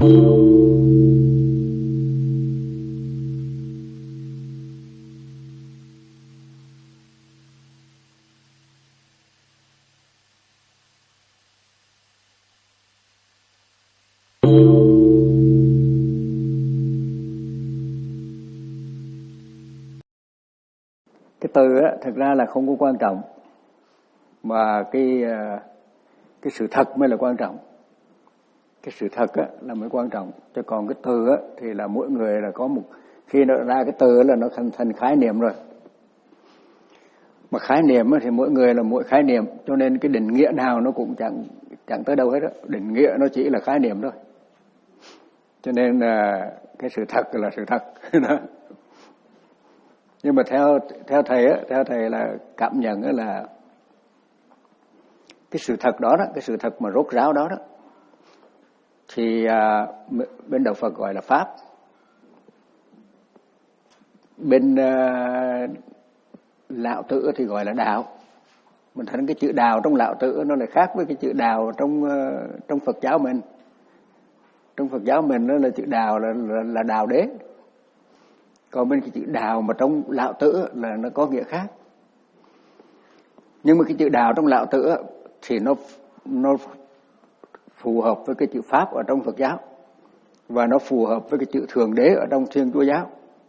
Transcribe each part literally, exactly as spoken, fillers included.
Cái từ á, thực ra là không có quan trọng, mà cái cái sự thật mới là quan trọng. Cái sự thật á, là mới quan trọng. Chứ còn cái từ á, thì là mỗi người là có một, khi nó ra cái từ là nó thành thành khái niệm rồi. Mà khái niệm á, thì mỗi người là mỗi khái niệm, cho nên cái định nghĩa nào nó cũng chẳng chẳng tới đâu hết á. Định nghĩa nó chỉ là khái niệm thôi. Cho nên là cái sự thật là sự thật. Nhưng mà theo theo thầy á, theo thầy là cảm nhận á là cái sự thật đó đó, cái sự thật mà rốt ráo đó đó, thì à, bên đạo Phật gọi là pháp, bên à, Lão Tử thì gọi là đạo. Mình thấy cái chữ đạo trong Lão Tử nó lại khác với cái chữ đạo trong uh, trong Phật giáo mình. Trong Phật giáo mình nó là chữ đạo là, là là đạo đế. Còn bên cái chữ đạo mà trong Lão Tử là nó có nghĩa khác. Nhưng mà cái chữ đạo trong Lão Tử thì nó nó phù hợp với cái chữ pháp ở trong Phật giáo, và nó phù hợp với cái chữ thượng đế ở trong Thiên Chúa giáo.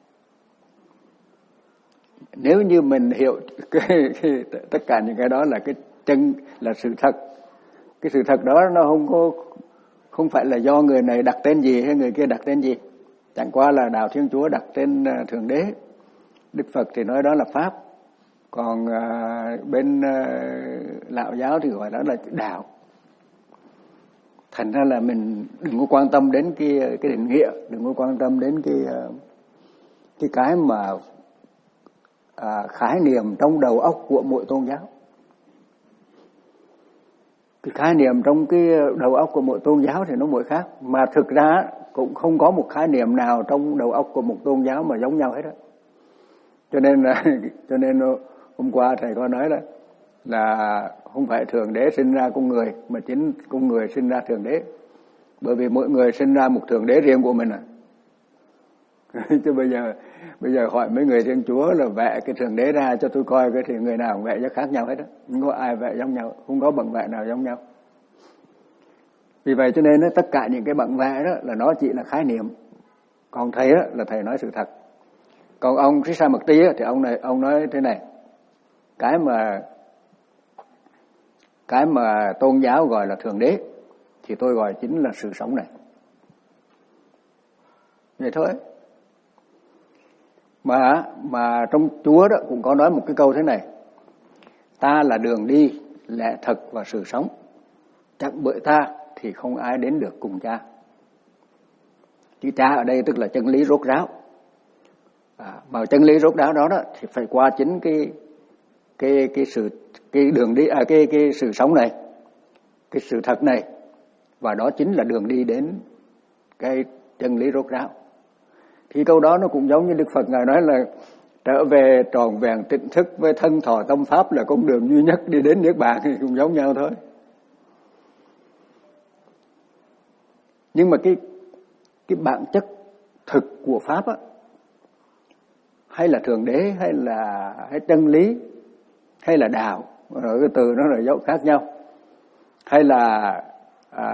Nếu như mình hiểu cái, cái, tất cả những cái đó là cái chân, là sự thật. Cái sự thật đó nó không có, không phải là do người này đặt tên gì hay người kia đặt tên gì. Chẳng qua là đạo Thiên Chúa đặt tên uh, thượng đế. Đức Phật thì nói đó là pháp. Còn uh, bên uh, Lão giáo thì gọi đó là đạo. Thành ra là mình đừng có quan tâm đến cái cái định nghĩa, đừng có quan tâm đến cái uh, cái cái mà À, khái niệm trong đầu óc của mỗi tôn giáo. Cái khái niệm trong cái đầu óc của mỗi tôn giáo thì nó mỗi khác. Mà thực ra cũng không có một khái niệm nào trong đầu óc của một tôn giáo mà giống nhau hết đó. Cho nên là, cho nên hôm qua thầy có nói là là không phải thượng đế sinh ra con người, mà chính con người sinh ra thượng đế. Bởi vì mỗi người sinh ra một thượng đế riêng của mình à. Chứ bây giờ bây giờ hỏi mấy người Thiên Chúa là vẽ cái thượng đế ra cho tôi coi, cái thì người nào cũng vẽ cho khác nhau hết đó. Không có ai vẽ giống nhau, không có bằng vẽ nào giống nhau. Vì vậy cho nên đó, tất cả những cái bằng vẽ đó là nó chỉ là khái niệm. Còn thầy đó, là thầy nói sự thật. Còn ông Krishnamurti thì ông này ông nói thế này: cái mà cái mà tôn giáo gọi là thượng đế thì tôi gọi chính là sự sống này. Vậy thôi. Mà mà trong Chúa đó cũng có nói một cái câu thế này: ta là đường đi, lẽ thật và sự sống, chẳng bởi ta thì không ai đến được cùng cha. Chữ cha ở đây tức là chân lý rốt ráo. À, mà chân lý rốt ráo đó, đó thì phải qua chính cái cái cái sự cái đường đi à cái cái sự sống này, cái sự thật này, và đó chính là đường đi đến cái chân lý rốt ráo. Thì câu đó nó cũng giống như Đức Phật Ngài nói là trở về tròn vẹn tỉnh thức với thân thọ tâm pháp là con đường duy nhất đi đến Niết Bàn, thì cũng giống nhau thôi. Nhưng mà cái cái bản chất thực của pháp á, hay là thượng đế, hay là hay chân lý, hay là đạo, rồi cái từ nó là dấu khác nhau, hay là à,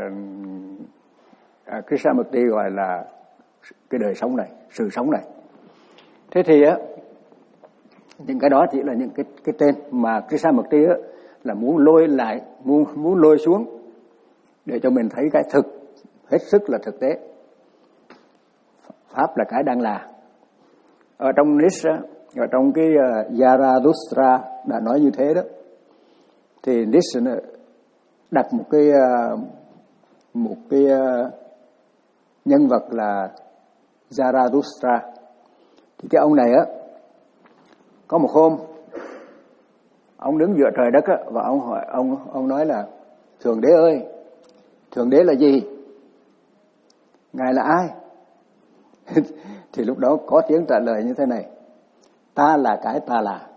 à, Krishnamurti gọi là cái đời sống này, sự sống này. Thế thì á, những cái đó chỉ là những cái cái tên mà Krishnamurti á là muốn lôi lại, muốn muốn lôi xuống để cho mình thấy cái thực, hết sức là thực tế. Pháp là cái đang là. Ở trong Nietzsche, ở trong cái uh, Zarathustra đã nói như thế đó. Thì Nietzsche đặt một cái uh, một cái uh, nhân vật là Zarathustra. Thì cái ông này á, có một hôm ông đứng giữa trời đất á, và ông hỏi ông ông nói là: thượng đế ơi, thượng đế là gì? Ngài là ai? Thì lúc đó có tiếng trả lời như thế này: ta là cái ta là.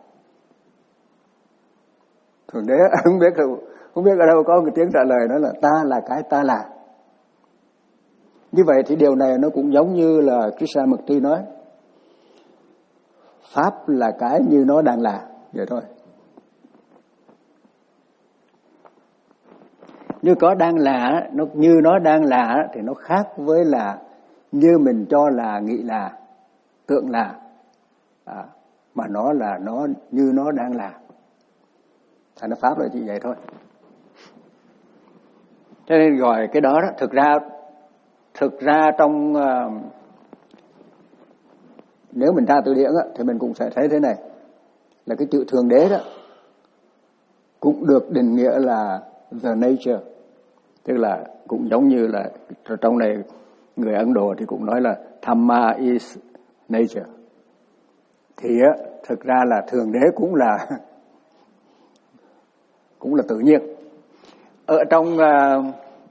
Thượng đế không biết không biết ở đâu có một tiếng trả lời đó là ta là cái ta là. Như vậy thì điều này nó cũng giống như là Krishnamurti nói, pháp là cái như nó đang là vậy thôi. Như có đang là, nó như nó đang là thì nó khác với là như mình cho là, nghĩ là, tưởng là, à, mà nó là nó như nó đang là. Thành ra pháp là chỉ vậy thôi. Cho nên gọi cái đó đó, thực ra thực ra trong uh, nếu mình tra từ điển á, thì mình cũng sẽ thấy thế này, là cái chữ thượng đế đó cũng được định nghĩa là the nature, tức là cũng giống như là trong này người Ấn Độ thì cũng nói là Dhamma is nature. Thì á, thực ra là thượng đế cũng là cũng là tự nhiên. Ở trong uh,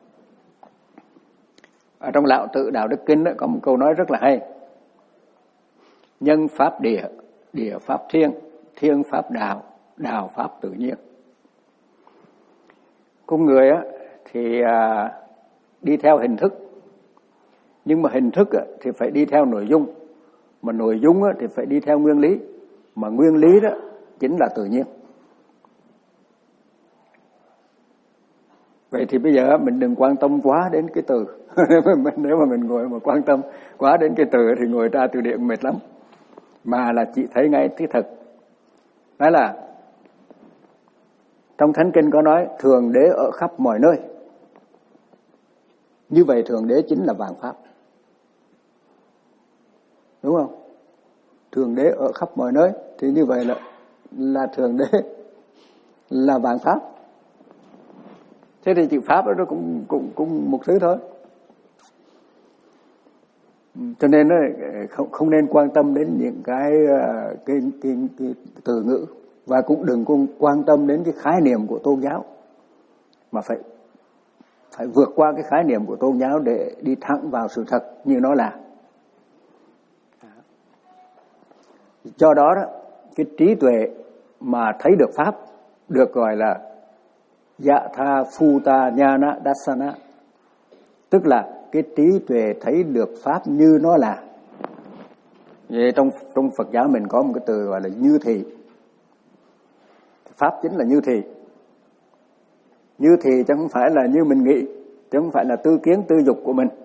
ở trong Lão Tự Đạo Đức Kinh đó, có một câu nói rất là hay: nhân pháp địa, địa pháp thiên, thiên pháp đạo, đạo pháp tự nhiên. Con người á thì à, đi theo hình thức, nhưng mà hình thức á, thì phải đi theo nội dung, mà nội dung á, thì phải đi theo nguyên lý, mà nguyên lý đó chính là tự nhiên. Vậy thì bây giờ mình đừng quan tâm quá đến cái từ. Nếu mà mình ngồi mà quan tâm quá đến cái từ thì ngồi tra từ điển mệt lắm. Mà là chỉ thấy ngay cái thật. Nói là trong Thánh Kinh có nói Thượng Đế ở khắp mọi nơi. Như vậy Thượng Đế chính là vạn pháp. Đúng không? Thượng Đế ở khắp mọi nơi thì như vậy là là Thượng Đế là vạn pháp. Thế thì chữ pháp đó nó cũng cũng cũng một thứ thôi. Cho nên không không nên quan tâm đến những cái cái, cái, cái từ ngữ, và cũng đừng quan tâm đến cái khái niệm của tôn giáo, mà phải phải vượt qua cái khái niệm của tôn giáo để đi thẳng vào sự thật như nó là. Do đó đó, cái trí tuệ mà thấy được pháp được gọi là Yatha Phuta Nhana Dassana, tức là cái trí tuệ thấy được pháp như nó là. Vậy trong trong Phật giáo mình có một cái từ gọi là như thị. Pháp chính là như thị. Như thị chứ không phải là như mình nghĩ, chứ không phải là tư kiến tư dục của mình,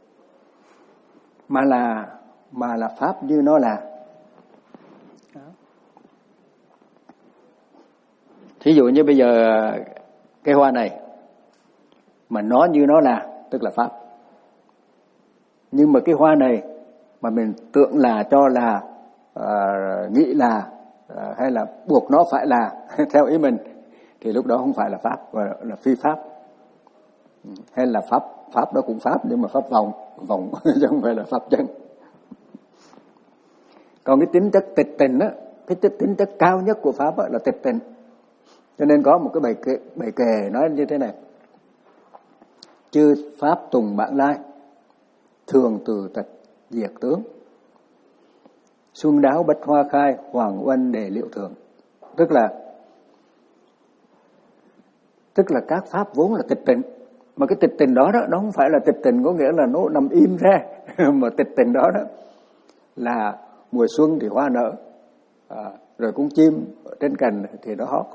mà là mà là pháp như nó là. Thí dụ như bây giờ cái hoa này mà nó như nó là, tức là pháp. Nhưng mà cái hoa này mà mình tưởng là, cho là, uh, nghĩ là, uh, hay là buộc nó phải là theo ý mình, thì lúc đó không phải là pháp, mà là phi pháp. Hay là pháp, pháp đó cũng pháp nhưng mà pháp vòng, vòng chứ không phải là pháp chân. Còn cái tính chất tịch tình á, cái tính chất cao nhất của pháp á, là tịch tình. Cho nên có một cái bài kệ, bài kệ nói như thế này: chư pháp tùng bản lai, thường từ tịch diệt tướng, xuân đáo bách hoa khai, hoàng oanh đề liệu thường. Tức là tức là các pháp vốn là tịch tịnh, mà cái tịch tịnh đó đó nó không phải là tịch tịnh có nghĩa là nó nằm im ra, mà tịch tịnh đó đó là mùa xuân thì hoa nở, à, rồi con chim ở trên cành thì nó hót.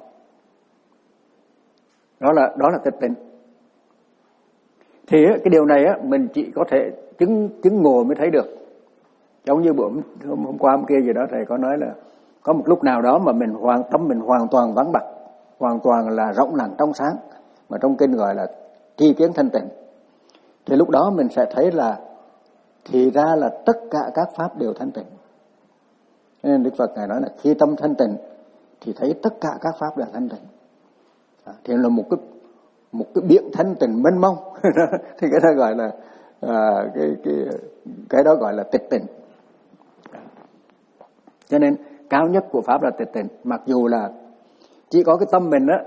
Đó là đó là tịch tịnh. Thì cái điều này á mình chỉ có thể chứng chứng ngộ mới thấy được. Giống như bữa hôm, hôm qua hôm kia gì đó thầy có nói là có một lúc nào đó mà mình hoàn tâm mình hoàn toàn vắng bặt, hoàn toàn là rộng lặng trong sáng, mà trong kinh gọi là tri kiến thanh tịnh. Thì lúc đó mình sẽ thấy là thì ra là tất cả các pháp đều thanh tịnh. Nên Đức Phật Ngài nói là khi tâm thanh tịnh thì thấy tất cả các pháp đều thanh tịnh. À, thì là một cái một cái biển thanh tịnh mênh mông. Thì cái đó gọi là à, cái cái cái đó gọi là tịch tịnh. Cho nên cao nhất của pháp là tịch tịnh, mặc dù là chỉ có cái tâm mình á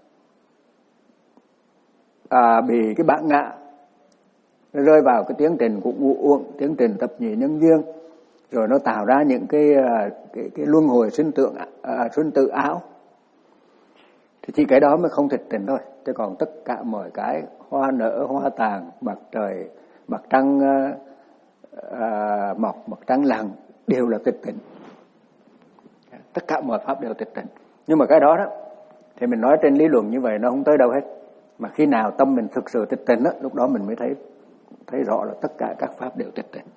à, bị cái bản ngã nó rơi vào cái tiến trình của ngũ uẩn, tiến trình tập nhị nhân duyên, rồi nó tạo ra những cái cái, cái luân hồi sinh tượng à, sinh tự ảo, thì chỉ cái đó mới không tịch tịnh thôi. Chứ còn tất cả mọi cái hoa nở hoa tàn, mặt trời mặt trăng à, à, mọc, mặt trăng lặn đều là tịch tịnh. Tất cả mọi pháp đều tịch tịnh. Nhưng mà cái đó đó thì mình nói trên lý luận như vậy nó không tới đâu hết. Mà khi nào tâm mình thực sự tịch tịnh đó, lúc đó mình mới thấy thấy rõ là tất cả các pháp đều tịch tịnh.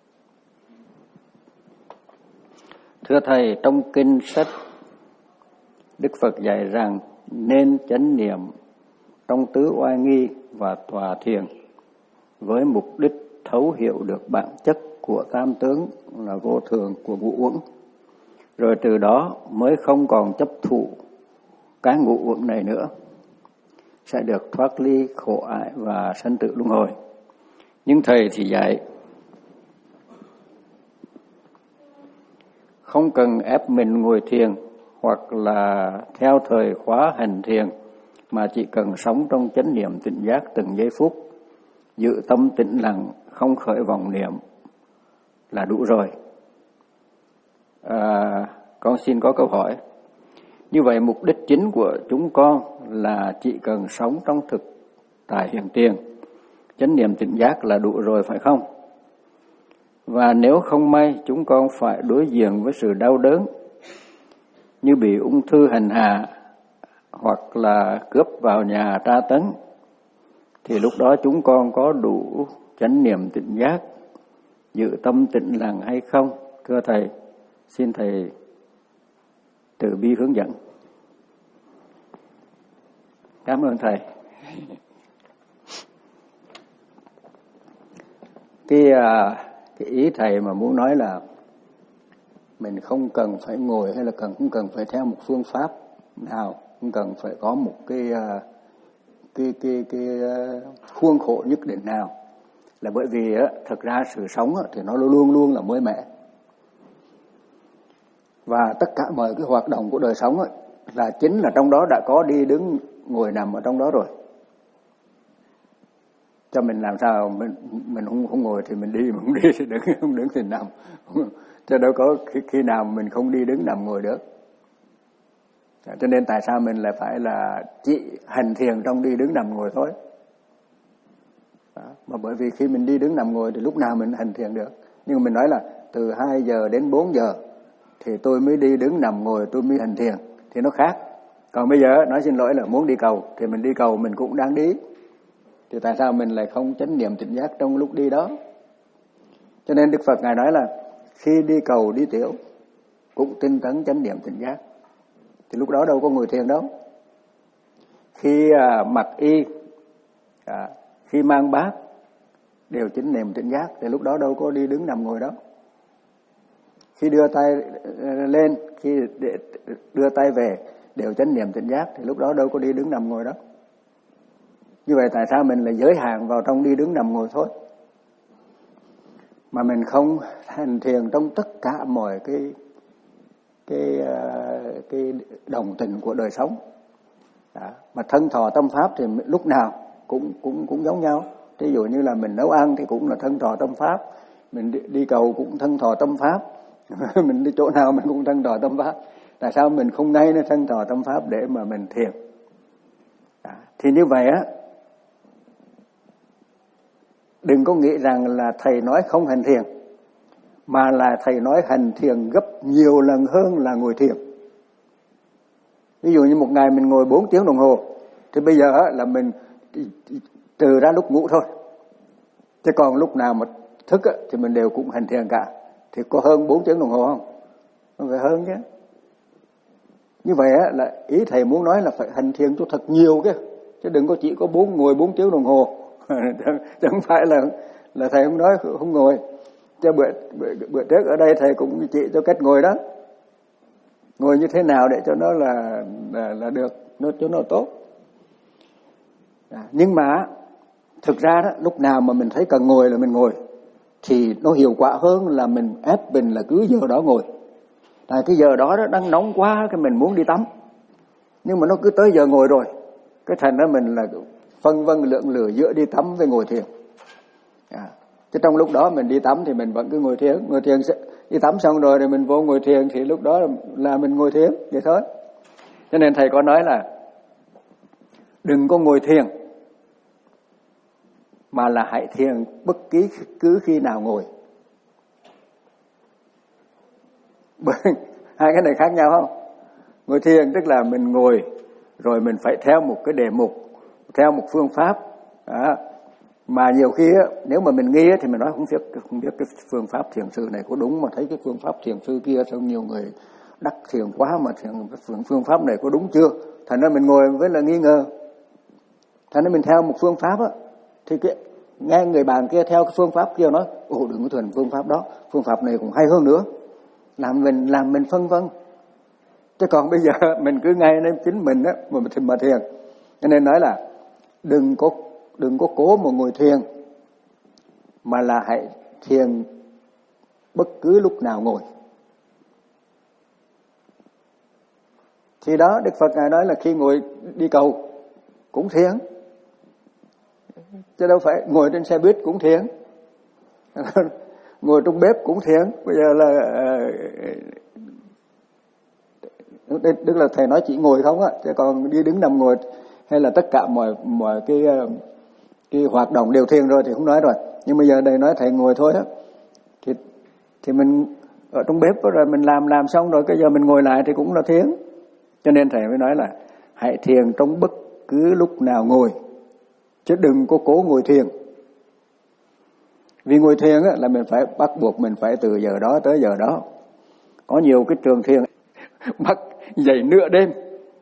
Thưa Thầy, trong kinh sách Đức Phật dạy rằng nên chánh niệm trong tứ oai nghi và tòa thiền với mục đích thấu hiểu được bản chất của tam tướng là vô thường của ngũ uẩn, rồi từ đó mới không còn chấp thụ cái ngũ uẩn này nữa, sẽ được thoát ly khổ ải và sanh tử luân hồi. Nhưng Thầy thì dạy không cần ép mình ngồi thiền hoặc là theo thời khóa hành thiền, mà chỉ cần sống trong chánh niệm tỉnh giác từng giây phút, giữ tâm tĩnh lặng, không khởi vọng niệm là đủ rồi. À, con xin có câu hỏi. Như vậy mục đích chính của chúng con là chỉ cần sống trong thực tại hiện tiền, chánh niệm tỉnh giác là đủ rồi phải không? Và nếu không may chúng con phải đối diện với sự đau đớn như bị ung thư hành hạ hoặc là cướp vào nhà tra tấn, thì lúc đó chúng con có đủ chánh niệm tỉnh giác, giữ tâm tĩnh lặng hay không? Thưa Thầy, xin Thầy từ bi hướng dẫn. Cảm ơn Thầy. Cái, cái ý Thầy mà muốn nói là mình không cần phải ngồi hay là cần không cần phải theo một phương pháp nào, không cần phải có một cái cái cái cái khuôn khổ nhất định nào, là bởi vì thật ra sự sống thì nó luôn luôn là mới mẻ, và tất cả mọi cái hoạt động của đời sống là chính là trong đó đã có đi đứng ngồi nằm ở trong đó rồi. Cho mình làm sao mình mình không không ngồi thì mình đi, mình không đi thì đứng, không đứng thì nằm. Cho đâu có khi, khi nào mình không đi đứng nằm ngồi được. Cho nên tại sao mình lại phải là chỉ hành thiền trong đi đứng nằm ngồi thôi. Đó. Mà bởi vì khi mình đi đứng nằm ngồi thì lúc nào mình hành thiền được. Nhưng mà mình nói là từ hai giờ đến bốn giờ thì tôi mới đi đứng nằm ngồi, tôi mới hành thiền, thì nó khác. Còn bây giờ nói xin lỗi là muốn đi cầu thì mình đi cầu mình cũng đang đi. Thì tại sao mình lại không chánh niệm tỉnh giác trong lúc đi đó? Cho nên Đức Phật Ngài nói là khi đi cầu đi tiểu cũng tinh tấn chánh niệm tỉnh giác. Thì lúc đó đâu có ngồi thiền đâu. Khi à, mặc y, à, khi mang bát đều chánh niệm tỉnh giác, thì lúc đó đâu có đi đứng nằm ngồi đó. Khi đưa tay lên, khi đưa tay về đều chánh niệm tỉnh giác, thì lúc đó đâu có đi đứng nằm ngồi đó. Như vậy tại sao mình lại giới hạn vào trong đi đứng nằm ngồi thôi, mà mình không hành thiền trong tất cả mọi cái cái cái đồng tình của đời sống? Đó. Mà thân thọ tâm pháp thì lúc nào cũng cũng cũng giống nhau. Ví dụ như là mình nấu ăn thì cũng là thân thọ tâm pháp, mình đi, đi cầu cũng thân thọ tâm pháp, mình đi chỗ nào mình cũng thân thọ tâm pháp. Tại sao mình không ngay nó thân thọ tâm pháp để mà mình thiền? Đó. Thì như vậy á, đừng có nghĩ rằng là Thầy nói không hành thiền, mà là Thầy nói hành thiền gấp nhiều lần hơn là ngồi thiền. Ví dụ như một ngày mình ngồi bốn tiếng đồng hồ, thì bây giờ là mình trừ ra lúc ngủ thôi. Chứ còn lúc nào mà thức thì mình đều cũng hành thiền cả. Thì có hơn bốn tiếng đồng hồ không? Không phải hơn chứ. Như vậy là ý Thầy muốn nói là phải hành thiền cho thật nhiều kia. Chứ đừng có chỉ có bốn ngồi bốn tiếng đồng hồ. Chẳng phải là là Thầy không nói không ngồi. Cho bữa, bữa, bữa trước ở đây Thầy cũng chỉ cho cách ngồi đó. Ngồi như thế nào để cho nó là là, là được, nó cho nó tốt. À, nhưng mà thực ra đó, lúc nào mà mình thấy cần ngồi là mình ngồi, thì nó hiệu quả hơn là mình ép mình là cứ giờ đó ngồi. Tại cái giờ đó, đó đang nóng quá, cái mình muốn đi tắm, nhưng mà nó cứ tới giờ ngồi rồi, cái thành đó mình là phân vân lượng lửa giữa đi tắm với ngồi thiền. À, chứ trong lúc đó mình đi tắm thì mình vẫn cứ ngồi thiền, ngồi thiền đi tắm xong rồi thì mình vô ngồi thiền, thì lúc đó là mình ngồi thiền vậy thôi. Cho nên Thầy có nói là đừng có ngồi thiền mà là hãy thiền bất cứ cứ khi nào ngồi. Hai cái này khác nhau không? Ngồi thiền tức là mình ngồi rồi mình phải theo một cái đề mục, theo một phương pháp. Đó. Mà nhiều khi á, nếu mà mình nghi á, thì mình nói không biết không biết cái phương pháp thiền sư này có đúng, mà thấy cái phương pháp thiền sư kia sao nhiều người đắc thiền quá mà thiền phương phương pháp này có đúng chưa? Thành ra mình ngồi với là nghi ngờ. Thành ra mình theo một phương pháp á, thì cái, nghe người bạn kia theo cái phương pháp kia nói, ồ đừng có thuần phương pháp đó, phương pháp này cũng hay hơn nữa, làm mình làm mình phân vân. Chứ còn bây giờ mình cứ ngay nên chính mình á mà mình mà thiền. Cho nên nói là đừng có đừng có cố mà ngồi thiền, mà là hãy thiền bất cứ lúc nào ngồi. Thì đó Đức Phật Ngài nói là khi ngồi đi cầu cũng thiền, chứ đâu phải ngồi trên xe buýt cũng thiền, ngồi trong bếp cũng thiền. Bây giờ là tức là thầy nói chỉ ngồi không á, chứ còn đi đứng nằm ngồi hay là tất cả mọi mọi cái cái hoạt động đều thiền rồi thì không nói rồi. Nhưng bây giờ đây nói thầy ngồi thôi á, thì thì mình ở trong bếp rồi mình làm làm xong rồi cái giờ mình ngồi lại thì cũng là thiền. Cho nên thầy mới nói là hãy thiền trong bất cứ lúc nào ngồi, chứ đừng có cố ngồi thiền. Vì ngồi thiền á, là mình phải bắt buộc mình phải từ giờ đó tới giờ đó. Có nhiều cái trường thiền bắt dậy nửa đêm,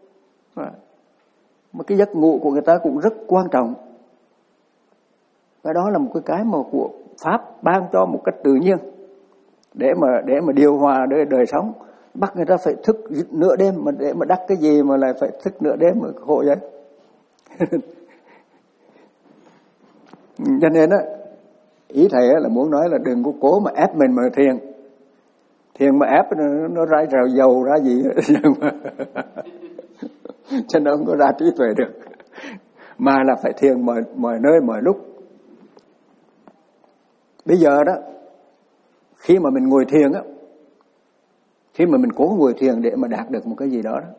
mà cái giấc ngủ của người ta cũng rất quan trọng. Cái đó là một cái cái mà của Pháp ban cho một cách tự nhiên để mà để mà điều hòa đời đời sống. Bắt người ta phải thức nửa đêm, mà để mà đắc cái gì mà lại phải thức nửa đêm mà khổ vậy. Cho nên á, ý thầy á là muốn nói là đừng có cố mà ép mình mà thiền. Thiền mà ép nó, nó ra rào dầu ra gì cho nó không có ra trí tuệ được. Mà là phải thiền mọi, mọi nơi mọi lúc. Bây giờ đó, khi mà mình ngồi thiền á, khi mà mình cố ngồi thiền để mà đạt được một cái gì đó, đó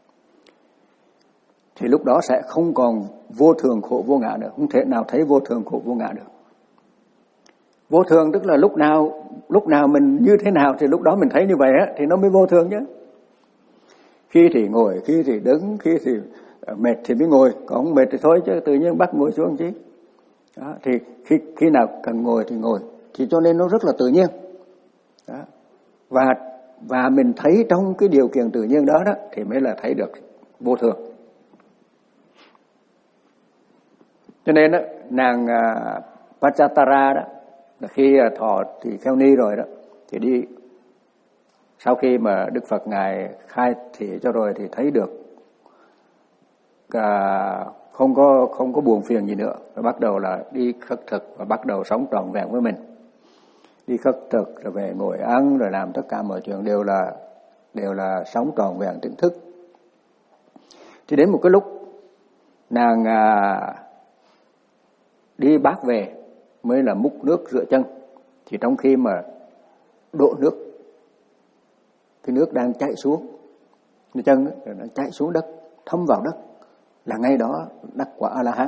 thì lúc đó sẽ không còn vô thường khổ vô ngã nữa, không thể nào thấy vô thường khổ vô ngã được. Vô thường tức là lúc nào lúc nào mình như thế nào thì lúc đó mình thấy như vậy á, thì nó mới vô thường chứ. Khi thì ngồi, khi thì đứng, khi thì mệt thì mới ngồi, còn không mệt thì thôi, chứ tự nhiên bắt ngồi xuống chứ. Đó, thì khi khi nào cần ngồi thì ngồi, thì cho nên nó rất là tự nhiên. Đó. Và và mình thấy trong cái điều kiện tự nhiên đó đó thì mới là thấy được vô thường. Cho nên đó, nàng uh, Pachatara đó, là khi uh, thọ thì kheo ni rồi đó, thì đi sau khi mà Đức Phật Ngài khai thị cho rồi thì thấy được uh, không có không có buồn phiền gì nữa, và bắt đầu là đi khất thực và bắt đầu sống trọn vẹn với mình. Đi khất thực rồi về ngồi ăn rồi làm tất cả mọi chuyện đều là đều là sống trọn vẹn tỉnh thức. Thì đến một cái lúc nàng à, đi bát về mới là múc nước rửa chân, thì trong khi mà đổ nước, cái nước đang chảy xuống, cái chân ấy, nó chảy xuống đất, thấm vào đất, là ngay đó đắc quả A La Hán.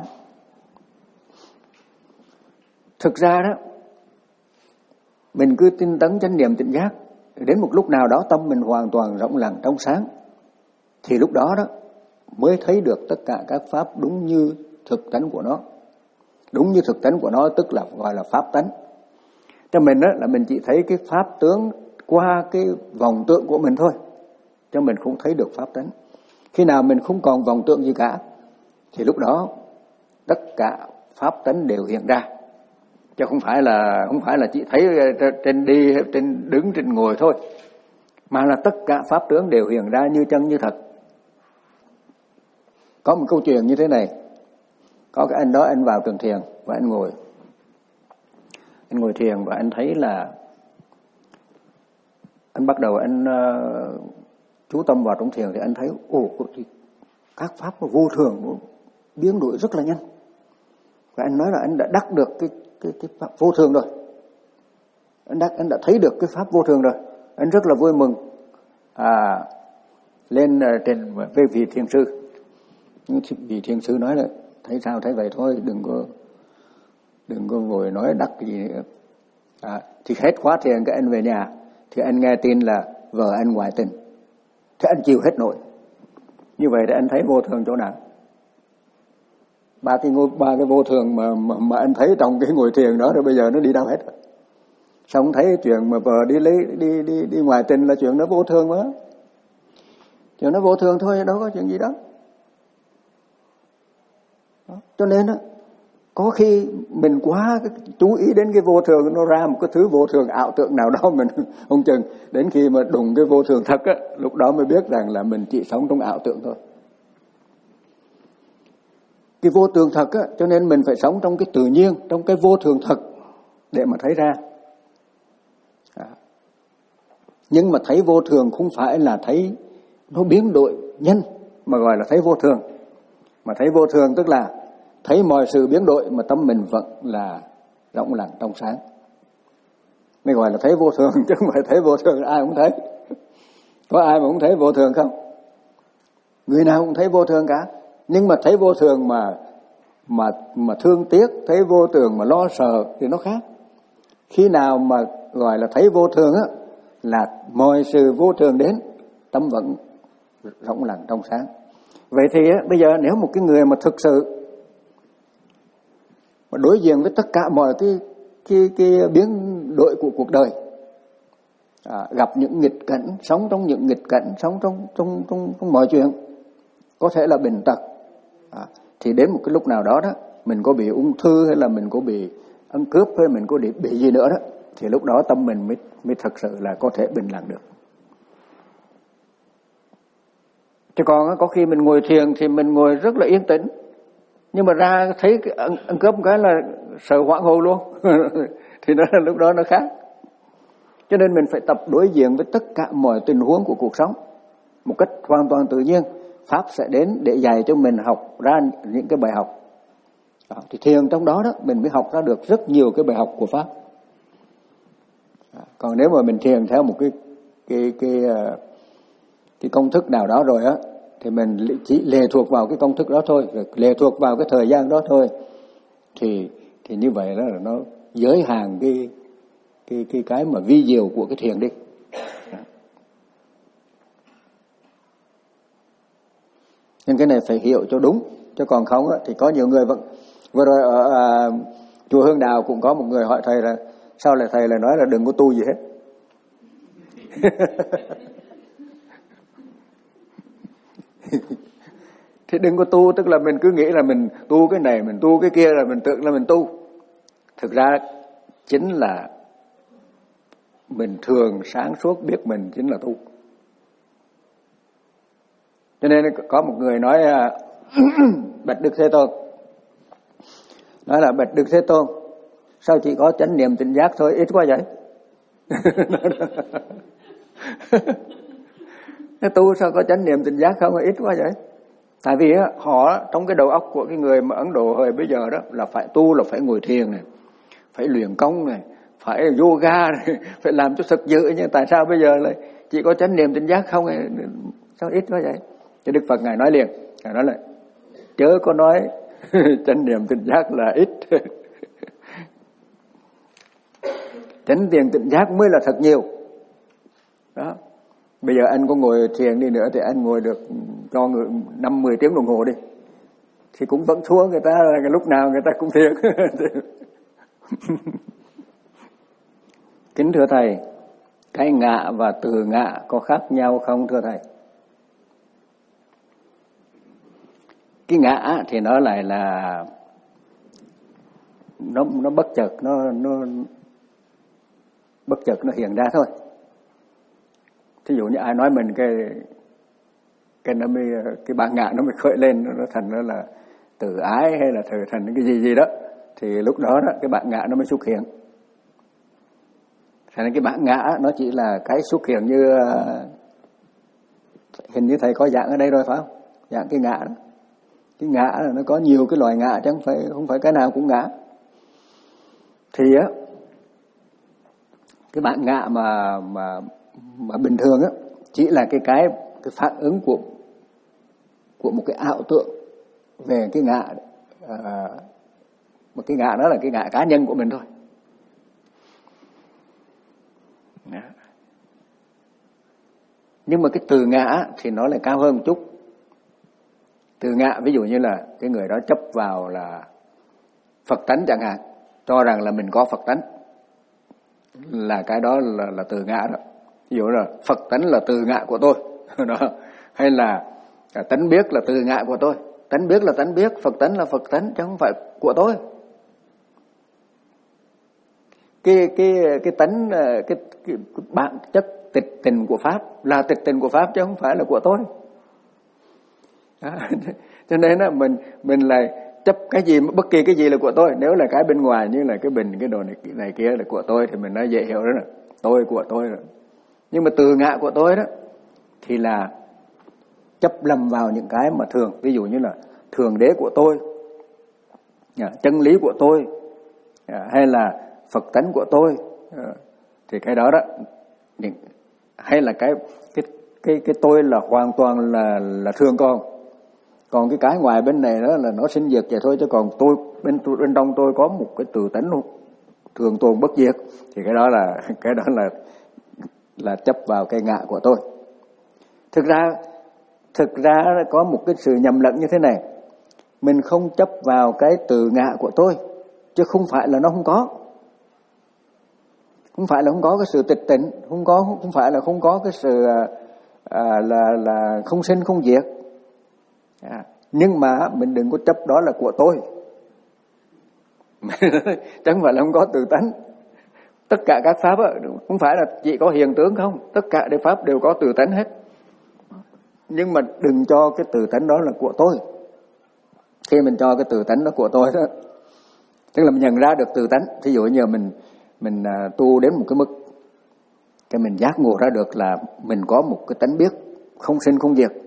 Thực ra đó, mình cứ tinh tấn chánh niệm tỉnh giác, đến một lúc nào đó tâm mình hoàn toàn rộng lặng trong sáng, thì lúc đó đó mới thấy được tất cả các pháp đúng như thực tánh của nó. Đúng như thực tánh của nó tức là gọi là pháp tánh. Cho mình đó là mình chỉ thấy cái pháp tướng qua cái vòng tượng của mình thôi, cho mình không thấy được pháp tánh. Khi nào mình không còn vòng tượng gì cả, thì lúc đó tất cả pháp tánh đều hiện ra. Chứ không phải là không phải là chỉ thấy trên đi, trên đứng, trên ngồi thôi, mà là tất cả pháp tướng đều hiện ra như chân như thật. Có một câu chuyện như thế này. Có cái anh đó, anh vào trường thiền và anh ngồi. Anh ngồi thiền và anh thấy là anh bắt đầu anh uh, chú tâm vào trong thiền thì anh thấy ồ, các pháp nó vô thường, biến đổi rất là nhanh. Và anh nói là anh đã đắc được cái cái cái pháp vô thường rồi. Anh đã anh đã thấy được cái pháp vô thường rồi. Anh rất là vui mừng. À, lên uh, trên với vị thiền sư. Nhưng vị thiền sư nói là thấy sao thấy vậy thôi, đừng có đừng có ngồi nói đắc gì nữa. À, thì hết khóa thiền cái anh về nhà thì anh nghe tin là vợ anh ngoại tình, thì anh chịu hết nổi. Như vậy thì anh thấy vô thường chỗ nào? Ba cái ngôi ba cái vô thường mà mà, mà anh thấy trong cái ngồi thiền đó rồi bây giờ nó đi đâu hết rồi. Xong thấy chuyện mà vợ đi lấy đi đi đi ngoại tình là chuyện nó vô thường mà. Chuyện nó vô thường thôi, đâu có chuyện gì đó. Đó. Cho nên đó, có khi mình quá chú ý đến cái vô thường, nó ra một cái thứ vô thường ảo tưởng nào đó mình không chừng. Đến khi mà đụng cái vô thường thật á, lúc đó mới biết rằng là mình chỉ sống trong ảo tưởng thôi. Cái vô thường thật á, cho nên mình phải sống trong cái tự nhiên, trong cái vô thường thật để mà thấy ra. À. Nhưng mà thấy vô thường không phải là thấy nó biến đổi nhanh mà gọi là thấy vô thường. Mà thấy vô thường tức là thấy mọi sự biến đổi mà tâm mình vẫn là rộng lặng trong sáng. Mới gọi là thấy vô thường, chứ không phải thấy vô thường ai cũng thấy. Có ai mà không thấy vô thường không? Người nào cũng thấy vô thường cả. Nhưng mà thấy vô thường mà mà mà thương tiếc, thấy vô thường mà lo sợ thì nó khác. Khi nào mà gọi là thấy vô thường á, là mọi sự vô thường đến, tâm vẫn rộng lặng trong sáng. Vậy thì á, bây giờ nếu một cái người mà thực sự mà đối diện với tất cả mọi cái cái cái biến đổi của cuộc đời, à, gặp những nghịch cảnh, sống trong những nghịch cảnh, sống trong trong trong, trong mọi chuyện, có thể là bệnh tật, à, thì đến một cái lúc nào đó đó, mình có bị ung thư hay là mình có bị ăn cướp hay mình có bị, bị gì nữa đó, thì lúc đó tâm mình mới mới thật sự là có thể bình lặng được. Chứ còn có khi mình ngồi thiền thì mình ngồi rất là yên tĩnh, nhưng mà ra thấy ăn, ăn cướp một cái là sợ hoảng hồn luôn. Thì nó lúc đó nó khác. Cho nên mình phải tập đối diện với tất cả mọi tình huống của cuộc sống một cách hoàn toàn tự nhiên. Pháp sẽ đến để dạy cho mình học ra những cái bài học. Đó, thì thiền trong đó đó mình mới học ra được rất nhiều cái bài học của Pháp. Đó, còn nếu mà mình thiền theo một cái cái cái cái công thức nào đó rồi á, thì mình chỉ lệ thuộc vào cái công thức đó thôi, rồi lệ thuộc vào cái thời gian đó thôi, thì thì như vậy đó là nó giới hạn cái cái cái cái mà vi diệu của cái thiền đi. Đó. Nên cái này phải hiểu cho đúng, chứ còn không á, thì có nhiều người vẫn vừa rồi ở à, chùa Hương Đào cũng có một người hỏi thầy là sao lại thầy lại nói là đừng có tu gì hết. Thì đừng có tu tức là mình cứ nghĩ là mình tu cái này, mình tu cái kia là mình tưởng là mình tu. Thực ra chính là mình thường sáng suốt biết mình chính là tu. Cho nên có một người nói Bạch Đức Thế Tôn, nói là Bạch Đức Thế Tôn, sao chỉ có chánh niệm tỉnh giác thôi, ít quá vậy? Cái tu sao có chánh niệm tỉnh giác không, ít quá vậy? Tại vì á, họ trong cái đầu óc của cái người mà Ấn Độ hồi bây giờ đó là phải tu, là phải ngồi thiền này, phải luyện công này, phải yoga này, phải làm cho thực dự. Nhưng tại sao bây giờ lại chỉ có chánh niệm tỉnh giác không? Sao ít quá vậy? Thì Đức Phật Ngài nói liền, Ngài nói là chớ có nói chánh niệm tỉnh giác là ít. Chánh niệm tỉnh giác mới là thật nhiều. Đó. Bây giờ anh có ngồi thiền đi nữa thì anh ngồi được cho người năm mười tiếng đồng hồ đi, thì cũng vẫn thua người ta, là lúc nào người ta cũng thiền. Kính thưa thầy, cái ngạ và từ ngạ có khác nhau không thưa thầy? Cái ngã thì nó lại là nó nó bất chợt, nó nó bất chợt nó hiện ra thôi. Thí dụ như ai nói mình cái cái nó mới cái bản ngã nó mới khởi lên, nó thành nó là tự ái hay là thử thành cái gì gì đó, thì lúc đó đó cái bản ngã nó mới xuất hiện. Thành ra cái bản ngã nó chỉ là cái xuất hiện như hình như thầy có dạng ở đây rồi phải không? Dạng cái ngã đó. Cái ngã là nó có nhiều cái loài ngã chứ không phải không phải cái nào cũng ngã. Thì á cái bản ngã mà mà mà bình thường á chỉ là cái cái cái phản ứng của của một cái ảo tưởng về cái ngã à, Mà cái ngã đó là cái ngã cá nhân của mình thôi. Đó. Nhưng mà cái từ ngã thì nó lại cao hơn một chút. Từ ngã ví dụ như là cái người đó chấp vào là Phật tánh chẳng hạn, cho rằng là mình có Phật tánh, là cái đó là, là từ ngã đó. Ví dụ là Phật tánh là từ ngã của tôi đó. Hay là tánh biết là từ ngã của tôi. Tánh biết là tánh biết, Phật tánh là Phật tánh, chứ không phải của tôi. Cái cái cái tánh cái, cái, cái bản chất tịch tình của pháp là tịch tình của pháp, chứ không phải là của tôi. Đó. Cho nên là mình mình lại chấp cái gì, bất kỳ cái gì là của tôi. Nếu là cái bên ngoài như là cái bình, cái đồ này, này kia là của tôi thì mình nói dễ hiểu đó là tôi của tôi rồi. Nhưng mà từ ngã của tôi đó thì là chấp lầm vào những cái mà thường, ví dụ như là thường đế của tôi, chân lý của tôi, hay là Phật tánh của tôi, thì cái đó đó, hay là cái cái cái cái tôi là hoàn toàn là là thường còn. Còn cái cái ngoài bên này đó là nó sinh diệt vậy thôi, chứ còn tôi bên bên trong tôi có một cái từ tánh luôn, thường tồn bất diệt, thì cái đó là cái đó là là chấp vào cái ngã của tôi. Thực ra thực ra có một cái sự nhầm lẫn như thế này, mình không chấp vào cái từ ngã của tôi, chứ không phải là nó không có, không phải là không có cái sự tịch tịnh, không có không phải là không có cái sự à, là là không sinh không diệt. À, nhưng mà mình đừng có chấp đó là của tôi. Chẳng phải là không có từ tánh. Tất cả các pháp đó, không phải là chỉ có hiện tướng không, tất cả các pháp đều có từ tánh hết. Nhưng mà đừng cho cái từ tánh đó là của tôi. Khi mình cho cái từ tánh đó của tôi đó, tức là mình nhận ra được từ tánh. Thí dụ như mình mình tu đến một cái mức, cái mình giác ngộ ra được là mình có một cái tánh biết không sinh không diệt.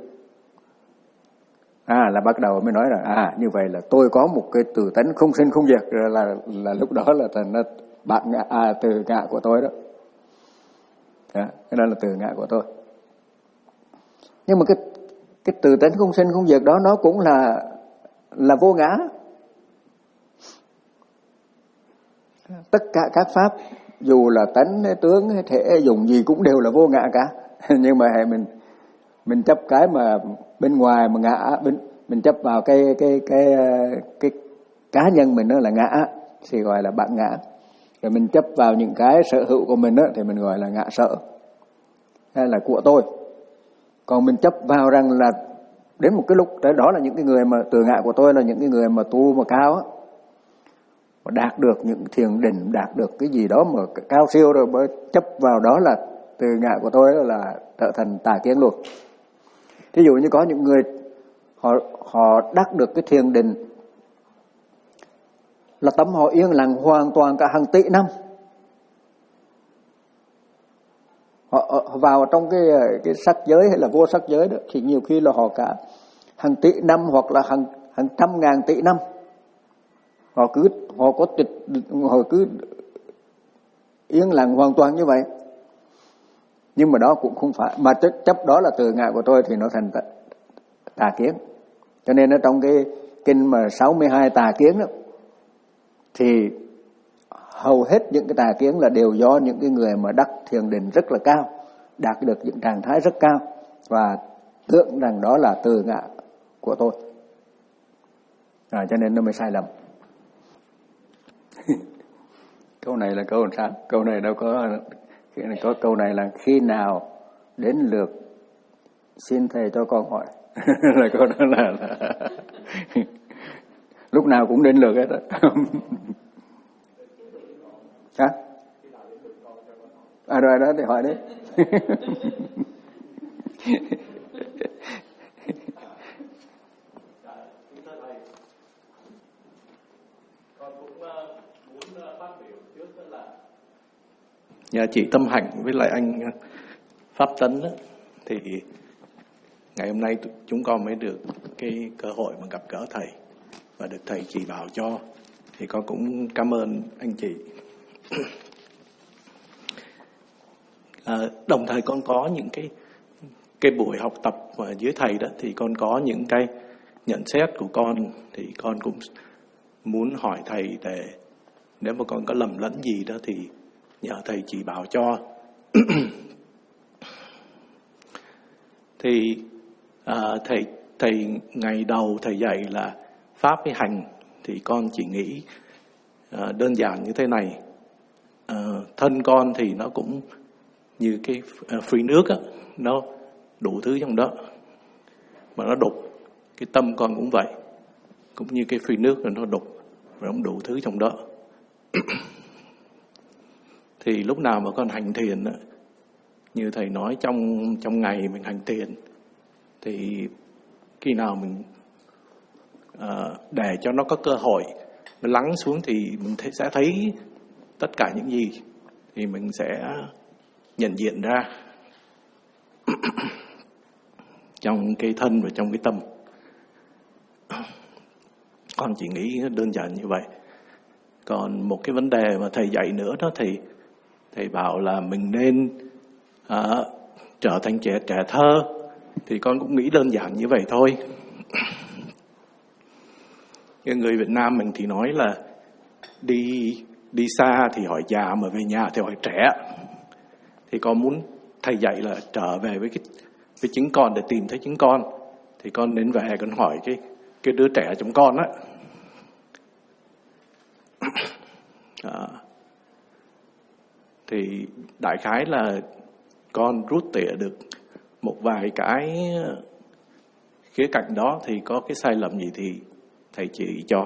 À, là bắt đầu mới nói là à như vậy là tôi có một cái từ tánh không sinh không diệt, là là, là lúc đó là thành nó bạn ngã, à, từ ngã của tôi đó. Đó, cái đó là từ ngã của tôi. Nhưng mà cái cái từ tánh không sinh không diệt đó nó cũng là là vô ngã. Tất cả các pháp dù là tánh hay tướng hay thể dùng gì cũng đều là vô ngã cả. Nhưng mà mình mình chấp cái mà bên ngoài mà ngã, bên mình chấp vào cái cái cái cái, cái cá nhân mình đó là ngã thì gọi là bản ngã. Rồi mình chấp vào những cái sở hữu của mình đó thì mình gọi là ngã sở, hay là của tôi. Còn mình chấp vào rằng là đến một cái lúc đó là những cái người mà từ ngã của tôi là những cái người mà tu mà cao á, mà đạt được những thiền định, đạt được cái gì đó mà cao siêu rồi, mới chấp vào đó là từ ngã của tôi đó là trở thành tà kiến luôn. Thí dụ như có những người họ họ đắc được cái thiền định là tâm họ yên lặng hoàn toàn cả hàng tỷ năm. Họ, họ vào trong cái cái sắc giới hay là vô sắc giới đó thì nhiều khi là họ cả hàng tỷ năm hoặc là hàng hàng trăm ngàn tỷ năm. Họ cứ họ có tịch họ cứ yên lặng hoàn toàn như vậy. Nhưng mà đó cũng không phải, mà chấp đó là từ ngã của tôi thì nó thành tà, tà kiến. Cho nên ở trong cái kinh mà sáu mươi hai tà kiến đó thì hầu hết những cái tà kiến là đều do những cái người mà đắc thiền định rất là cao, đạt được những trạng thái rất cao và tưởng rằng đó là từ ngã của tôi. À, cho nên nó mới sai lầm. Câu này là câu làm sao? Câu này đâu có, có câu này là khi nào đến lượt xin thầy cho con hỏi. Là câu đó là, là lúc nào cũng đến lượt hết đó. Hả? À rồi đó thì hỏi đi. Nhà chị Tâm Hạnh với lại anh Pháp Tấn đó, thì ngày hôm nay chúng con mới được cái cơ hội mà gặp gỡ thầy và được thầy chỉ bảo cho, thì con cũng cảm ơn anh chị. À, đồng thời con có những cái cái buổi học tập dưới thầy đó, thì con có những cái nhận xét của con, thì con cũng muốn hỏi thầy để nếu mà còn có lầm lẫn gì đó thì nhờ thầy chỉ bảo cho. Thì à, thầy thầy ngày đầu thầy dạy là pháp với hành, thì con chỉ nghĩ à, đơn giản như thế này. À, thân con thì nó cũng như cái free nước á, nó đủ thứ trong đó mà nó đục. Cái tâm con cũng vậy, cũng như cái free nước là nó đục và nó đủ thứ trong đó. Thì lúc nào mà con hành thiền á, như thầy nói trong trong ngày mình hành thiền, thì khi nào mình uh, để cho nó có cơ hội nó lắng xuống thì mình thấy, sẽ thấy tất cả những gì thì mình sẽ nhận diện ra trong cái thân và trong cái tâm. Con chỉ nghĩ đơn giản như vậy. Còn một cái vấn đề mà thầy dạy nữa đó, thầy thầy bảo là mình nên uh, trở thành trẻ trẻ thơ, thì con cũng nghĩ đơn giản như vậy thôi. Người Việt Nam mình thì nói là đi đi xa thì hỏi già, mà về nhà thì hỏi trẻ. Thì con muốn thầy dạy là trở về với cái với chính con để tìm thấy chính con, thì con nên về con hỏi cái cái đứa trẻ trong con á. À, thì đại khái là con rút tỉa được một vài cái khía cạnh đó, thì có cái sai lầm gì thì thầy chỉ cho.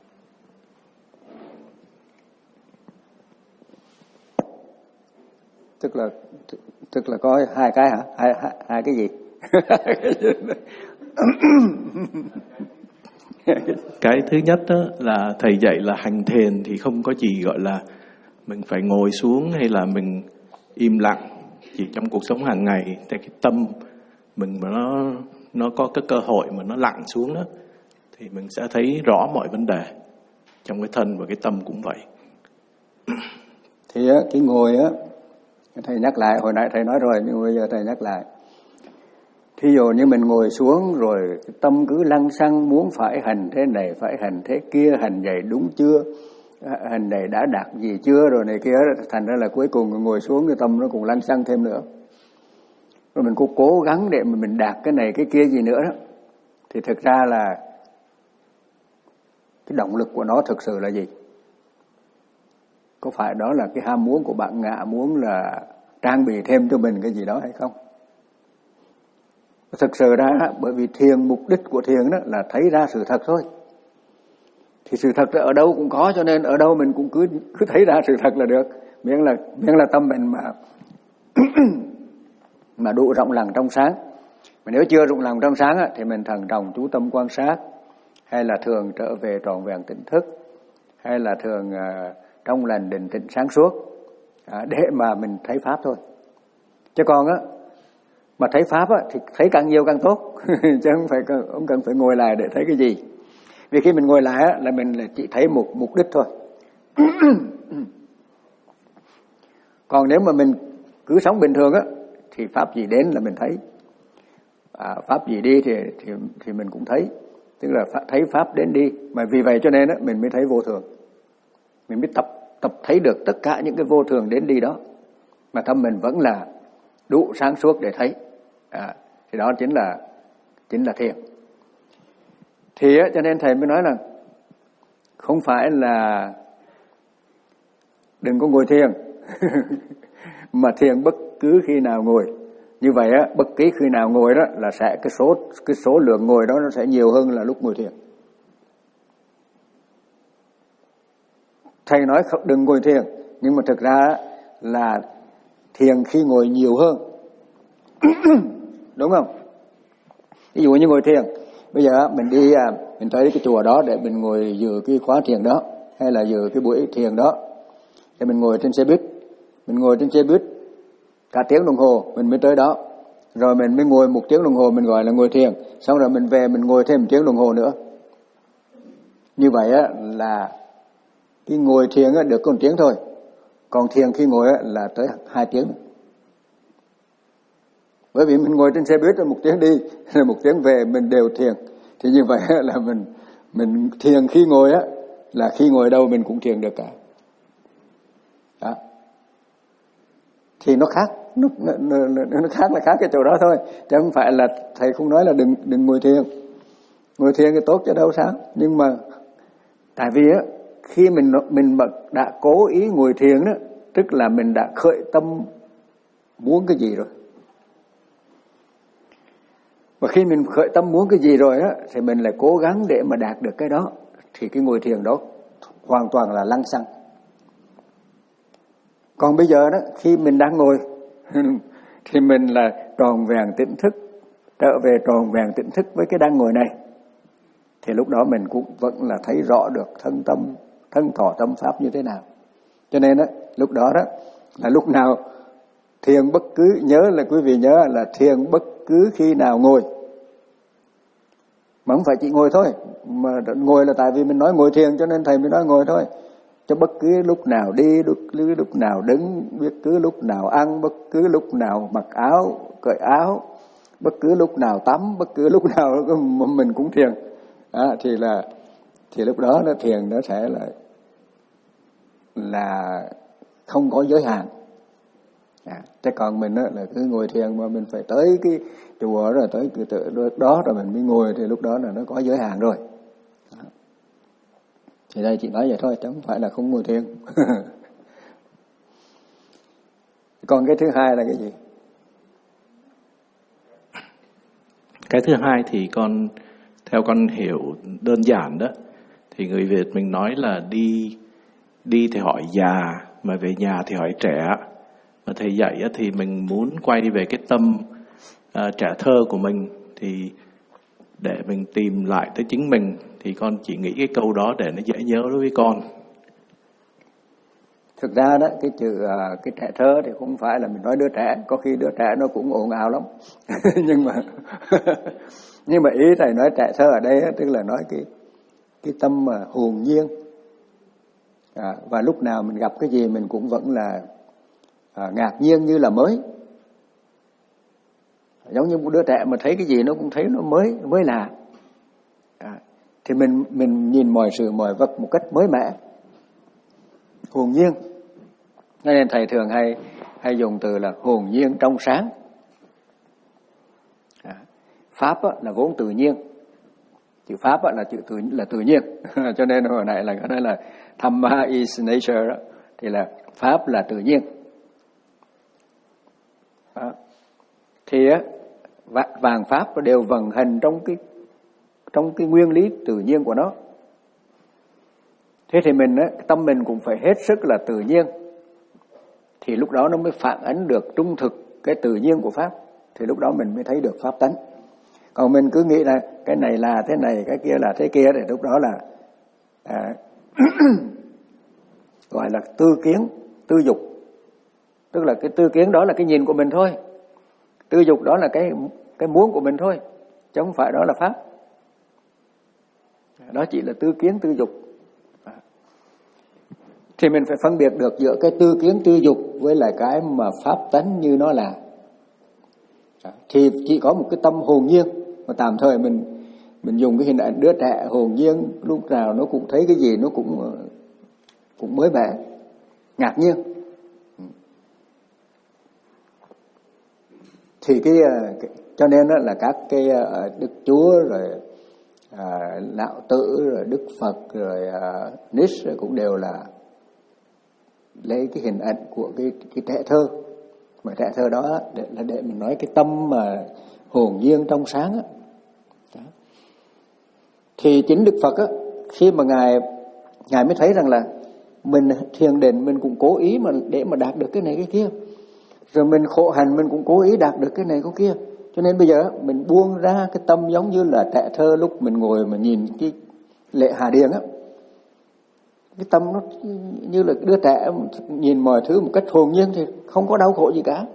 Tức là tức là có hai cái hả? Hai hai, hai cái gì? Cái thứ nhất đó là thầy dạy là hành thiền thì không có gì gọi là mình phải ngồi xuống hay là mình im lặng. Chỉ trong cuộc sống hàng ngày, thì cái tâm mình mà nó nó có cái cơ hội mà nó lặng xuống đó, thì mình sẽ thấy rõ mọi vấn đề trong cái thân và cái tâm cũng vậy. Thì á, cái ngồi á, thầy nhắc lại, hồi nãy thầy nói rồi nhưng bây giờ thầy nhắc lại. Thí dụ như mình ngồi xuống rồi cái tâm cứ lăng xăng muốn phải hành thế này, phải hành thế kia, hành vậy đúng chưa, hành này đã đạt gì chưa rồi này kia, thành ra là cuối cùng ngồi xuống cái tâm nó cũng lăng xăng thêm nữa. Rồi mình cũng cố gắng để mà mình đạt cái này cái kia gì nữa đó, thì thực ra là cái động lực của nó thực sự là gì? Có phải đó là cái ham muốn của bạn ngạ muốn là trang bị thêm cho mình cái gì đó hay không? Thực sự ra, bởi vì thiền, mục đích của thiền đó là thấy ra sự thật thôi. Thì sự thật ở đâu cũng có, cho nên ở đâu mình cũng cứ cứ thấy ra sự thật là được. Miễn là miễn là tâm mình mà mà đủ rộng lặng trong sáng. Mà nếu chưa rộng lặng trong sáng á, thì mình thận trọng chú tâm quan sát, hay là thường trở về trọn vẹn tỉnh thức, hay là thường uh, trong lành định tĩnh sáng suốt, à, để mà mình thấy pháp thôi. Chứ còn á, mà thấy pháp á, thì thấy càng nhiều càng tốt, chứ không phải không cần phải ngồi lại để thấy cái gì. Vì khi mình ngồi lại á, là mình là chỉ thấy một mục đích thôi. Còn nếu mà mình cứ sống bình thường á, thì pháp gì đến là mình thấy, à, pháp gì đi thì thì thì mình cũng thấy, tức là thấy pháp đến đi. Mà vì vậy cho nên á, mình mới thấy vô thường, mình mới tập tập thấy được tất cả những cái vô thường đến đi đó, mà tâm mình vẫn là đủ sáng suốt để thấy, à, thì đó chính là chính là thiền. Thì á, cho nên thầy mới nói là không phải là đừng có ngồi thiền mà thiền bất cứ khi nào ngồi. Như vậy á, bất kỳ khi nào ngồi đó là sẽ cái số cái số lượng ngồi đó nó sẽ nhiều hơn là lúc ngồi thiền. Thầy nói đừng ngồi thiền, nhưng mà thực ra là thiền khi ngồi nhiều hơn. Đúng không? Ví dụ như ngồi thiền, bây giờ mình đi mình tới cái chùa đó để mình ngồi dự cái khóa thiền đó, hay là dự cái buổi thiền đó, thì mình ngồi trên xe buýt, mình ngồi trên xe buýt cả tiếng đồng hồ mình mới tới đó, rồi mình mới ngồi một tiếng đồng hồ mình gọi là ngồi thiền, xong rồi mình về mình ngồi thêm một tiếng đồng hồ nữa. Như vậy á, là cái ngồi thiền á, được có một tiếng thôi, còn thiền khi ngồi á, là tới hai tiếng. Bởi vì mình ngồi trên xe buýt là một tiếng đi, rồi một tiếng về mình đều thiền. Thì như vậy á, là mình mình thiền khi ngồi á, là khi ngồi đâu mình cũng thiền được cả. Đó. Thì nó khác, nó, nó, nó, nó khác là khác cái chỗ đó thôi, chứ không phải là thầy không nói là đừng đừng ngồi thiền. Ngồi thiền thì tốt chứ đâu sao. Nhưng mà tại vì á, khi mình mình đã cố ý ngồi thiền đó, tức là mình đã khởi tâm muốn cái gì rồi. Và khi mình khởi tâm muốn cái gì rồi á, thì mình lại cố gắng để mà đạt được cái đó, thì cái ngồi thiền đó hoàn toàn là lăng xăng. Còn bây giờ đó, khi mình đang ngồi thì mình là tròn vẹn tỉnh thức, trở về tròn vẹn tỉnh thức với cái đang ngồi này, thì lúc đó mình cũng vẫn là thấy rõ được thân tâm, thân thọ tâm pháp như thế nào. Cho nên đó, lúc đó đó là lúc nào thiền bất cứ, nhớ là quý vị nhớ là thiền bất cứ khi nào ngồi. Mà không phải chỉ ngồi thôi, mà ngồi là tại vì mình nói ngồi thiền cho nên thầy mới nói ngồi thôi. Cho bất cứ lúc nào đi, bất cứ lúc nào đứng, bất cứ lúc nào ăn, bất cứ lúc nào mặc áo, cởi áo, bất cứ lúc nào tắm, bất cứ lúc nào mình cũng thiền. À, thì là thì lúc đó nó thiền nó sẽ là là không có giới hạn. À, chứ còn mình đó, là cứ ngồi thiền mà mình phải tới cái chùa rồi tới cái tự đó rồi mình mới ngồi, thì lúc đó là nó có giới hạn rồi. Đó. Thì đây chị nói vậy thôi, chứ không phải là không ngồi thiền. Còn cái thứ hai là cái gì? Cái thứ hai thì con theo con hiểu đơn giản đó, thì người Việt mình nói là đi đi thì hỏi già, mà về nhà thì hỏi trẻ. Mà thầy dạy thì mình muốn quay về cái tâm uh, trẻ thơ của mình, thì để mình tìm lại tới chính mình, thì con chỉ nghĩ cái câu đó để nó dễ nhớ đối với con. Thực ra đó, cái chữ uh, cái trẻ thơ thì không phải là mình nói đứa trẻ, có khi đứa trẻ nó cũng ồn ào lắm. nhưng mà nhưng mà ý thầy nói trẻ thơ ở đây tức là nói cái cái tâm mà hồn nhiên. À, và lúc nào mình gặp cái gì mình cũng vẫn là à, ngạc nhiên như là mới. Giống như một đứa trẻ mà thấy cái gì nó cũng thấy nó mới, mới lạ. À, thì mình mình nhìn mọi sự mọi vật một cách mới mẻ, hồn nhiên. Nên thầy thường hay hay dùng từ là hồn nhiên trong sáng. À, pháp á, là vốn tự nhiên. Chữ pháp á, là chữ tự là tự nhiên. Cho nên hồi nãy là cái đó là Dhamma is nature đó, thì là pháp là tự nhiên. Đó. Thì á, vạn pháp đều vận hành trong cái trong cái nguyên lý tự nhiên của nó. Thế thì mình á, tâm mình cũng phải hết sức là tự nhiên, thì lúc đó nó mới phản ánh được trung thực cái tự nhiên của pháp, thì lúc đó mình mới thấy được pháp tánh. Còn mình cứ nghĩ là cái này là thế này, cái kia là thế kia, thì lúc đó là à, gọi là tư kiến, tư dục. Tức là cái tư kiến đó là cái nhìn của mình thôi, tư dục đó là cái cái muốn của mình thôi, chứ không phải đó là pháp. Đó chỉ là tư kiến tư dục. Thì mình phải phân biệt được giữa cái tư kiến tư dục với lại cái mà pháp tánh như nó là. Thì chỉ có một cái tâm hồn nhiên, mà tạm thời mình mình dùng cái hình ảnh đứa trẻ hồn nhiên, lúc nào nó cũng thấy cái gì nó cũng cũng mới mẻ, ngạc nhiên. Thì cái, cái cho nên đó là các cái Đức Chúa rồi à, Lão Tử rồi Đức Phật rồi à, Nietzsche cũng đều là lấy cái hình ảnh của cái cái trẻ thơ. Mà trẻ thơ đó để, là để mình nói cái tâm mà hồn nhiên trong sáng á. Đó. Thì chính Đức Phật á, khi mà ngài ngài mới thấy rằng là mình thiền định mình cũng cố ý mà để mà đạt được cái này cái kia, rồi mình khổ hành mình cũng cố ý đạt được cái này cái kia. Cho nên bây giờ mình buông ra cái tâm giống như là trẻ thơ lúc mình ngồi mà nhìn cái lễ Hà Điền á, cái tâm nó như là đứa trẻ nhìn mọi thứ một cách hồn nhiên thì không có đau khổ gì cả.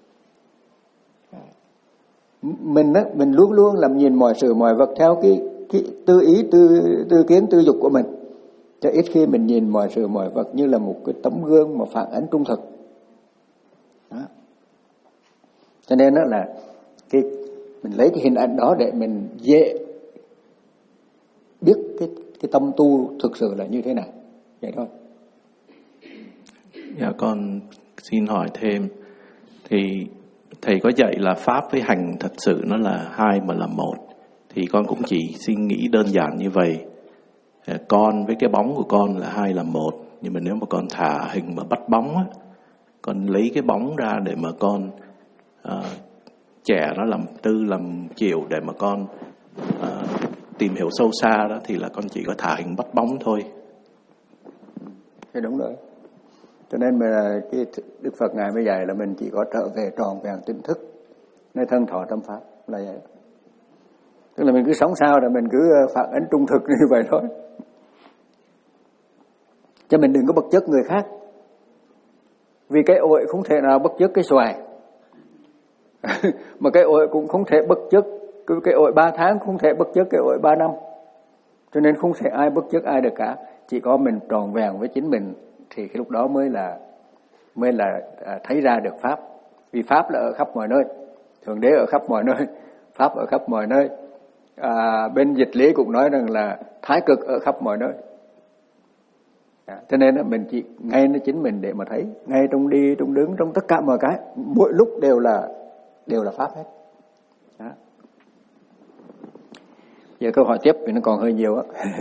Mình á, mình luôn luôn làm nhìn mọi sự mọi vật theo cái, cái tư ý tư tư kiến tư dục của mình, cho ít khi mình nhìn mọi sự mọi vật như là một cái tấm gương mà phản ánh trung thực. Đó. Cho nên đó là cái mình lấy cái hình ảnh đó để mình dễ biết cái cái tâm tu thực sự là như thế nào. Vậy thôi. Dạ con xin hỏi thêm, thì thầy có dạy là pháp với hành thật sự nó là hai mà là một, thì con cũng chỉ suy nghĩ đơn giản như vậy. Con với cái bóng của con là hai là một, nhưng mà nếu mà con thả hình mà bắt bóng á, con lấy cái bóng ra để mà con uh, chẻ nó làm tư làm chiều để mà con uh, tìm hiểu sâu xa đó, thì là con chỉ có thả hình bắt bóng thôi. Thế đúng rồi. Cho nên mà cái Đức Phật Ngài mới dạy là mình chỉ có trở về tròn vẹn tỉnh thức, nơi thân thọ tâm pháp là vậy. Tức là mình cứ sống sao là mình cứ phản ánh trung thực như vậy thôi. Cho mình đừng có bất chấp người khác. Vì cái ổi không thể nào bất chấp cái xoài. Mà cái ổi cũng không thể bất chấp cái ổi ba tháng, không thể bất chấp cái ổi ba năm. Cho nên không thể ai bất chấp ai được cả. Chỉ có mình tròn vẹn với chính mình thì cái lúc đó mới là mới là thấy ra được pháp. Vì pháp là ở khắp mọi nơi, Thượng Đế ở khắp mọi nơi, pháp ở khắp mọi nơi. À, bên dịch lý cũng nói rằng là thái cực ở khắp mọi nơi. À, cho nên là mình chỉ ngay nó chính mình để mà thấy, ngay trong đi, trong đứng, trong tất cả mọi cái, mỗi lúc đều là đều là pháp hết. Đó. Giờ câu hỏi tiếp vì nó còn hơi nhiều á.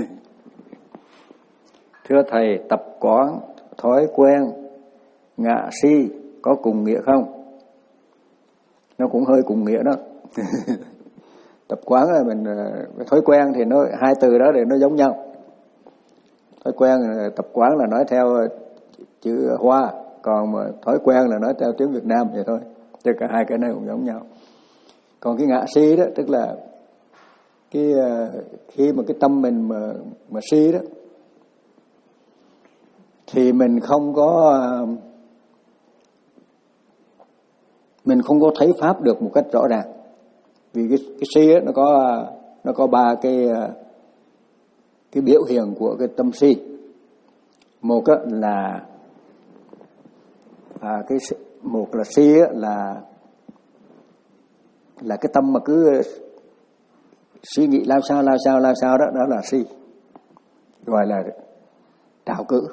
Thưa thầy, tập quán, thói quen, ngạ si có cùng nghĩa không? Nó cũng hơi cùng nghĩa đó. Tập quán là mình, thói quen thì nó hai từ đó để nó giống nhau. Thói quen, tập quán là nói theo chữ Hoa, còn mà thói quen là nói theo tiếng Việt Nam vậy thôi. Chứ cả hai cái này cũng giống nhau. Còn cái ngạ si đó, tức là cái khi mà cái tâm mình mà mà si đó, thì mình không có mình không có thấy pháp được một cách rõ ràng. Vì cái cái si đó, nó có nó có ba cái cái biểu hiện của cái tâm si. Một là à, cái một là si là là cái tâm mà cứ suy nghĩ lao sao lao sao lao sao đó, đó là si, gọi là trạo cử.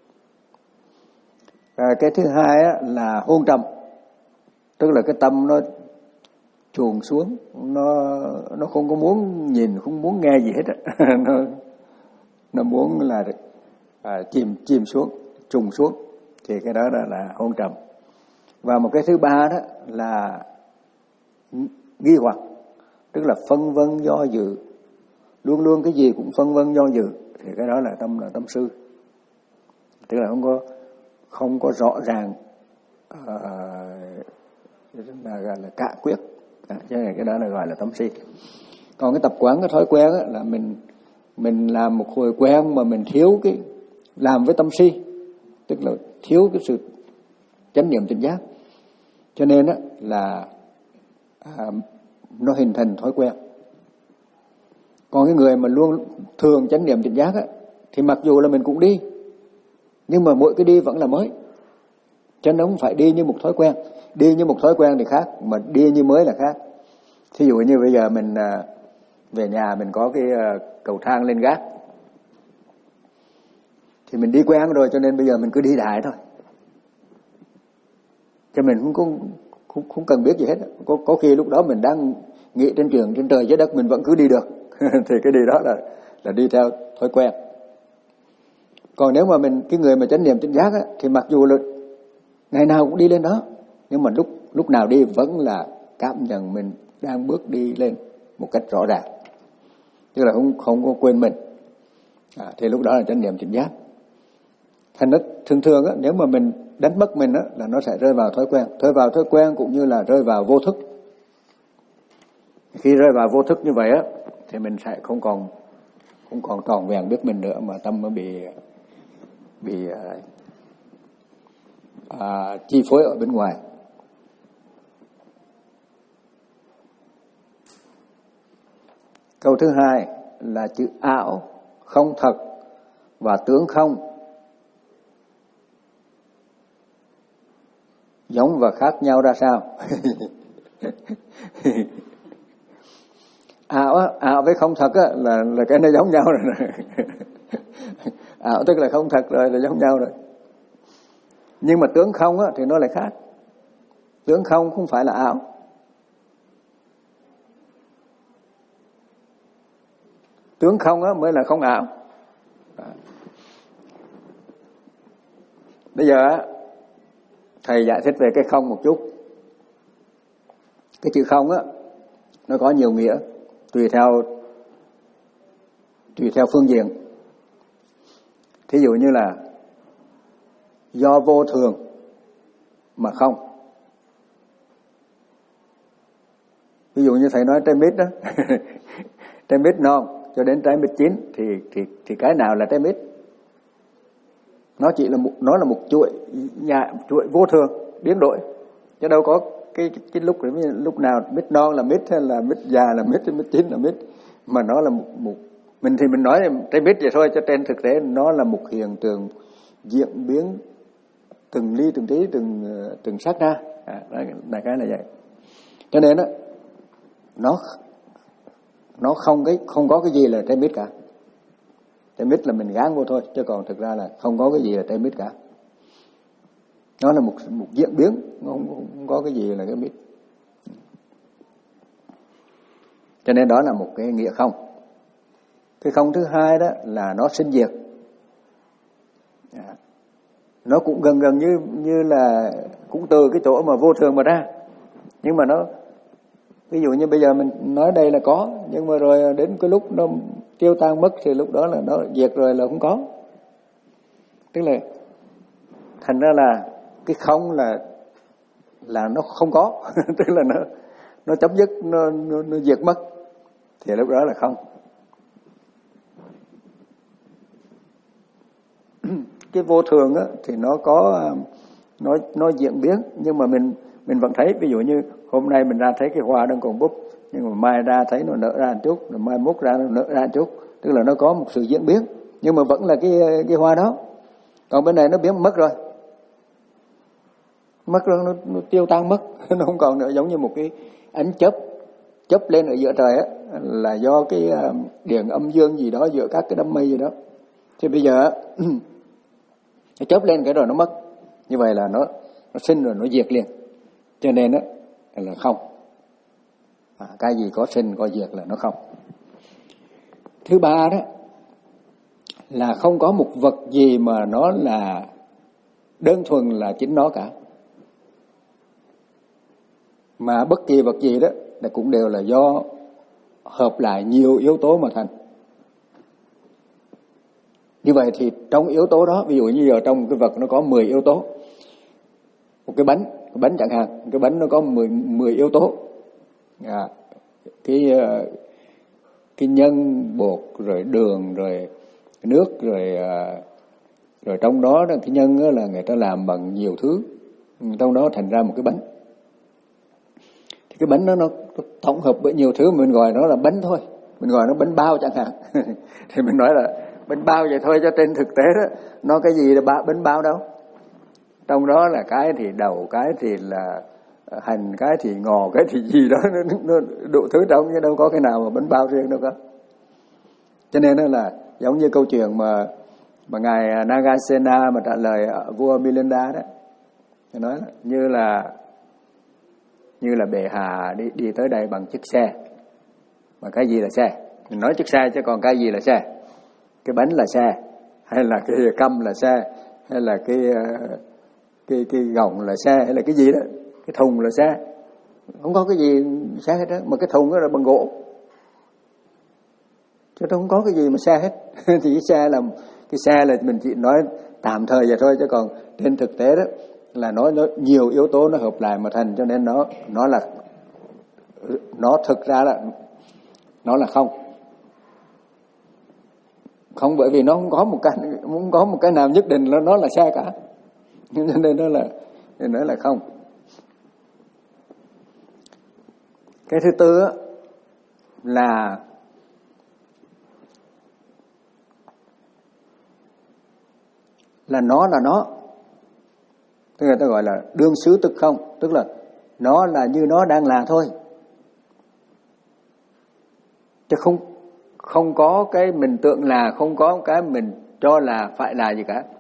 À, cái thứ hai á, là hôn trầm, tức là cái tâm nó chuồn xuống, nó nó không có muốn nhìn, không muốn nghe gì hết á. nó nó muốn là à, chìm chìm xuống, trùng xuống, thì cái đó là, là hôn trầm. Và một cái thứ ba đó là nghi hoặc, tức là phân vân do dự, luôn luôn cái gì cũng phân vân do dự, thì cái đó là tâm là tâm sư, tức là không có không có rõ ràng, uh, là gọi là cạ quyết, à, chứ cái đó là gọi là tâm si. Còn cái tập quán, cái thói quen á, là mình mình làm một hồi quen mà mình thiếu cái làm với tâm si, tức là thiếu cái sự chánh niệm tỉnh giác, cho nên á là à, nó hình thành thói quen. Còn cái người mà luôn thường chánh niệm tỉnh giác á, thì mặc dù là mình cũng đi, nhưng mà mỗi cái đi vẫn là mới, cho nên nó không phải đi như một thói quen. Đi như một thói quen thì khác, mà đi như mới là khác. Thí dụ như bây giờ mình à, về nhà mình có cái à, cầu thang lên gác, thì mình đi quen rồi, cho nên bây giờ mình cứ đi đại thôi, cho mình không có không, không cần biết gì hết. Có, có khi lúc đó mình đang nghĩ trên trường trên trời dưới đất, mình vẫn cứ đi được. Thì cái đi đó là là đi theo thói quen. Còn nếu mà mình cái người mà chánh niệm tỉnh giác á, thì mặc dù là ngày nào cũng đi lên đó, nhưng mà lúc lúc nào đi vẫn là cảm nhận mình đang bước đi lên một cách rõ ràng, tức là không không có quên mình. À, thì lúc đó là chánh niệm tỉnh giác. Thành rất thường thường á, nếu mà mình đánh mất mình á, là nó sẽ rơi vào thói quen. Rơi vào thói quen cũng như là rơi vào vô thức. Khi rơi vào vô thức như vậy á, thì mình sẽ không còn không còn tròn vẹn biết mình nữa, mà tâm nó bị bị à, chi phối ở bên ngoài. Câu thứ hai là chữ ảo, không thật và tướng không, giống và khác nhau ra sao? ảo á, ảo với không thật á, là là cái nó giống nhau rồi. Ảo tức là không thật rồi, là giống nhau rồi. Nhưng mà tướng không á, thì nó lại khác. Tướng không không phải là ảo. Tướng không á mới là không ảo. Bây giờ á, thầy giải thích về cái không một chút. Cái chữ không á, nó có nhiều nghĩa, tùy theo tùy theo phương diện. Thí dụ như là do vô thường mà không. Ví dụ như thầy nói trái mít đó, trái mít non cho đến trái mít chín thì thì thì cái nào là trái mít? Nó chỉ là một nó là một chuỗi nhà chuỗi vô thường biến đổi, chứ đâu có cái cái, cái lúc lúc nào mít non là mít hay là mít già là mít hay mít chín là mít, mà nó là một, một mình thì mình nói trái mít vậy thôi, cho trên thực tế nó là một hiện tượng diễn biến từng ly từng tí từng từng sát na, à, đại cái là vậy. Cho nên đó, nó nó không cái không có cái gì là trái mít cả. Trái mít là mình gán vô thôi, chứ còn thực ra là không có cái gì là trái mít cả. Nó là một một diễn biến, nó không, không có cái gì là cái mít. Cho nên đó là một cái nghĩa không. Cái không thứ hai đó là nó sinh diệt. À, nó cũng gần gần như như là cũng từ cái chỗ mà vô thường mà ra, nhưng mà nó ví dụ như bây giờ mình nói đây là có, nhưng mà rồi đến cái lúc nó tiêu tan mất thì lúc đó là nó diệt rồi là không có. Tức là thành ra là cái không là là nó không có, tức là nó nó chấm dứt, nó, nó nó diệt mất, thì lúc đó là không. Cái vô thường á thì nó có nó nó diễn biến, nhưng mà mình mình vẫn thấy, ví dụ như hôm nay mình ra thấy cái hoa đang còn búp, nhưng mà mai ra thấy nó nở ra một chút, rồi mai mốt ra nó nở ra một chút, tức là nó có một sự diễn biến, nhưng mà vẫn là cái cái hoa đó. Còn bên này nó biến mất rồi, mất rồi, nó, nó tiêu tan mất, nó không còn nữa, giống như một cái ánh chớp chớp lên ở giữa trời á, là do cái điện âm dương gì đó giữa các cái đám mây gì đó. Thì bây giờ nó chớp lên cái rồi nó mất, như vậy là nó nó sinh rồi nó diệt liền. Cho nên á là không. À, cái gì có sinh có diệt là nó không. Thứ ba đó là không có một vật gì mà nó là đơn thuần là chính nó cả, mà bất kỳ vật gì đó là cũng đều là do hợp lại nhiều yếu tố mà thành. Như vậy thì trong yếu tố đó, ví dụ như giờ trong cái vật nó có mười yếu tố. Một cái bánh, cái bánh chẳng hạn, cái bánh nó có mười, mười yếu tố. À, cái cái nhân, bột, rồi đường, rồi nước, rồi rồi trong đó cái nhân là người ta làm bằng nhiều thứ, trong đó thành ra một cái bánh. Thì cái bánh đó nó, nó tổng hợp với nhiều thứ, mình gọi nó là bánh thôi, mình gọi nó bánh bao chẳng hạn. Thì mình nói là bánh bao vậy thôi, cho trên thực tế đó nó cái gì là bánh bao đâu. Trong đó là cái thì đầu, cái thì là hành, cái thì ngò, cái thì gì đó, nó, nó đủ thứ trong, chứ đâu có cái nào mà bánh bao riêng đâu có. Cho nên là giống như câu chuyện mà mà ngài Nagasena mà trả lời vua Milinda đó, nói là, như là như là bệ hạ đi đi tới đây bằng chiếc xe. Mà cái gì là xe? Mình nói chiếc xe chứ còn cái gì là xe? Cái bánh là xe, hay là cái căm là xe, hay là cái cái cái gọng là xe, hay là cái gì đó, cái thùng là xe. Không có cái gì xe hết đó, mà cái thùng đó là bằng gỗ, chứ không có cái gì mà xe hết. Thì cái xe là cái xe là mình chỉ nói tạm thời vậy thôi, chứ còn trên thực tế đó là nó, nó nhiều yếu tố nó hợp lại mà thành, cho nên nó nó là nó thực ra là nó là không. Không, bởi vì nó không có một cái không có một cái nào nhất định là nó là xe cả, cho nên nó là nó là không. Cái thứ tư là là nó là nó, tức là ta gọi là đương xứ tức không, tức là nó là như nó đang là thôi. chứ không không có cái mình tưởng là, không có cái mình cho là phải là gì cả.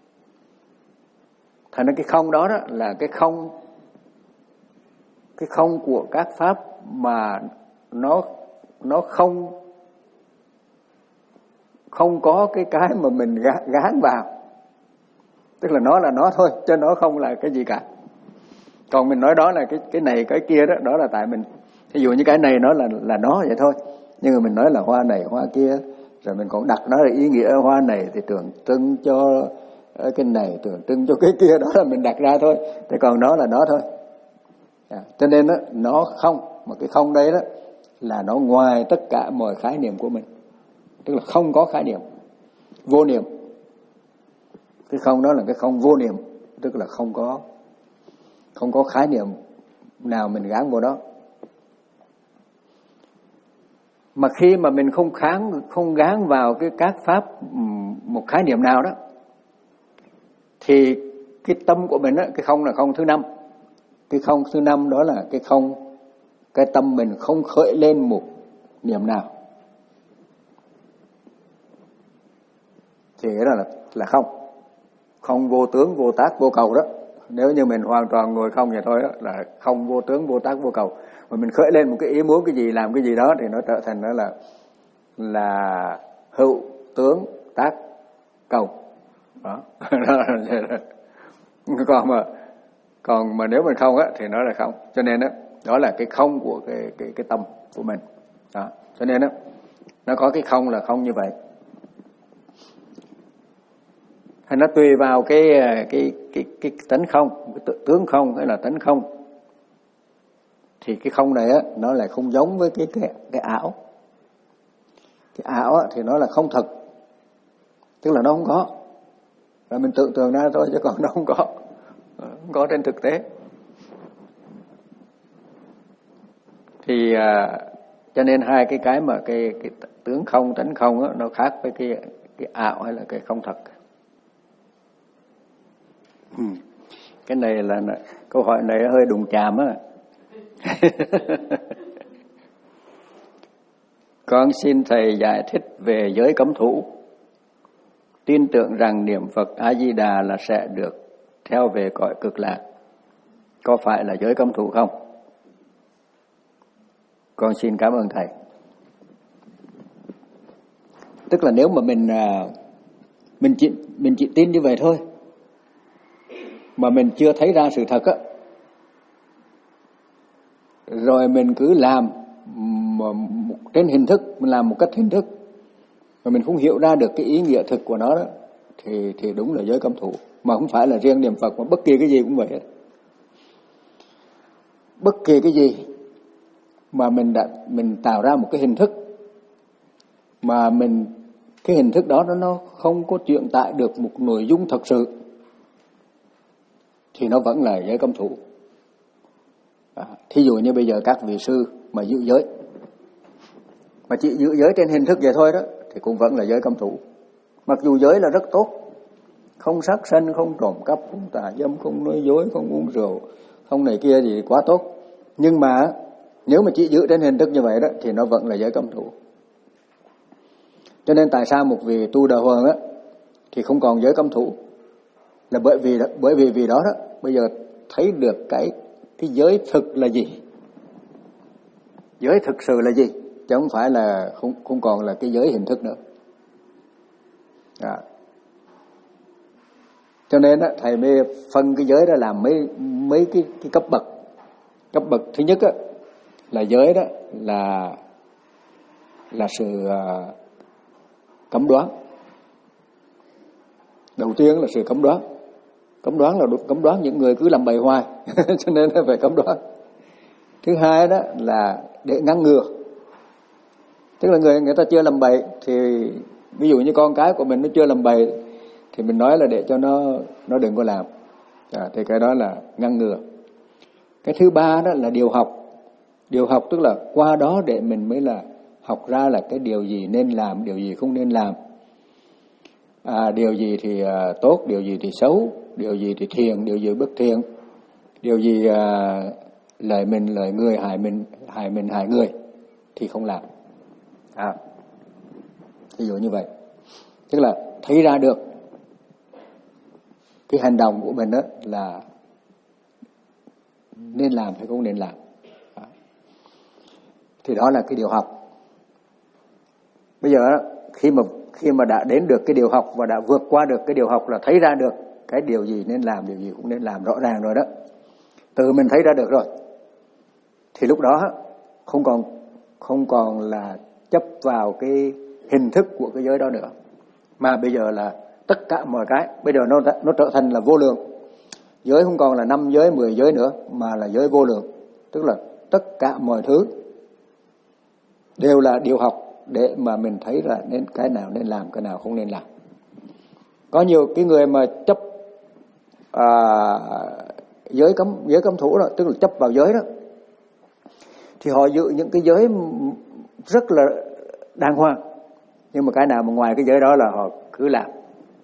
Thành ra cái không đó, đó là cái không cái không của các pháp mà nó nó không không có cái cái mà mình gán vào, tức là nó là nó thôi chứ nó không là cái gì cả. Còn mình nói đó là cái cái này cái kia đó, đó là tại mình, ví dụ như cái này nó là là nó vậy thôi, nhưng mà mình nói là hoa này hoa kia, rồi mình còn đặt nó là ý nghĩa hoa này thì tượng trưng cho cái này, tượng trưng cho cái kia, đó là mình đặt ra thôi, thế còn nó là nó thôi. À, cho nên đó, nó không, mà cái không đấy đó là nó ngoài tất cả mọi khái niệm của mình, tức là không có khái niệm, vô niệm. Cái không đó là cái không vô niệm, tức là không có không có khái niệm nào mình gán vào đó. Mà khi mà mình không kháng không gán vào cái các pháp một khái niệm nào đó, thì cái tâm của mình đó, cái không là không thứ năm. Cái không thứ năm đó là cái không, cái tâm mình không khởi lên một niệm nào, thì cái đó là là không. Không vô tướng vô tác vô cầu đó. Nếu như mình hoàn toàn ngồi không vậy thôi đó, là không vô tướng vô tác vô cầu. Mà mình khởi lên một cái ý muốn cái gì, làm cái gì đó, thì nó trở thành đó là là hữu tướng tác cầu đó. còn mà còn mà nếu mình không á thì nó là không. Cho nên đó, đó là cái không của cái cái cái tâm của mình đó. Cho nên đó, nó có cái không là không như vậy. Hay nó tùy vào cái cái cái cái tánh không, cái tướng không hay là tánh không, thì cái không này á nó lại không giống với cái cái cái ảo. Cái ảo á thì nó là không thật, tức là nó không có, và mình tưởng tượng ra thôi, chứ còn nó không có, không có trên thực tế. Thì à, cho nên hai cái cái mà cái cái tướng không, tánh không á, nó khác với cái cái ảo hay là cái không thật. Ừ. Cái này là câu hỏi này hơi đụng chạm á. Con xin thầy giải thích về giới cấm thủ. Tin tưởng rằng niệm Phật A Di Đà là sẽ được theo về cõi cực lạc, có phải là giới cấm thủ không? Con xin cảm ơn thầy. Tức là nếu mà mình mình chỉ mình chỉ tin như vậy thôi, mà mình chưa thấy ra sự thật á, rồi mình cứ làm trên hình thức, mình làm một cách hình thức, mà mình không hiểu ra được cái ý nghĩa thực của nó đó, thì thì đúng là giới cấm thủ. Mà không phải là riêng niệm Phật, mà bất kỳ cái gì cũng vậy hết. Bất kỳ cái gì mà mình đã mình tạo ra một cái hình thức, mà mình cái hình thức đó nó không có truyền tải được một nội dung thật sự, thì nó vẫn là giới cấm thủ. À, thí dụ như bây giờ các vị sư mà giữ giới, mà chỉ giữ giới trên hình thức vậy thôi đó, thì cũng vẫn là giới cấm thủ. Mặc dù giới là rất tốt, không sát sanh, không trộm cắp, không tà dâm, không nói dối, không uống rượu, không này kia gì quá tốt. Nhưng mà nếu mà chỉ giữ trên hình thức như vậy đó, thì nó vẫn là giới cấm thủ. Cho nên tại sao một vị tu đà hoàng á thì không còn giới cấm thủ, là bởi vì đó, bởi vì vì đó đó bây giờ thấy được cái cái giới thực là gì, giới thực sự là gì, chứ không phải là không không còn là cái giới hình thức nữa. À. Cho nên á thầy mới phân cái giới đó làm mấy mấy cái, cái cấp bậc. Cấp bậc thứ nhất á là giới đó là là sự uh, cấm đoán. Đầu tiên là sự cấm đoán. Cấm đoán là cấm đoán những người cứ làm bậy hoài, cho nên phải cấm đoán. Thứ hai đó là để ngăn ngừa. Tức là người người ta chưa làm bậy, thì ví dụ như con cái của mình nó chưa làm bậy, thì mình nói là để cho nó nó đừng có làm. À, thì cái đó là ngăn ngừa. Cái thứ ba đó là điều học. Điều học tức là qua đó để mình mới là học ra là cái điều gì nên làm, điều gì không nên làm. À, điều gì thì à, tốt, điều gì thì xấu, điều gì thì thiện, điều gì bất thiện, điều gì à, lợi mình lợi người, hại mình hại mình hại người thì không làm. À, ví dụ như vậy, tức là thấy ra được cái hành động của mình đó là nên làm hay không nên làm. À, thì đó là cái điều học. Bây giờ khi mà khi mà đã đến được cái điều học và đã vượt qua được cái điều học là thấy ra được cái điều gì nên làm, điều gì cũng nên làm rõ ràng rồi đó, tự mình thấy ra được rồi, thì lúc đó không còn không còn là chấp vào cái hình thức của cái giới đó nữa, mà bây giờ là tất cả mọi cái bây giờ nó nó trở thành là vô lượng. Giới không còn là năm giới, mười giới nữa, mà là giới vô lượng, tức là tất cả mọi thứ đều là điều học để mà mình thấy là nên cái nào nên làm, cái nào không nên làm. Có nhiều cái người mà chấp à, giới cấm giới cấm thủ đó, tức là chấp vào giới đó, thì họ giữ những cái giới rất là đàng hoàng, nhưng mà cái nào mà ngoài cái giới đó là họ cứ làm.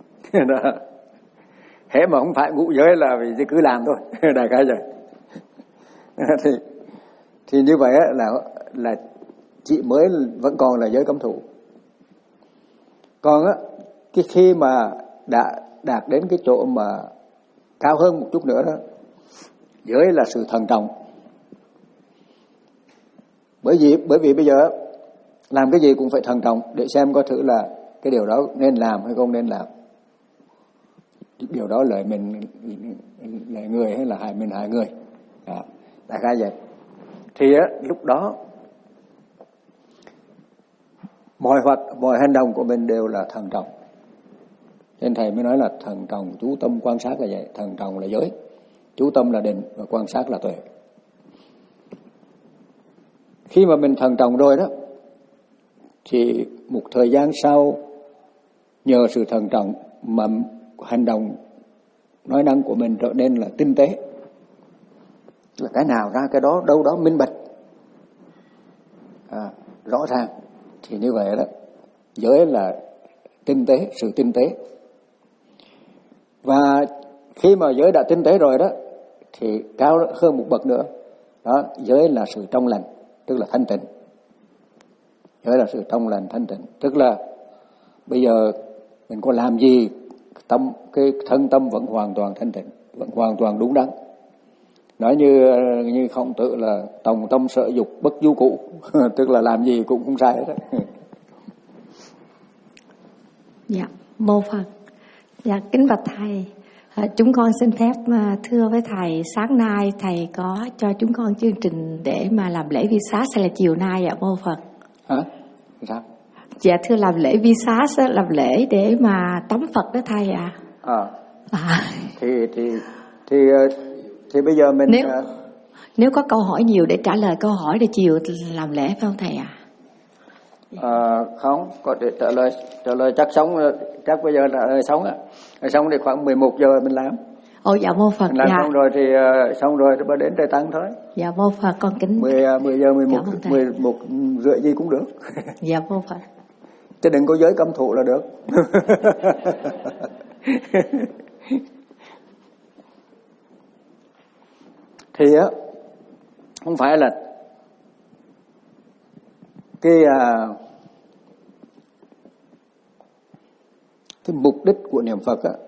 Hễ mà không phải ngũ giới là vì cứ làm thôi. Đại khái vậy. thì thì như vậy là là chị mới vẫn còn là giới cấm thủ. Còn á, cái khi mà đã đạt đến cái chỗ mà cao hơn một chút nữa đó, giới là sự thận trọng. Bởi vì bởi vì bây giờ làm cái gì cũng phải thận trọng để xem có thử là cái điều đó nên làm hay không nên làm. Điều đó lợi mình lợi người hay là hại mình hại người. Đó, đại khái vậy. Thì á, lúc đó mọi hoạt mọi hành động của mình đều là thận trọng. Nên thầy mới nói là thận trọng, chú tâm, quan sát là vậy. Thận trọng là giới, chú tâm là định, và quan sát là tuệ. Khi mà mình thận trọng rồi đó, thì một thời gian sau, nhờ sự thận trọng mà hành động nói năng của mình trở nên là tinh tế, là cái nào ra cái đó, đâu đó minh bạch, à, rõ ràng. Thì như vậy đó, giới là tinh tế, sự tinh tế. Và khi mà giới đã tinh tế rồi đó, thì cao hơn một bậc nữa, đó, giới là sự trong lành, tức là thanh tịnh. Giới là sự trong lành thanh tịnh, tức là bây giờ mình có làm gì, tâm cái thân tâm vẫn hoàn toàn thanh tịnh, vẫn hoàn toàn đúng đắn. Nói như như Khổng Tử là tòng tâm sở dục bất du cụ, tức là làm gì cũng không sai hết đó. Dạ, mô Phật. Dạ, kính bạch thầy, à, chúng con xin phép à, thưa với thầy, sáng nay thầy có cho chúng con chương trình để mà làm lễ vi xá sẽ là chiều nay ạ, mô Phật. Hả? Sao? Dạ thưa, làm lễ vi xá sẽ làm lễ để mà tắm Phật đó thầy ạ. À. À. À. Thì thì thì thì bây giờ mình nếu nếu có câu hỏi nhiều để trả lời câu hỏi để chiều làm lễ phải không thầy ạ? À? À, không, có để trả lời trả lời chắc sống, chắc bây giờ là sống á, sống thì khoảng mười một giờ mình làm. Ồ dạ mô Phật. Mình làm dạ. xong rồi thì uh, xong rồi mới đến Tây Tăng thôi. Dạ mô Phật, con kính mười mười giờ mười một mười một rưỡi gì cũng được. Dạ mô Phật. Chứ đừng có giới cấm thủ là được. Thì á, không phải là cái uh, cái mục đích của niệm Phật á,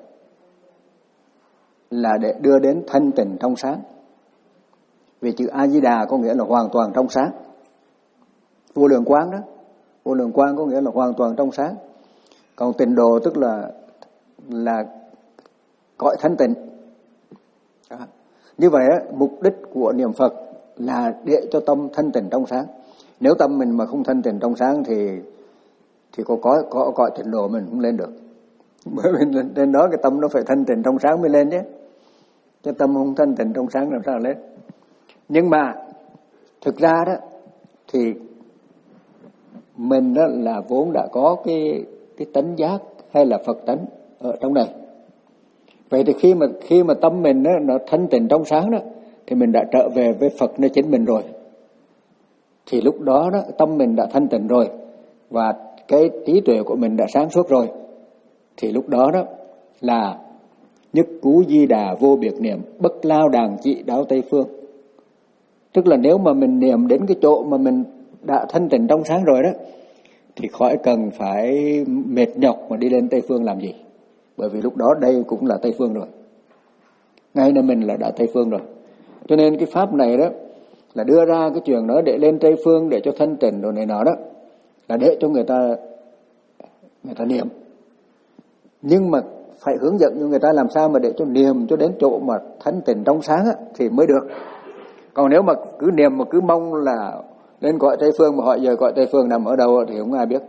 là để đưa đến thanh tịnh trong sáng. Vì chữ A Di Đà có nghĩa là hoàn toàn trong sáng. Vô lượng quang đó, vô lượng quang có nghĩa là hoàn toàn trong sáng. Còn tịnh độ tức là là cõi thanh tịnh. Đó. Như vậy á, mục đích của niệm Phật là để cho tâm thanh tịnh trong sáng. Nếu tâm mình mà không thanh tịnh trong sáng thì thì có có có cõi tịnh độ mình không lên được. Bởi vì trên đó cái tâm nó phải thanh tịnh trong sáng mới lên chứ. Cái tâm không thanh tịnh trong sáng làm sao lên. Nhưng mà thực ra đó thì mình đó là vốn đã có cái cái tánh giác hay là Phật tánh ở trong này. Vậy thì khi mà khi mà tâm mình đó, nó thanh tịnh trong sáng đó, thì mình đã trở về với Phật nơi chính mình rồi. Thì lúc đó đó tâm mình đã thanh tịnh rồi và cái trí tuệ của mình đã sáng suốt rồi. Thì lúc đó đó là nhất cú di đà vô biệt niệm, bất lao đàng trị đáo Tây phương. Tức là nếu mà mình niệm đến cái chỗ mà mình đã thanh tịnh trong sáng rồi đó, thì khỏi cần phải mệt nhọc mà đi lên Tây Phương làm gì. Bởi vì lúc đó đây cũng là Tây Phương rồi. Ngay nơi mình là đã Tây Phương rồi. Cho nên cái pháp này đó là đưa ra cái chuyện đó để lên Tây Phương, để cho thanh tịnh rồi này nọ đó, là để cho người ta người ta niệm. Nhưng mà phải hướng dẫn cho người ta làm sao mà để cho niệm cho đến chỗ mà thanh tịnh trong sáng á, thì mới được. Còn nếu mà cứ niệm mà cứ mong là lên cõi Tây Phương mà hỏi giờ cõi Tây Phương nằm ở đâu thì không ai biết.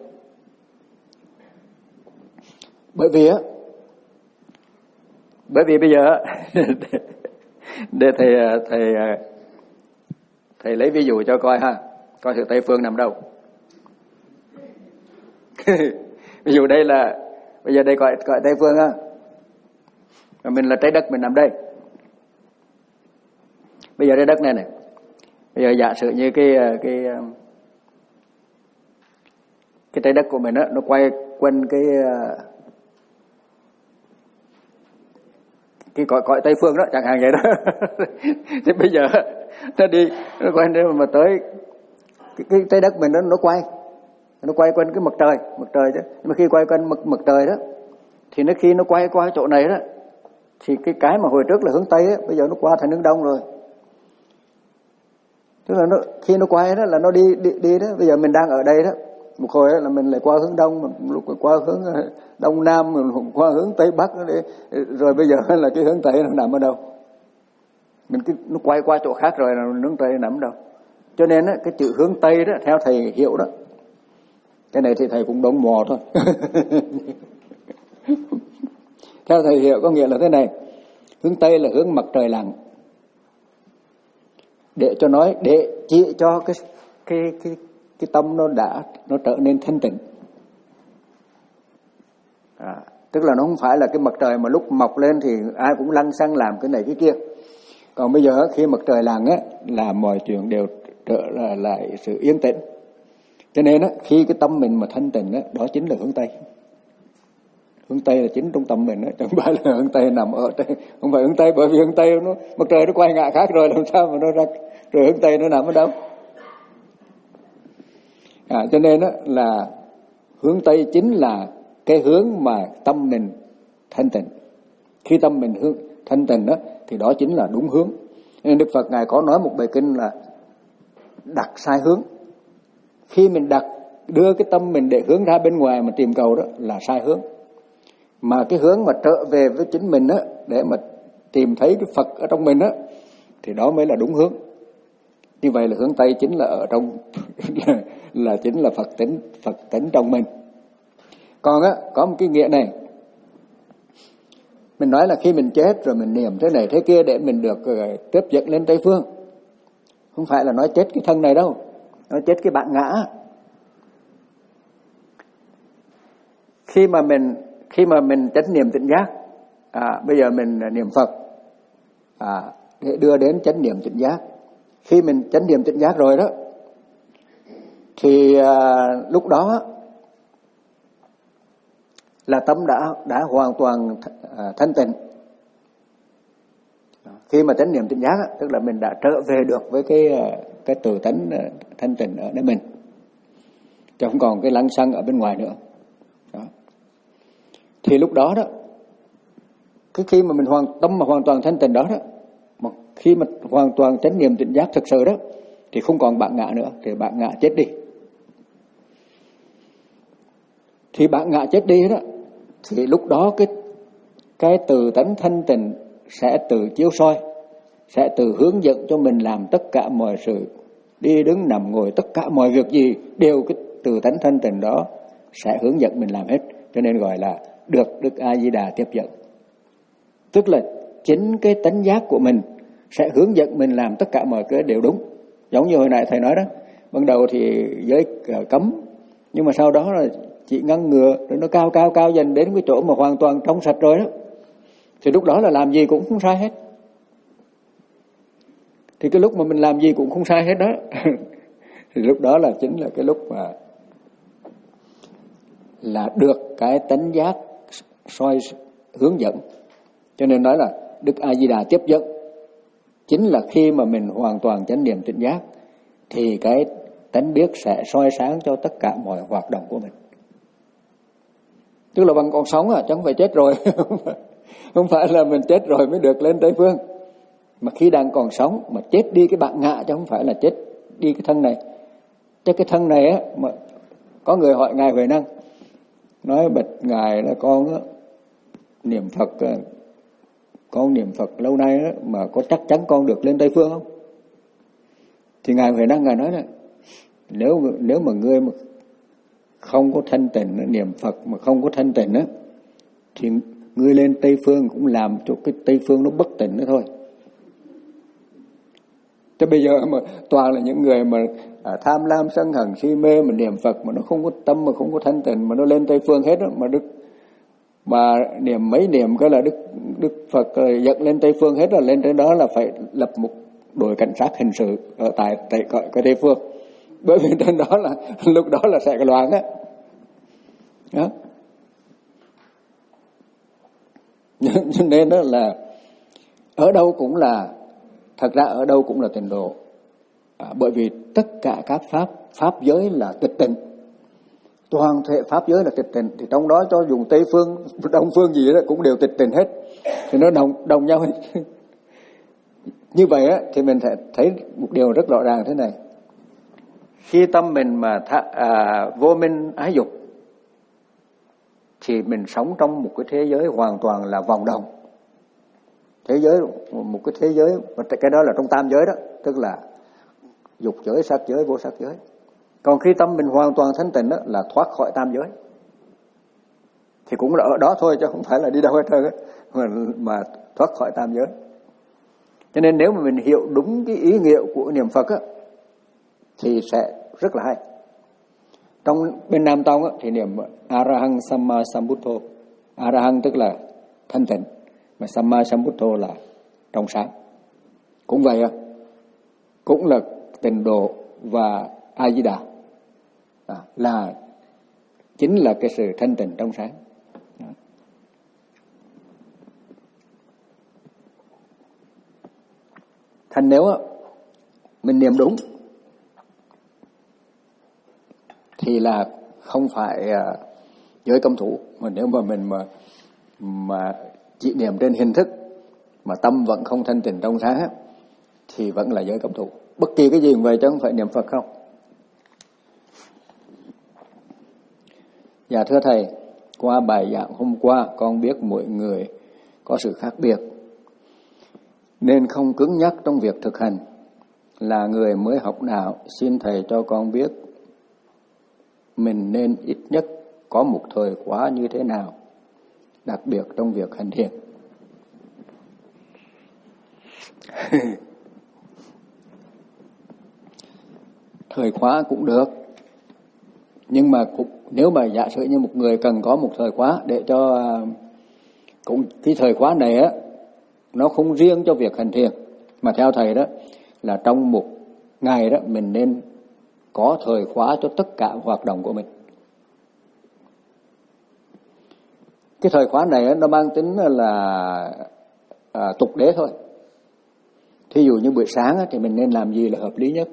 Bởi vì á bởi vì bây giờ để thầy thầy thầy lấy ví dụ cho coi ha, coi thử Tây Phương nằm đâu. Ví dụ đây là bây giờ đây cõi cõi Tây Phương á, và mình là trái đất, mình nằm đây. Bây giờ trái đất này này, bây giờ giả sử như cái cái cái trái đất của mình á, nó quay quanh cái cái cõi cõi Tây Phương đó, chẳng hạn vậy đó. Thì bây giờ nó đi nó quay đến mà tới cái, cái trái đất mình đó, nó quay nó quay quanh cái mặt trời mặt trời chứ. Nhưng mà khi quay quanh mặt mặt trời đó thì nó khi nó quay qua chỗ này đó thì cái cái mà hồi trước là hướng Tây á, bây giờ nó qua thành hướng Đông rồi. Tức là nó khi nó quay đó là nó đi đi đi đó. Bây giờ mình đang ở đây đó, một hồi là mình lại qua hướng Đông, một lúc lại qua hướng Đông Nam, mình qua hướng Tây Bắc đó để, rồi bây giờ là cái hướng Tây nó nằm ở đâu? Mình cứ nó quay qua chỗ khác rồi là hướng Tây nằm ở đâu? Cho nên á, cái chữ hướng Tây đó theo thầy hiểu đó, cái này thì thầy cũng đóng mò thôi. Theo thầy hiểu có nghĩa là thế này, hướng Tây là hướng mặt trời lặn, để cho nói để chỉ cho cái cái cái cái tâm nó đã nó trở nên thanh tịnh. À, tức là nó không phải là cái mặt trời mà lúc mọc lên thì ai cũng lăng xăng làm cái này cái kia. Còn bây giờ khi mặt trời lặn á là mọi chuyện đều trở lại sự yên tĩnh. Cho nên á khi cái tâm mình mà thanh tịnh á, đó chính là hướng Tây. Hướng Tây là chính trong tâm mình á, chẳng phải là hướng Tây nằm ở Tây, không phải hướng Tây, bởi vì hướng Tây nó mặt trời nó quay ngã khác rồi, làm sao mà nó ra rồi hướng Tây nó nằm ở đâu? À, cho nên á là hướng Tây chính là cái hướng mà tâm mình thanh tịnh. Khi tâm mình hướng thanh tịnh đó thì đó chính là đúng hướng. Nên Đức Phật ngài có nói một bài kinh là đặt sai hướng. Khi mình đặt đưa cái tâm mình để hướng ra bên ngoài mà tìm cầu đó là sai hướng. Mà cái hướng mà trở về với chính mình á, để mà tìm thấy cái Phật ở trong mình á, thì đó mới là đúng hướng. Như vậy là hướng Tây chính là ở trong là, là chính là Phật tính Phật tính trong mình. Còn á có một cái nghĩa này, mình nói là khi mình chết rồi mình niệm thế này thế kia để mình được uh, tiếp dẫn lên Tây Phương. Không phải là nói chết cái thân này đâu, nói chết cái bản ngã. Khi mà mình khi mà mình chánh niệm tỉnh giác, à, bây giờ mình niệm Phật à, để đưa đến chánh niệm tỉnh giác. Khi mình chánh niệm tỉnh giác rồi đó thì à, lúc đó là tâm đã đã hoàn toàn à, thanh tịnh. Khi mà chánh niệm tỉnh giác á, tức là mình đã trở về được với cái cái tự tánh thanh tịnh ở nơi mình, chứ không còn cái lăng xăng ở bên ngoài nữa. Đó. Thì lúc đó đó, cái khi mà mình hoàn tâm mà hoàn toàn thanh tịnh đó đó, mà khi mà hoàn toàn chánh niệm tỉnh giác thực sự đó, thì không còn bản ngã nữa, thì bản ngã chết đi. Thì bản ngã chết đi đó, thì lúc đó cái cái tự tánh thanh tịnh sẽ tự chiếu soi, sẽ tự hướng dẫn cho mình làm tất cả mọi sự, đi đứng nằm ngồi, tất cả mọi việc gì đều cái tự tánh thanh tịnh đó sẽ hướng dẫn mình làm hết. Cho nên gọi là được Đức A Di Đà tiếp dẫn. Tức là chính cái tánh giác của mình sẽ hướng dẫn mình làm tất cả mọi cái đều đúng. Giống như hồi nãy thầy nói đó, ban đầu thì giới cấm, nhưng mà sau đó là chỉ ngăn ngừa, rồi nó cao cao cao dần đến cái chỗ mà hoàn toàn trong sạch rồi đó, thì lúc đó là làm gì cũng không sai hết. Thì cái lúc mà mình làm gì cũng không sai hết đó thì lúc đó là chính là cái lúc mà là được cái tánh giác soi hướng dẫn. Cho nên nói là Đức A Di Đà tiếp dẫn chính là khi mà mình hoàn toàn chánh niệm tỉnh giác, thì cái tánh biết sẽ soi sáng cho tất cả mọi hoạt động của mình. Tức là bằng còn sống à, chứ không phải chết rồi. Không phải là mình chết rồi mới được lên Tây Phương, mà khi đang còn sống mà chết đi cái bản ngã, chứ không phải là chết đi cái thân này. Chứ cái thân này á, mà có người hỏi Ngài Huệ Năng, nói bạch Ngài là con á, niệm Phật, con niệm Phật lâu nay á, mà có chắc chắn con được lên Tây Phương không? Thì Ngài Huệ Năng Ngài nói là nếu nếu mà ngươi mà không có thanh tịnh, niệm Phật mà không có thanh tịnh á, thì ngươi lên Tây Phương cũng làm cho cái Tây Phương nó bất tịnh nữa thôi. Thế bây giờ mà toàn là những người mà à, tham lam sân hận si mê mà niệm Phật mà nó không có tâm, mà không có thanh tịnh, mà nó lên Tây Phương hết đó, mà đức mà niệm mấy niệm cái là đức đức Phật dẫn lên Tây Phương hết, là lên trên đó là phải lập một đội cảnh sát hình sự ở tại tại cái Tây Phương, bởi vì trên đó là lúc đó là sẽ cái loạn á. Đó. Cho nên đó là ở đâu cũng là, thật ra ở đâu cũng là tịnh độ, à, bởi vì tất cả các pháp pháp giới là tịch tịnh, toàn thể pháp giới là tịch tịnh, thì trong đó cho dùng Tây Phương, Đông Phương gì đó cũng đều tịch tịnh hết, thì nó đồng đồng nhau hết. Như vậy á, thì mình sẽ thấy một điều rất rõ ràng thế này: khi tâm mình mà tha, à, vô minh ái dục, thì mình sống trong một cái thế giới hoàn toàn là vòng đồng. Thế giới, một cái thế giới, cái đó là trong tam giới đó, tức là dục giới, sắc giới, vô sắc giới. Còn khi tâm mình hoàn toàn thanh tịnh đó, là thoát khỏi tam giới. Thì cũng là ở đó thôi, chứ không phải là đi đâu hết trơn á, mà, mà thoát khỏi tam giới. Cho nên nếu mà mình hiểu đúng cái ý nghĩa của niệm Phật á, thì sẽ rất là hay. Trong bên Nam Tông á, thì niệm Arahang Samma Sambuddho. Arahang tức là thanh tịnh, mà Samma Sambuddho là trong sáng. Cũng vậy á, cũng là tịnh độ và A Di Đà, à, là chính là cái sự thanh tịnh trong sáng. Đó. Thành nếu á, mình niệm đúng thì là không phải uh, giới cấm thủ, mà nếu mà mình mà mà chỉ niệm trên hình thức mà tâm vẫn không thanh tịnh trong sáng á, thì vẫn là giới cấm thủ. Bất kỳ cái gì cũng vậy, chứ không phải niệm Phật không. Dạ thưa Thầy, qua bài giảng hôm qua con biết mỗi người có sự khác biệt, nên không cứng nhắc trong việc thực hành. Là người mới học đạo, xin Thầy cho con biết mình nên ít nhất có một thời khóa như thế nào, đặc biệt trong việc hành thiền. Thời khóa cũng được, nhưng mà cũng, nếu mà giả sử như một người cần có một thời khóa để cho cũng cái thời khóa này á, nó không riêng cho việc hành thiền, mà theo Thầy đó là trong một ngày đó mình nên có thời khóa cho tất cả hoạt động của mình. Cái thời khóa này nó mang tính là à, tục đế thôi. Thí dụ như buổi sáng thì mình nên làm gì là hợp lý nhất,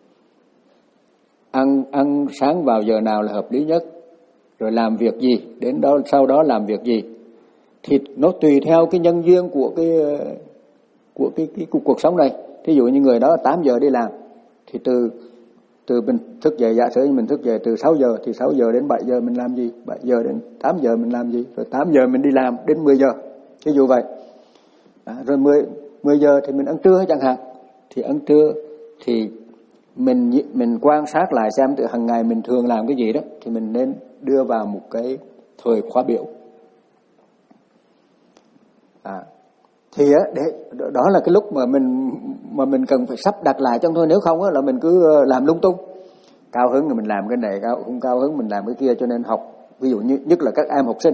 ăn ăn sáng vào giờ nào là hợp lý nhất, rồi làm việc gì, đến đó sau đó làm việc gì, thì nó tùy theo cái nhân duyên của cái của cái, cái, cái cuộc sống này. Thí dụ như người đó tám giờ đi làm, thì từ từ mình thức dậy, giả sử như mình thức dậy từ sáu giờ, thì sáu giờ đến bảy giờ mình làm gì, bảy giờ đến tám giờ mình làm gì, rồi tám giờ mình đi làm đến mười giờ, ví dụ vậy. À, rồi mười, mười giờ thì mình ăn trưa chẳng hạn, thì ăn trưa thì mình mình quan sát lại xem từ hàng ngày mình thường làm cái gì đó, thì mình nên đưa vào một cái thời khóa biểu. À, thì á, để đó là cái lúc mà mình mà mình cần phải sắp đặt lại trong thôi, nếu không á là mình cứ làm lung tung, cao hứng thì mình làm cái này, cao không cao hứng mình làm cái kia. Cho nên học, ví dụ như nhất là các em học sinh,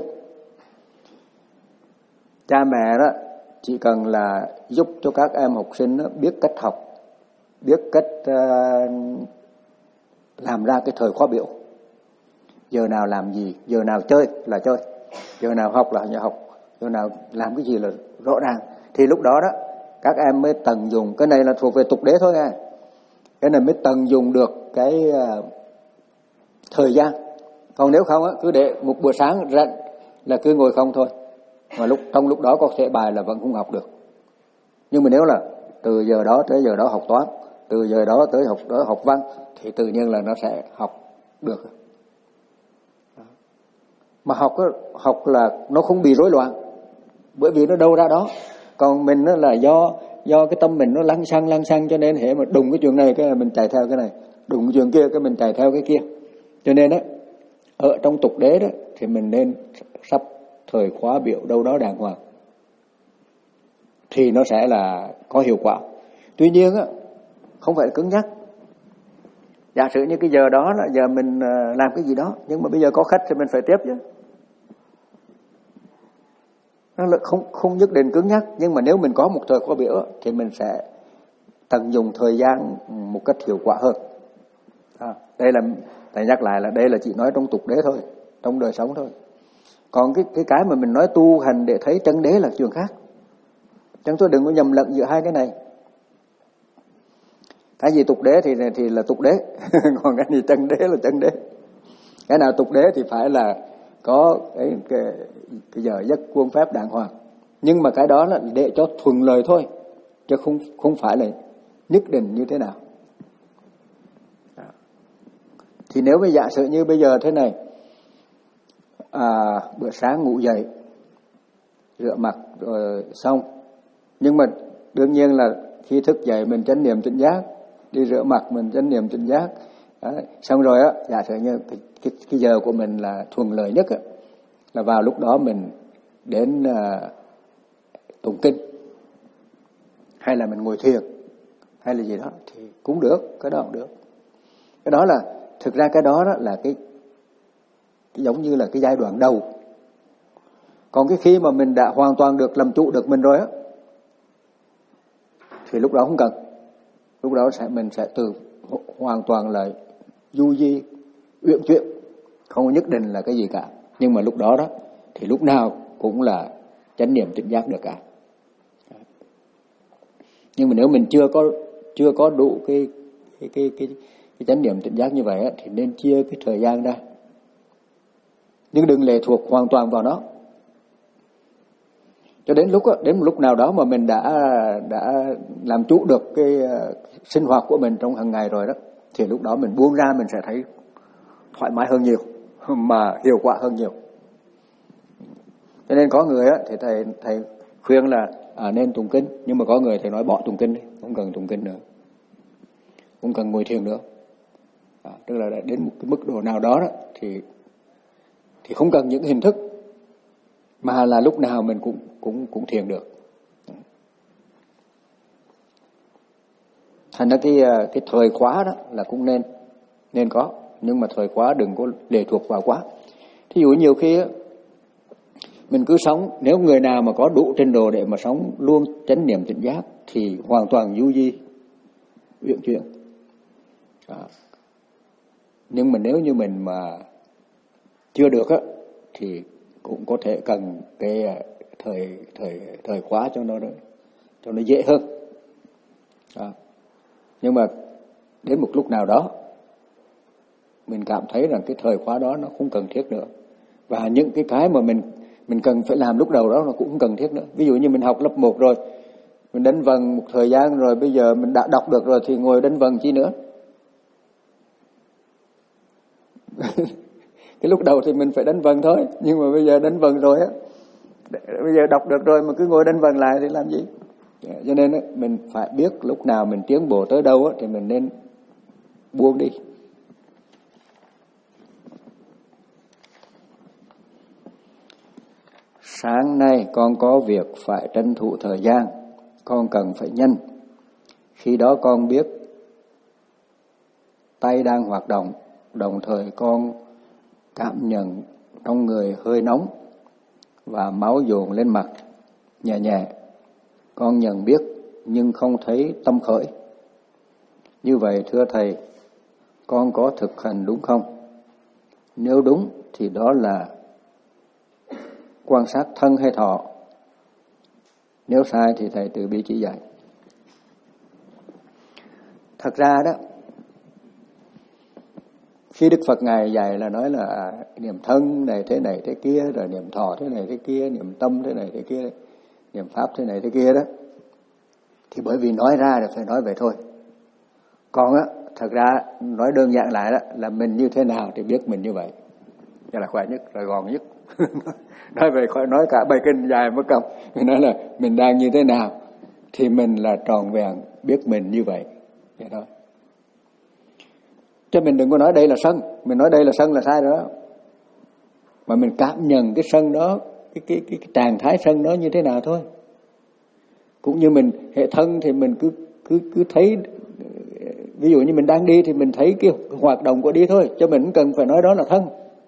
cha mẹ đó chỉ cần là giúp cho các em học sinh đó biết cách học, biết cách uh, làm ra cái thời khóa biểu. Giờ nào làm gì, giờ nào chơi là chơi, giờ nào học là giờ học, giờ nào làm cái gì là rõ ràng. Thì lúc đó đó các em mới tận dụng. Cái này là thuộc về tục đế thôi nha. cái này mới tận dụng được cái uh, thời gian. Còn nếu không á, cứ để một buổi sáng rảnh là cứ ngồi không thôi, mà lúc trong lúc đó có thể bài là vẫn không học được. Nhưng mà nếu là từ giờ đó tới giờ đó học toán, từ giờ đó tới học đó học văn, thì tự nhiên là nó sẽ học được. Mà học học là nó không bị rối loạn, bởi vì nó đâu ra đó. Còn mình nó là do do cái tâm mình nó lăng xăng lăng xăng, cho nên hệ mà đùng cái chuyện này cái mình chạy theo cái này, đùng cái chuyện kia cái mình chạy theo cái kia. Cho nên đó, ở trong tục đế đó thì mình nên sắp thời khóa biểu đâu đó đàng hoàng, thì nó sẽ là có hiệu quả. Tuy nhiên á, không phải cứng nhắc. Giả sử như cái giờ đó là giờ mình làm cái gì đó, nhưng mà bây giờ có khách thì mình phải tiếp chứ. Nó là không không nhất định cứng nhắc, nhưng mà nếu mình có một thời khóa biểu thì mình sẽ tận dụng thời gian một cách hiệu quả hơn. À, đây là thầy nhắc lại là đây là chỉ nói trong tục đế thôi, trong đời sống thôi. Còn cái cái cái mà mình nói tu hành để thấy chân đế là chuyện khác. Chúng tôi đừng có nhầm lẫn giữa hai cái này. Cái gì tục đế thì thì là tục đế, còn cái gì chân đế là chân đế. Cái nào tục đế thì phải là có cái cái, cái giờ giấc khuôn phép đàng hoàng. Nhưng mà cái đó là để cho thuận lợi thôi, chứ không không phải là nhất định như thế nào. Thì nếu mà giả sử như bây giờ thế này, à, bữa sáng ngủ dậy, rửa mặt rồi xong, nhưng mà đương nhiên là khi thức dậy mình chánh niệm tỉnh giác, đi rửa mặt mình chánh niệm tỉnh giác. Đấy. Xong rồi á, giả sử như cái, cái, cái giờ của mình là thuận lợi nhất á, là vào lúc đó mình đến uh, tụng kinh, hay là mình ngồi thiền, hay là gì đó thì cũng được, cái đó cũng được. Cái đó là thực ra cái đó, đó là cái, cái giống như là cái giai đoạn đầu. Còn cái khi mà mình đã hoàn toàn được làm chủ được mình rồi á, thì lúc đó không cần. Lúc đó sẽ mình sẽ từ hoàn toàn là du di, uyển chuyển, không nhất định là cái gì cả. Nhưng mà lúc đó đó thì lúc nào cũng là chánh niệm tỉnh giác được cả. Nhưng mà nếu mình chưa có chưa có đủ cái cái cái cái, cái chánh niệm tỉnh giác như vậy á, thì nên chia cái thời gian ra. Nhưng đừng lệ thuộc hoàn toàn vào nó. Cho đến lúc đến một lúc nào đó mà mình đã đã làm chủ được cái sinh hoạt của mình trong hàng ngày rồi đó, thì lúc đó mình buông ra mình sẽ thấy thoải mái hơn nhiều, mà hiệu quả hơn nhiều. Cho nên có người á, thì thầy thầy khuyên là à, nên tụng kinh, nhưng mà có người thầy nói bỏ tụng kinh đi, không cần tụng kinh nữa, không cần ngồi thiền nữa. À, tức là đến một cái mức độ nào đó, đó thì thì không cần những hình thức, mà là lúc nào mình cũng cũng cũng thiền được. Thành ra cái cái thời khóa đó là cũng nên nên có, nhưng mà thời khóa đừng có lệ thuộc vào quá. Thí dụ nhiều khi á, mình cứ sống, nếu người nào mà có đủ trình độ để mà sống luôn chánh niệm tỉnh giác thì hoàn toàn du di, uyển chuyển. À. Nhưng mà nếu như mình mà chưa được á, thì cũng có thể cần cái thời thời thời khóa cho nó cho nó dễ hơn. À. Nhưng mà đến một lúc nào đó mình cảm thấy rằng cái thời khóa đó nó không cần thiết nữa, và những cái cái mà mình mình cần phải làm lúc đầu đó nó cũng không cần thiết nữa. Ví dụ như mình học lớp một rồi, mình đánh vần một thời gian rồi, bây giờ mình đã đọc được rồi thì ngồi đánh vần chi nữa. Cái lúc đầu thì mình phải đánh vần thôi, nhưng mà bây giờ đánh vần rồi á, bây giờ đọc được rồi mà cứ ngồi đánh vần lại thì làm gì? Cho nên á, mình phải biết lúc nào mình tiến bộ tới đâu á, thì mình nên buông đi. Sáng nay con có việc phải tranh thủ thời gian, con cần phải nhanh. Khi đó con biết tay đang hoạt động, đồng thời con cảm nhận trong người hơi nóng và máu dồn lên mặt nhẹ nhẹ. Con nhận biết nhưng không thấy tâm khởi. Như vậy thưa thầy, con có thực hành đúng không? Nếu đúng thì đó là quan sát thân hay thọ? Nếu sai thì thầy từ bi chỉ dạy. Thật ra đó, Khi Đức Phật Ngài dạy là nói là niệm thân này thế này thế kia, rồi niệm thọ thế này thế kia, niệm tâm thế này thế kia, niệm pháp thế này thế kia đó, thì bởi vì nói ra thì phải nói vậy thôi. Còn á, thật ra nói đơn giản lại đó là mình như thế nào thì biết mình như vậy, đó là khỏe nhất, là gọn nhất. Nói về khỏi nói cả bài kinh dài mất công. Mình nói là mình đang như thế nào thì mình là tròn vẹn biết mình như vậy, vậy thôi. Chứ mình đừng có nói đây là sân, mình nói đây là sân là sai rồi đó. Mà mình cảm nhận cái sân đó, cái, cái, cái, cái trạng thái sân đó như thế nào thôi. Cũng như mình hệ thân thì mình cứ cứ cứ thấy, ví dụ như mình đang đi thì mình thấy cái hoạt động của đi thôi, cho mình không cần phải nói đó là thân.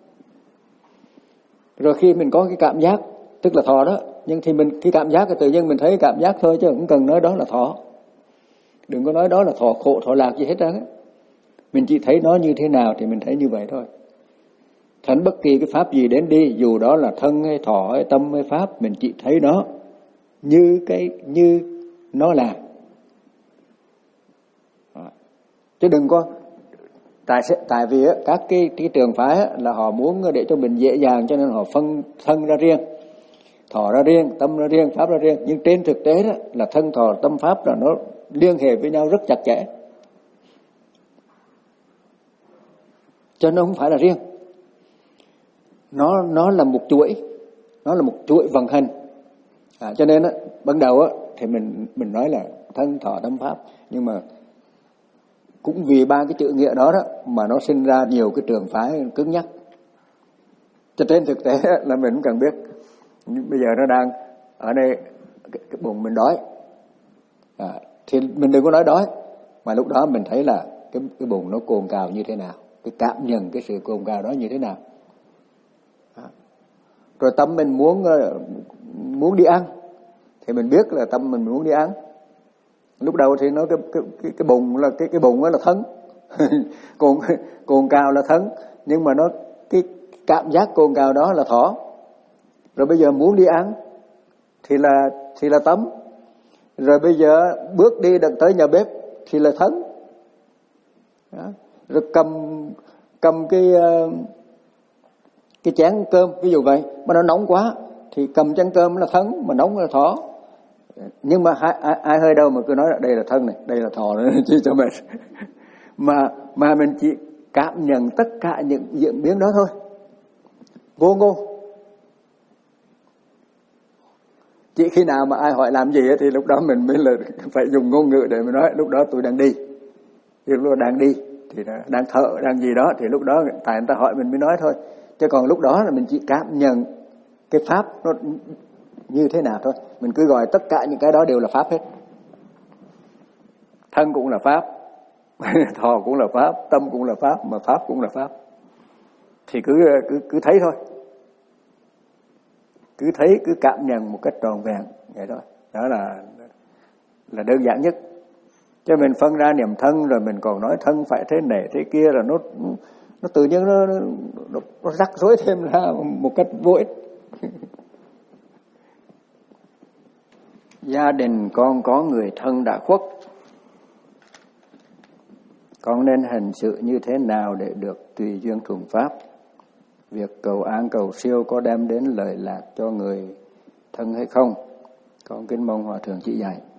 Rồi khi mình có cái cảm giác, tức là thọ đó, nhưng thì mình cái cảm giác thì tự nhiên mình thấy cảm giác thôi, chứ không cần nói đó là thọ. Đừng có nói đó là thọ khổ, thọ lạc gì hết á. Mình chỉ thấy nó như thế nào thì mình thấy như vậy thôi. Thành bất kỳ cái pháp gì đến đi, dù đó là thân hay thọ hay tâm hay pháp, mình chỉ thấy nó như cái như nó là. Chứ đừng có tại tại vì á, các cái cái trường phái á, là họ muốn để cho mình dễ dàng, cho nên họ phân thân ra riêng, thọ ra riêng, tâm ra riêng, pháp ra riêng. Nhưng trên thực tế đó là thân thọ tâm pháp là nó liên hệ với nhau rất chặt chẽ, cho nó không phải là riêng. Nó nó là một chuỗi, nó là một chuỗi vận hành. À, cho nên á, ban đầu á thì mình mình nói là thân thọ tâm pháp, nhưng mà cũng vì ba cái chữ nghĩa đó đó mà nó sinh ra nhiều cái trường phái cứng nhắc. Cho trên thực tế là mình cũng cần biết. Bây giờ nó đang ở đây cái, cái bụng mình đói, à, thì mình đừng có nói đói, mà lúc đó mình thấy là cái cái bụng nó cồn cào như thế nào, cái cảm nhận cái sự cồn cào đó như thế nào. À, rồi tâm mình muốn muốn đi ăn thì mình biết là tâm mình muốn đi ăn. Lúc đầu thì nó cái cái cái, cái bụng là cái cái bụng đó là thân, cồn cồn cào là thân, nhưng mà nó cái cảm giác cồn cào đó là thọ. Rồi bây giờ muốn đi ăn thì là thì là tâm. Rồi bây giờ bước đi được tới nhà bếp thì là thân. Đó. Rồi cầm cầm cái cái chén cơm ví dụ vậy, mà nó nóng quá thì cầm chén cơm là thân, mà nóng là thọ. Nhưng mà ai, ai, ai hơi đâu mà cứ nói là đây là thân này, đây là thọ này, chỉ cho mình. Mà mà mình chỉ cảm nhận tất cả những diễn biến đó thôi, vô ngôn. Chỉ khi nào mà ai hỏi làm gì thì lúc đó mình mới là phải dùng ngôn ngữ để mình nói lúc đó tôi đang đi. Thì lúc đó đang đi thì đang thở, đang gì đó thì lúc đó tại người ta hỏi mình mới nói thôi. Chứ còn lúc đó là mình chỉ cảm nhận cái pháp nó như thế nào thôi. Mình cứ gọi tất cả những cái đó đều là pháp hết. Thân cũng là pháp, thọ cũng là pháp, tâm cũng là pháp, mà pháp cũng là pháp. Thì cứ cứ cứ thấy thôi. Cứ thấy, cứ cảm nhận một cách tròn vẹn vậy thôi. Đó là là đơn giản nhất. Chứ mình phân ra niệm thân rồi mình còn nói thân phải thế này thế kia là nó nó tự nhiên nó nó, nó rắc rối thêm ra một cách vô ích. Gia đình con có người thân đã khuất, con nên hành sự như thế nào để được tùy duyên thuận pháp? Việc cầu an cầu siêu có đem đến lợi lạc cho người thân hay không? Con kính mong Hòa Thượng chỉ dạy.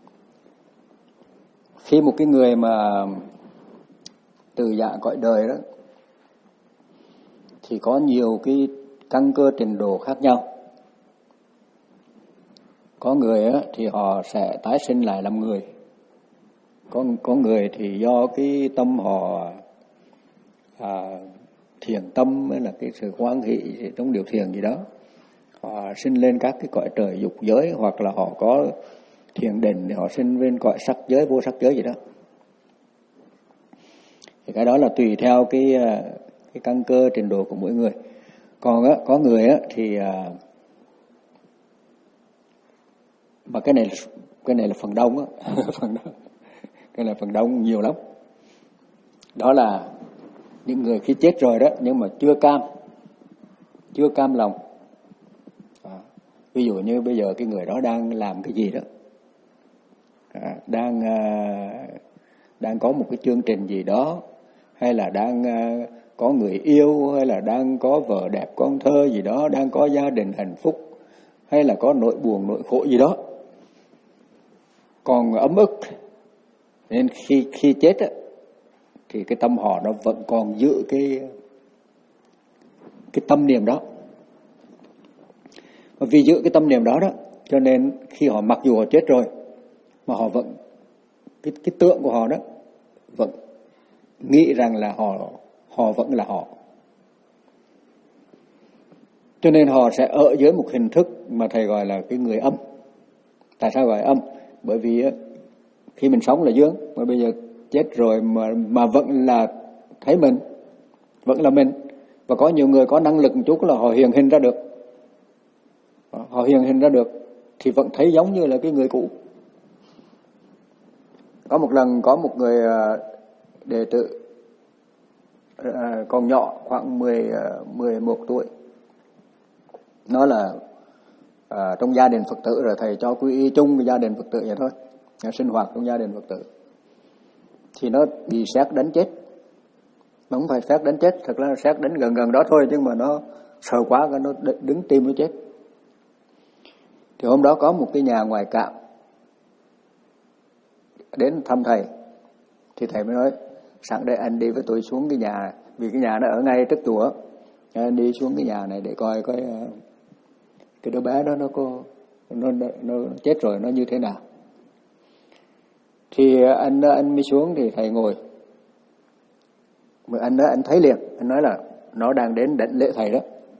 Khi một cái người mà từ dạ cõi đời đó thì có nhiều cái căn cơ trình độ khác nhau. Có người á, thì họ sẽ tái sinh lại làm người. Có, có người thì do cái tâm họ à, thiền tâm mới là cái sự hoan hỷ trong điều thiền gì đó, họ sinh lên các cái cõi trời dục giới, hoặc là họ có thiền định thì họ sinh lên cõi sắc giới, vô sắc giới gì đó. Thì cái đó là tùy theo cái cái căn cơ trình độ của mỗi người. Còn á, có người á, thì mà cái này là, cái này là phần đông á, phần đông, cái này phần đông nhiều lắm. Đó là những người khi chết rồi đó, nhưng mà chưa cam, chưa cam lòng. À, ví dụ như bây giờ cái người đó đang làm cái gì đó, à, đang à, đang có một cái chương trình gì đó, hay là đang có người yêu, hay là đang có vợ đẹp con thơ gì đó, đang có gia đình hạnh phúc, hay là có nỗi buồn nỗi khổ gì đó, còn ấm ức. Nên khi khi chết á, thì cái tâm họ nó vẫn còn giữ cái cái tâm niệm đó. Và vì giữ cái tâm niệm đó đó, cho nên khi họ, mặc dù họ chết rồi, mà họ vẫn, cái cái tượng của họ đó vẫn nghĩ rằng là họ họ vẫn là họ. Cho nên họ sẽ ở dưới một hình thức mà thầy gọi là cái người âm. Tại sao gọi âm? Bởi vì khi mình sống là dương, mà bây giờ chết rồi mà mà vẫn là thấy mình, vẫn là mình. Và có nhiều người có năng lực một chút là họ hiện hình ra được, họ hiện hình ra được thì vẫn thấy giống như là cái người cũ. Có một lần có một người đệ tử còn nhỏ, khoảng mười, mười một tuổi, nó là à, trong gia đình Phật tử, rồi thầy cho quy y chung với gia đình Phật tử vậy thôi, nó sinh hoạt trong gia đình Phật tử, thì nó bị sét đánh chết. Nó không phải sét đánh chết, thật ra sét đánh gần gần đó thôi, nhưng mà nó sợ quá, nó đứng tim nó chết. Thì hôm đó có một cái nhà ngoại cảm đến thăm thầy, thì thầy mới nói: sáng đây anh đi với tôi xuống cái nhà, vì cái nhà nó ở ngay trước chùa, anh đi xuống cái nhà này để coi coi cái đứa bé đó nó có nó, nó, nó chết rồi nó như thế nào. Thì anh anh mới xuống, thì thầy ngồi, mà anh đó anh thấy liền, anh nói là nó đang đến đảnh lễ thầy đó.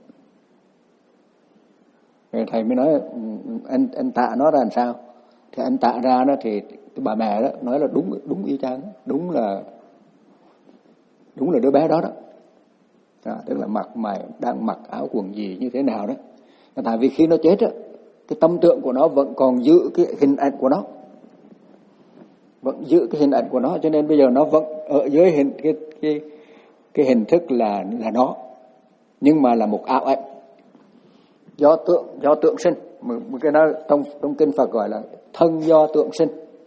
Thì thầy mới nói: anh anh tạ nó ra làm sao? Thì anh tạ ra đó, thì cái bà mẹ đó nói là đúng đúng y chang, đúng là đúng là đứa bé đó đó. À, tức là mặc mày đang mặc áo quần gì như thế nào đó. Tại vì khi nó chết á, cái tâm tượng của nó vẫn còn giữ cái hình ảnh của nó, vẫn giữ cái hình ảnh của nó, cho nên bây giờ nó vẫn ở dưới hình cái cái cái hình thức là là nó, nhưng mà là một ảo ảnh do tượng do tượng sinh. Một cái đó trong trong kinh Phật gọi là thân do tượng sinh.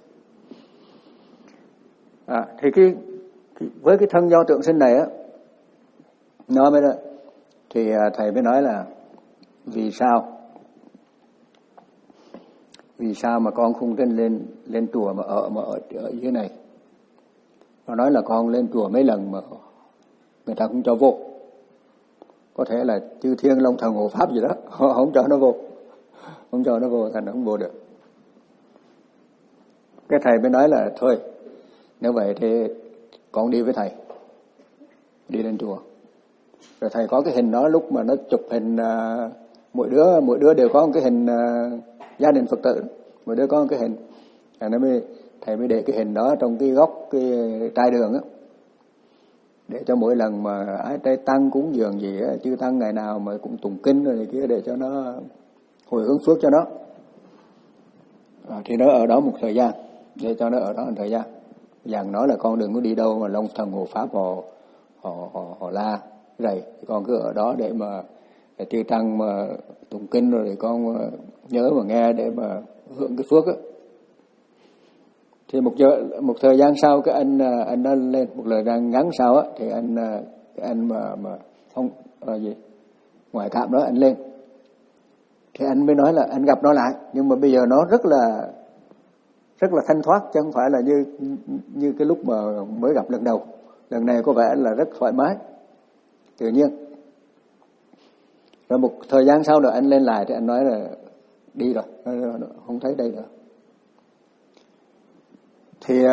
À, thì cái, cái với cái thân do tượng sinh này á, nó mới đó, thì thầy mới nói là vì sao vì sao mà con không trên lên lên chùa mà ở mà ở, ở dưới này. Nó nói là con lên chùa mấy lần mà người ta không cho vô, có thể là chư thiên long thần hộ pháp gì đó, họ không cho nó vô, không cho nó vô, thành nó không vô được. Cái thầy mới nói là thôi, nếu vậy thì con đi với thầy, đi lên chùa. Rồi thầy có cái hình đó, lúc mà nó chụp hình, uh, mỗi đứa mỗi đứa đều có một cái hình uh, gia đình Phật tử, mỗi đứa có một cái hình. Thầy nó mới thầy mới để cái hình đó trong cái góc cái trai đường á, để cho mỗi lần mà ai trai tăng cúng dường gì á, chư tăng ngày nào mà cũng tụng kinh rồi này kia, để cho nó hồi hướng phước cho nó. À, thì nó ở đó một thời gian, để cho nó ở đó một thời gian. Dặn nói là con đừng có đi đâu mà long thần hộ pháp họ họ họ, họ la rầy, con cứ ở đó để mà để chư tăng mà tụng kinh rồi để con nhớ mà nghe để mà hưởng cái phước á. Thì một giờ một thời gian sau, cái anh anh nó lên một lời đang ngắn sau á, thì anh cái anh mà mà không à, gì ngoại cảm đó, anh lên, thì anh mới nói là anh gặp nó lại, nhưng mà bây giờ nó rất là rất là thanh thoát, chứ không phải là như như cái lúc mà mới gặp lần đầu. Lần này có vẻ là rất thoải mái, tự nhiên. Rồi một thời gian sau rồi anh lên lại, thì anh nói là đi rồi, không thấy đây nữa. Thì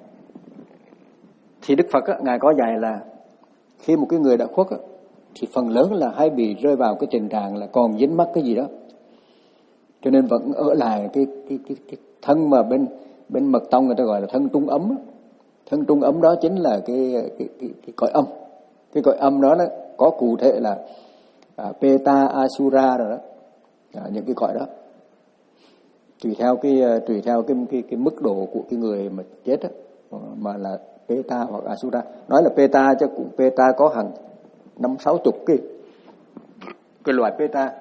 thì Đức Phật á, ngài có dạy là khi một cái người đã khuất á, thì phần lớn là hay bị rơi vào cái tình trạng là còn dính mắc cái gì đó, cho nên vẫn ở lại cái cái cái, cái thân mà bên bên mật tông người ta gọi là thân trung ấm á. Thân trung ấm đó chính là cái cái cái, cái cõi âm. Cái cõi âm đó, đó có cụ thể là à, Peta, Asura rồi đó, à, những cái cõi đó tùy theo cái tùy theo cái cái cái mức độ của cái người mà chết á, mà là Peta hoặc Asura. Nói là Peta chứ cũng Peta có hàng năm sáu chục cái cái loại Peta.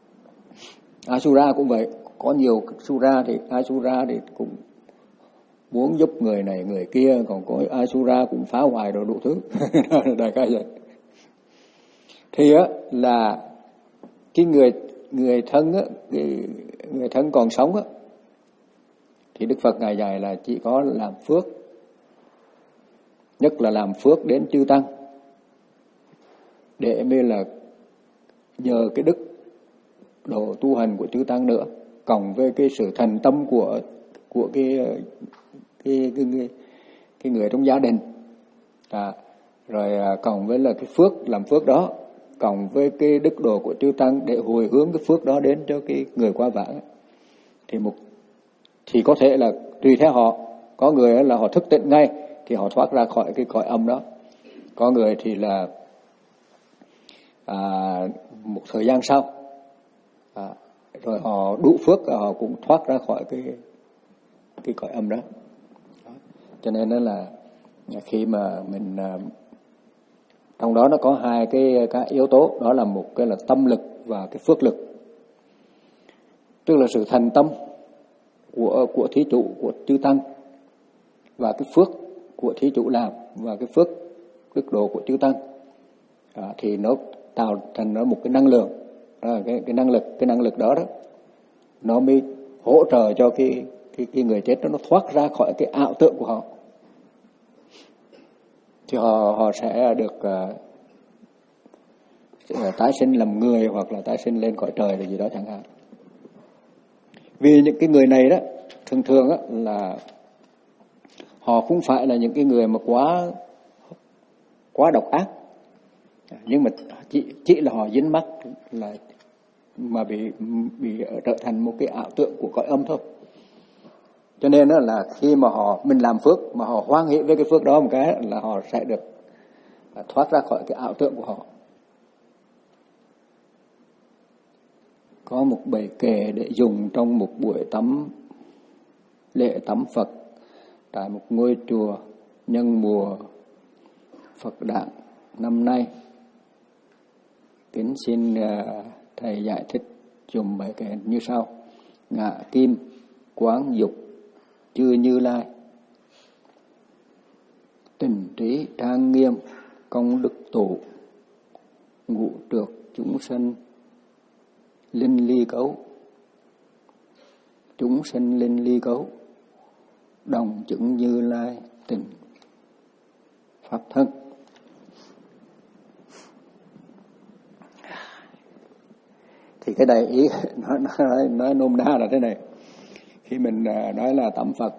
Asura cũng vậy, có nhiều Sura, thì Asura thì cũng muốn giúp người này người kia, còn có Asura cũng phá hoại đồ đủ thứ. Đại ca vậy. Thì á là cái người người thân á, cái người thân còn sống á, thì Đức Phật ngài dạy là chỉ có làm phước, nhất là làm phước đến chư tăng, để mới là nhờ cái đức độ tu hành của chư tăng nữa, cộng với cái sự thành tâm của của cái cái cái, cái, cái người trong gia đình, à, rồi cộng với là cái phước làm phước đó, cộng với cái đức độ của chư tăng để hồi hướng cái phước đó đến cho cái người qua vãng, thì một thì có thể là tùy theo họ, có người là họ thức tỉnh ngay thì họ thoát ra khỏi cái cõi âm đó, có người thì là à, một thời gian sau, à, rồi họ đủ phước họ cũng thoát ra khỏi cái cái cõi âm đó. Đó. Cho nên đó là khi mà mình trong đó nó có hai cái cái yếu tố, đó là một cái là tâm lực và cái phước lực, tức là sự thành tâm của của thí chủ, của chư tăng, và cái phước của thí chủ làm, và cái phước đức độ của chư tăng, à, thì nó tạo thành nó một cái năng lượng, đó là cái cái năng lực cái năng lực đó đó nó mới hỗ trợ cho cái cái cái người chết đó nó thoát ra khỏi cái ảo tưởng của họ, thì họ họ sẽ được uh, tái sinh làm người, hoặc là tái sinh lên cõi trời là gì đó chẳng hạn. Vì những cái người này đó thường thường đó, là họ không phải là những cái người mà quá quá độc ác, nhưng mà chỉ chỉ là họ dính mắc là mà bị bị trở thành một cái ảo tưởng của cõi âm thôi. Cho nên đó là khi mà họ mình làm phước mà họ hoan hỷ với cái phước đó một cái là họ sẽ được thoát ra khỏi cái ảo tưởng của họ. Có một bài kệ để dùng trong một buổi tắm lễ tắm Phật tại một ngôi chùa nhân mùa Phật đản năm nay. Kính xin thầy giải thích dùng bài kệ như sau: ngạ kim quán dục chư Như Lai, tình trí trang nghiêm công đức tụ, ngũ trược chúng sinh linh ly cấu, chúng sinh linh ly cấu, đồng chứng Như Lai tình pháp thân. Thì cái này ý nói, nói, nói nôm na là thế này: khi mình nói là tắm Phật,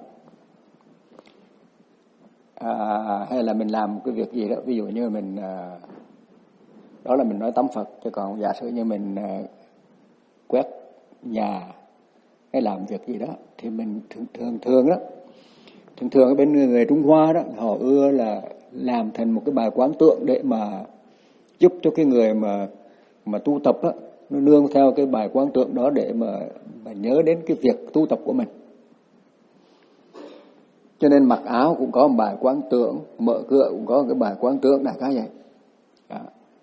à, hay là mình làm một cái việc gì đó, ví dụ như mình à, đó là mình nói tắm Phật, chứ còn giả sử như mình à, quét nhà hay làm việc gì đó thì mình thường thường thường đó thường thường ở bên người, người Trung Hoa đó họ ưa là làm thành một cái bài quán tượng để mà giúp cho cái người mà mà tu tập á, nó nương theo cái bài quán tượng đó để mà mà nhớ đến cái việc tu tập của mình. Cho nên mặc áo cũng có một bài quán tượng, mở cửa cũng có một cái bài quán tượng, đại khái vậy. Đó.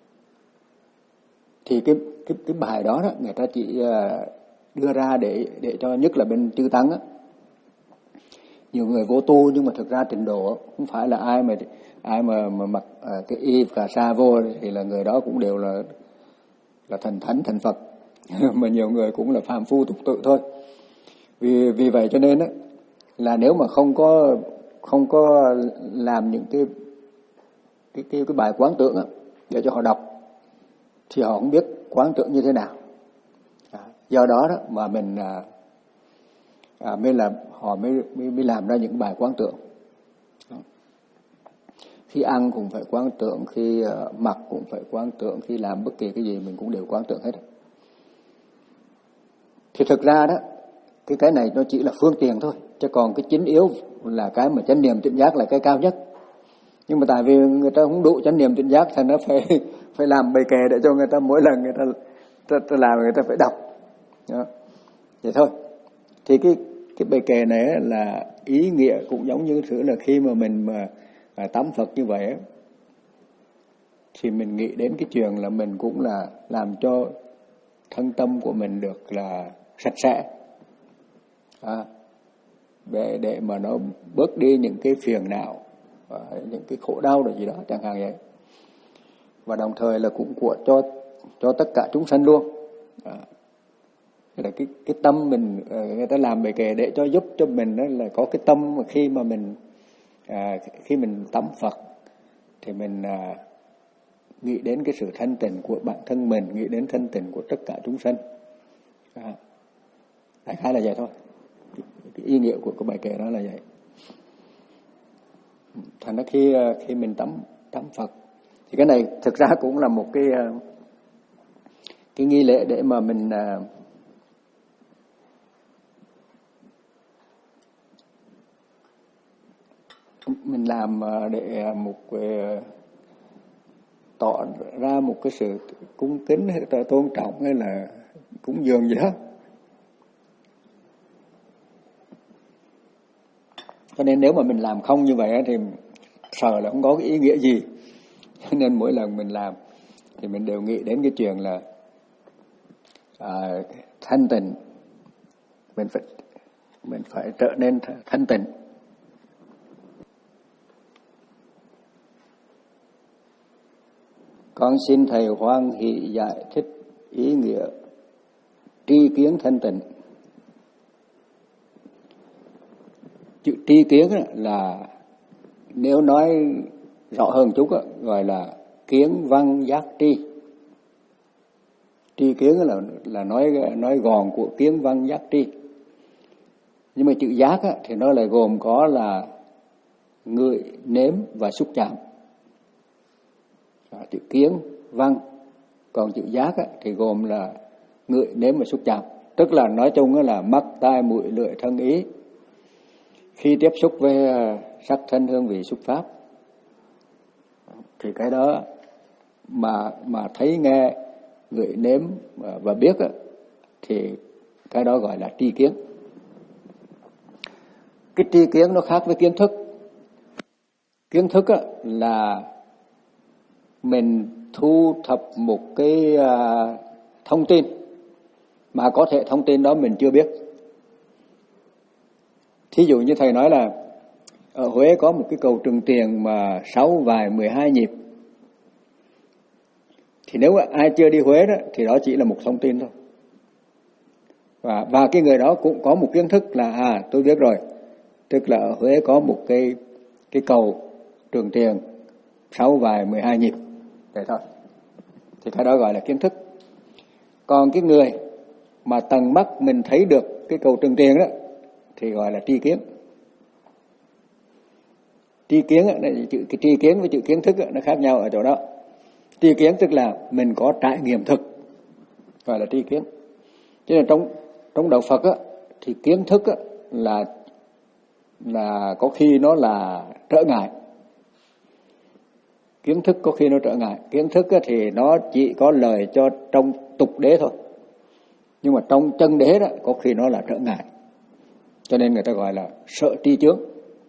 Thì cái cái cái bài đó đó người ta chỉ đưa ra để để cho, nhất là bên chư tăng á, nhiều người vô tu nhưng mà thực ra trình độ không phải là ai mà ai mà mà mặc cái y cà sa vô thì là người đó cũng đều là là thần thánh thần Phật, mà nhiều người cũng là phàm phu tục tự thôi. Vì vì vậy cho nên á, là nếu mà không có không có làm những cái cái cái, cái bài quán tượng á để cho họ đọc thì họ không biết quán tượng như thế nào. À, do đó đó mà mình à, à, mới là họ mới, mới mới làm ra những bài quán tượng. Đó. Khi ăn cũng phải quán tượng, khi uh, mặc cũng phải quán tượng, khi làm bất kỳ cái gì mình cũng đều quán tượng hết. Thì thực ra đó cái cái này nó chỉ là phương tiện thôi, chứ còn cái chính yếu là cái mà chánh niệm tỉnh giác là cái cao nhất. Nhưng mà tại vì người ta không đủ chánh niệm tỉnh giác thành nó phải phải làm bài kệ để cho người ta mỗi lần người ta, ta, ta làm người ta phải đọc. Đó. Vậy thôi. Thì cái cái bài kệ này là ý nghĩa cũng giống như thứ là khi mà mình mà à, tắm Phật như vậy thì mình nghĩ đến cái chuyện là mình cũng là làm cho thân tâm của mình được là sạch sẽ, à, để, để mà nó bớt đi những cái phiền não, những cái khổ đau rồi gì đó chẳng hạn vậy. Và đồng thời là cũng của cho cho tất cả chúng sanh luôn. À, là cái cái tâm mình, người ta làm bài kệ để cho giúp cho mình đó là có cái tâm mà khi mà mình à, khi mình tắm Phật thì mình à, nghĩ đến cái sự thanh tịnh của bản thân mình, nghĩ đến thanh tịnh của tất cả chúng sanh. À, đại khái là vậy thôi. Cái, cái ý nghĩa của cái bài kệ đó là vậy. Thành ra khi khi mình tắm tắm Phật thì cái này thực ra cũng là một cái cái nghi lễ để mà mình mình làm để một tỏ ra một cái sự cung kính hay là tôn trọng hay là cúng dường gì đó. Cho nên nếu mà mình làm không như vậy thì sợ là không có cái ý nghĩa gì. Cho nên mỗi lần mình làm thì mình đều nghĩ đến cái chuyện là à, thanh tịnh, mình phải mình phải trở nên thanh tịnh. Con xin thầy hoan hỷ giải thích ý nghĩa tri kiến thanh tịnh. Chữ tri kiến là nếu nói rõ hơn chút gọi là kiến văn giác tri. Tri kiến là là nói nói gọn của kiến văn giác tri. Nhưng mà chữ giác thì nó lại gồm có là ngửi, nếm và xúc chạm. Chữ kiến văn, còn chữ giác thì gồm là ngửi, nếm và xúc chạm. Tức là nói chung là mắt, tai, mũi, lưỡi, thân, ý. Khi tiếp xúc với sắc, thanh, hương, vị, xúc, pháp thì cái đó mà mà thấy, nghe, ngửi, nếm và biết thì cái đó gọi là tri kiến. Cái tri kiến nó khác với kiến thức. Kiến thức là mình thu thập một cái thông tin mà có thể thông tin đó mình chưa biết. Thí dụ như thầy nói là ở Huế có một cái cầu Trừng Tiền mà sáu vài mười hai nhịp. Thì nếu ai chưa đi Huế đó thì đó chỉ là một thông tin thôi. Và và cái người đó cũng có một kiến thức là à tôi biết rồi. Tức là ở Huế có một cái cái cầu Trừng Tiền sáu vài mười hai nhịp. Vậy thôi. Thì cái đó gọi là kiến thức. Còn cái người mà tầng mắt mình thấy được cái cầu Trừng Tiền đó thì gọi là tri kiến. Tri kiến chữ cái tri kiến với chữ kiến thức nó khác nhau ở chỗ đó. Tri kiến tức là mình có trải nghiệm thực, gọi là tri kiến. Cho nên trong trong đạo Phật á, thì kiến thức á, là là có khi nó là trở ngại. Kiến thức có khi nó trở ngại. Kiến thức á, thì nó chỉ có lời cho trong tục đế thôi. Nhưng mà trong chân đế đó có khi nó là trở ngại. Cho nên người ta gọi là sợ tri chướng.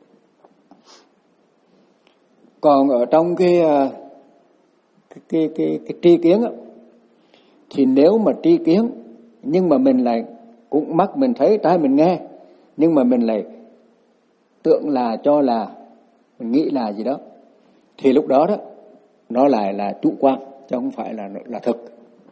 Còn ở trong cái cái cái cái, cái tri kiến á, thì nếu mà tri kiến nhưng mà mình lại cũng mắt mình thấy, tai mình nghe, nhưng mà mình lại tưởng là cho là mình nghĩ là gì đó, thì lúc đó đó nó lại là chủ quan chứ không phải là là thực.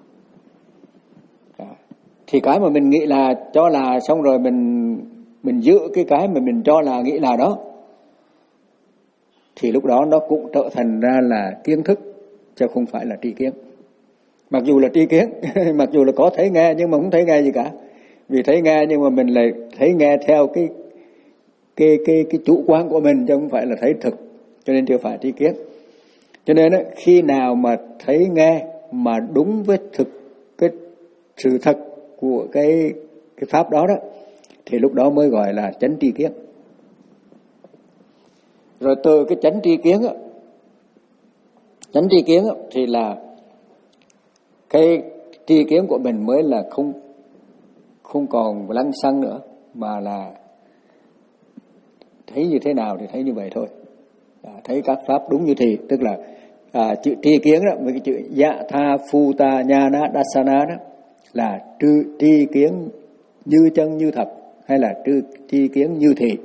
Đó. Thì cái mà mình nghĩ là cho là xong rồi mình mình giữ cái cái mà mình cho là nghĩ là đó, thì lúc đó nó cũng trở thành ra là kiến thức chứ không phải là tri kiến. Mặc dù là tri kiến, mặc dù là có thấy nghe nhưng mà không thấy nghe gì cả. Vì thấy nghe nhưng mà mình lại thấy nghe theo cái cái cái cái chủ quan của mình chứ không phải là thấy thực, cho nên chưa phải tri kiến. Cho nên đó, khi nào mà thấy nghe mà đúng với thực cái sự thật của cái cái pháp đó đó thì lúc đó mới gọi là chánh tri kiến. Rồi từ cái chánh tri kiến á, chánh tri kiến á, thì là cái tri kiến của mình mới là không không còn lăng xăng nữa, mà là thấy như thế nào thì thấy như vậy thôi. À, thấy các pháp đúng như thì, tức là à, chữ tri kiến đó với cái chữ dạ tha phu ta nha na dasana đó là tri, tri kiến như chân như thật. hay là tri kiến như thị.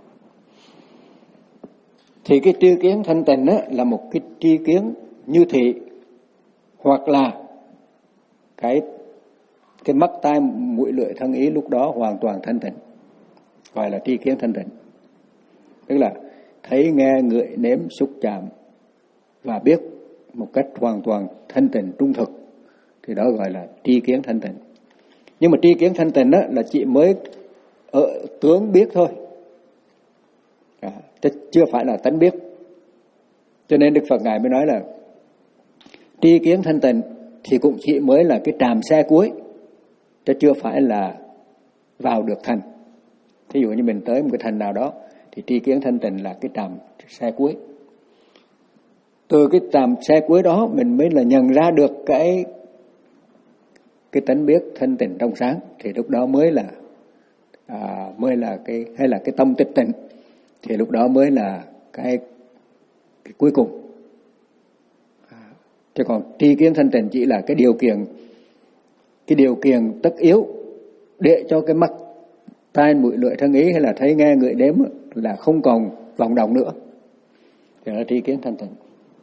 Thì cái tri kiến thanh tịnh á, là một cái tri kiến như thị, hoặc là cái cái mắt tai mũi lưỡi thân ý lúc đó hoàn toàn thanh tịnh, gọi là tri kiến thanh tịnh. Tức là thấy nghe ngửi nếm xúc chạm và biết một cách hoàn toàn thanh tịnh trung thực, thì đó gọi là tri kiến thanh tịnh. Nhưng mà tri kiến thanh tịnh á, là chỉ mới ở tướng biết thôi, à, chưa phải là tánh biết. Cho nên Đức Phật Ngài mới nói là tri kiến thanh tịnh thì cũng chỉ mới là cái tràm xe cuối, chứ chưa phải là vào được thành. Thí dụ như mình tới một cái thành nào đó thì tri kiến thanh tịnh là cái tràm xe cuối. Từ cái tràm xe cuối đó mình mới là nhận ra được cái cái tánh biết thanh tịnh trong sáng, thì lúc đó mới là à, mới là cái hay là cái tâm tịch tịnh, thì lúc đó mới là cái, cái cuối cùng. À, chứ còn tri kiến thanh tịnh chỉ là cái điều kiện cái điều kiện tất yếu để cho cái mắt tai mũi lưỡi thân ý hay là thấy nghe ngửi nếm là không còn vọng động nữa, thì là tri kiến thanh tịnh.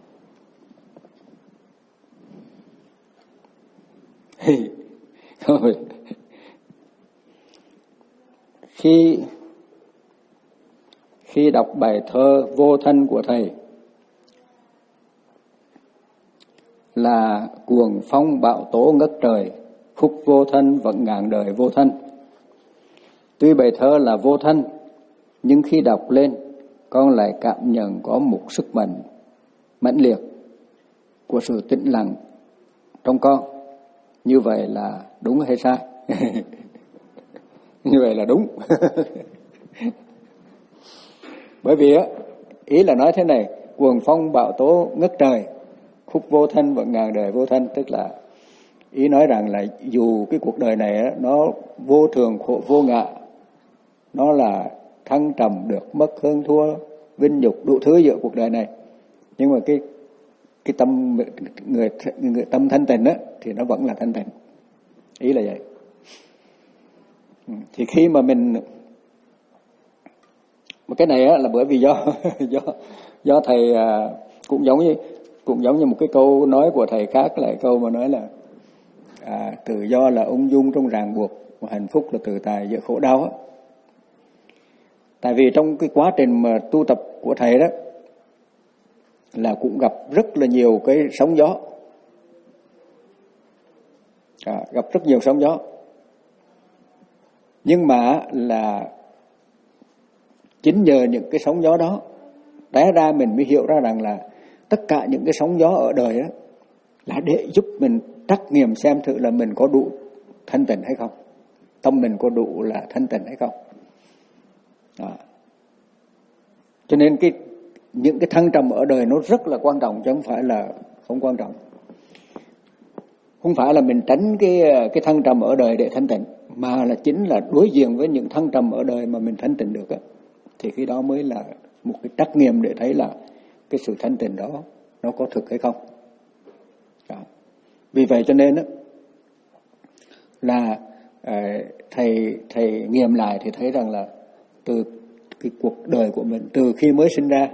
Thôi, khi khi đọc bài thơ Vô Thân của thầy là cuồng phong bão tố ngất trời, khúc vô thân vẫn ngàn đời vô thân. Tuy bài thơ là vô thân, nhưng khi đọc lên con lại cảm nhận có một sức mạnh mãnh liệt của sự tĩnh lặng trong con. Như vậy là đúng hay sai? Như vậy là đúng. Bởi vì á, ý là nói thế này, cuồng phong bão tố ngất trời, khúc vô thân vẫn ngàn đời vô thân. Tức là ý nói rằng là dù cái cuộc đời này á, nó vô thường khổ vô ngã, nó là thăng trầm được mất hơn thua, vinh nhục đủ thứ giữa cuộc đời này, nhưng mà cái cái tâm người, người tâm thanh tịnh á thì nó vẫn là thanh tịnh. Ý là vậy. Thì khi mà mình mà cái này á là bởi vì do do do thầy à, cũng giống như cũng giống như một cái câu nói của thầy khác, lại câu mà nói là à, tự do là ung dung trong ràng buộc, và hạnh phúc là tự tại giữa khổ đau á. Tại vì trong cái quá trình mà tu tập của thầy đó là cũng gặp rất là nhiều cái sóng gió, à, gặp rất nhiều sóng gió, nhưng mà là chính nhờ những cái sóng gió đó té ra mình mới hiểu ra rằng là tất cả những cái sóng gió ở đời đó là để giúp mình trắc nghiệm xem thử là mình có đủ thanh tịnh hay không, tâm mình có đủ là thanh tịnh hay không. À. Cho nên cái những cái thăng trầm ở đời nó rất là quan trọng, chứ không phải là không quan trọng. Không phải là mình tránh cái cái thăng trầm ở đời để thanh tịnh, mà là chính là đối diện với những thăng trầm ở đời mà mình thanh tịnh được á, thì cái đó mới là một cái trắc nghiệm để thấy là cái sự thanh tịnh đó nó có thực hay không. Đó. Vì vậy cho nên á là à, thầy thầy nghiệm lại thì thấy rằng là từ cái cuộc đời của mình, từ khi mới sinh ra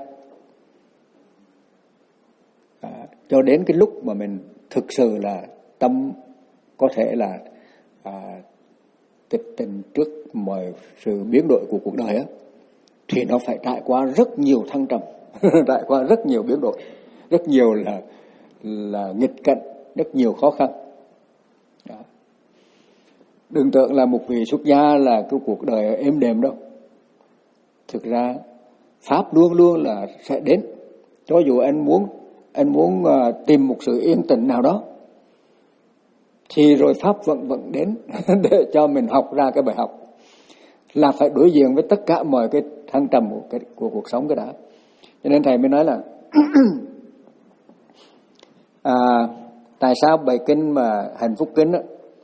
à, cho đến cái lúc mà mình thực sự là tâm có thể là à, tịch tịnh trước mọi sự biến đổi của cuộc đời á, thì nó phải trải qua rất nhiều thăng trầm, trải qua rất nhiều biến đổi, rất nhiều là là nghịch cảnh, rất nhiều khó khăn. Đó. Đừng tưởng là một vị xuất gia là cái cuộc đời êm đềm đâu. Thực ra pháp luôn luôn là sẽ đến, cho dù anh muốn anh muốn uh, tìm một sự yên tĩnh nào đó, thì rồi pháp vẫn vẫn đến để cho mình học ra cái bài học là phải đối diện với tất cả mọi cái thăng trầm của, cái, của cuộc sống cái đã. Cho nên thầy mới nói là à, tại sao bài kinh mà hạnh phúc kinh đó,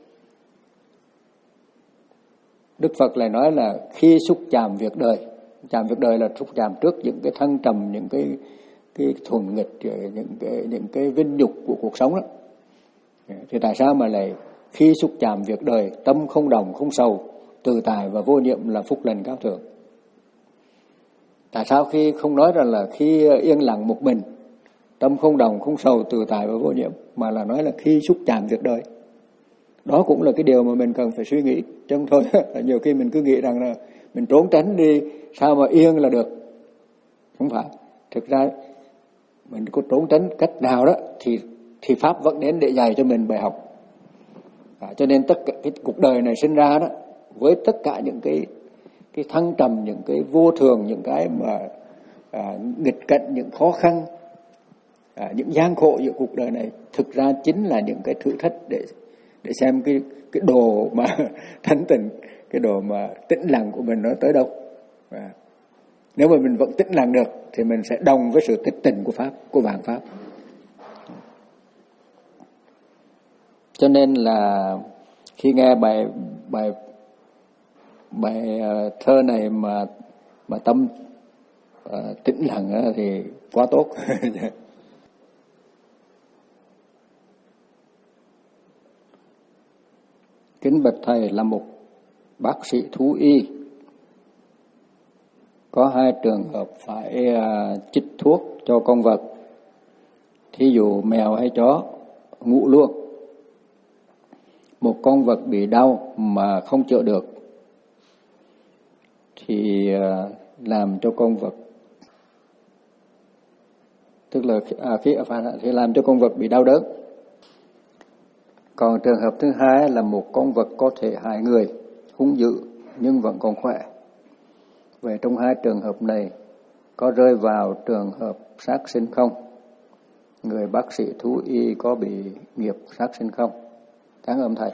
Đức Phật lại nói là khi xúc chạm việc đời. Chạm việc đời là xúc chạm trước những cái thăng trầm, những cái cái thuần nghịch, những cái những cái vinh nhục của cuộc sống đó. Thì tại sao mà lại khi xúc chạm việc đời, tâm không đồng không sầu, tự tại và vô nhiễm là phúc lành cao thượng. Tại sao khi không nói rằng là khi yên lặng một mình, tâm không đồng, không sầu, tự tại và vô nhiễm, mà là nói là khi xúc chạm việc đời? Đó cũng là cái điều mà mình cần phải suy nghĩ. Chứ không thôi, nhiều khi mình cứ nghĩ rằng là mình trốn tránh đi, sao mà yên là được. Không phải. Thực ra, mình có trốn tránh cách nào đó, thì, thì Pháp vẫn đến để dạy cho mình bài học. À, cho nên tất cả cái cuộc đời này sinh ra đó, với tất cả những cái, cái thăng trầm, những cái vô thường, những cái mà à, nghịch cảnh, những khó khăn, à, những gian khổ giữa cuộc đời này, thực ra chính là những cái thử thách để để xem cái cái đồ mà thanh tịnh, cái đồ mà tĩnh lặng của mình nó tới đâu. À, nếu mà mình vẫn tĩnh lặng được thì mình sẽ đồng với sự tịch tịnh của Pháp, của vạn Pháp. Cho nên là khi nghe bài bài bài thơ này mà mà tâm uh, tĩnh lặng thì quá tốt. Kính bạch thầy, là một bác sĩ thú y, có hai trường hợp phải uh, chích thuốc cho con vật, thí dụ mèo hay chó ngủ luôn. Một con vật bị đau mà không chữa được thì uh, làm cho con vật, tức là à, khi thì làm cho con vật bị đau đớn. Còn trường hợp thứ hai là một con vật có thể hại người, hung dữ nhưng vẫn còn khỏe. Về trong hai trường hợp này có rơi vào trường hợp sát sinh không? Người bác sĩ thú y có bị nghiệp sát sinh không? Cảm ơn thầy.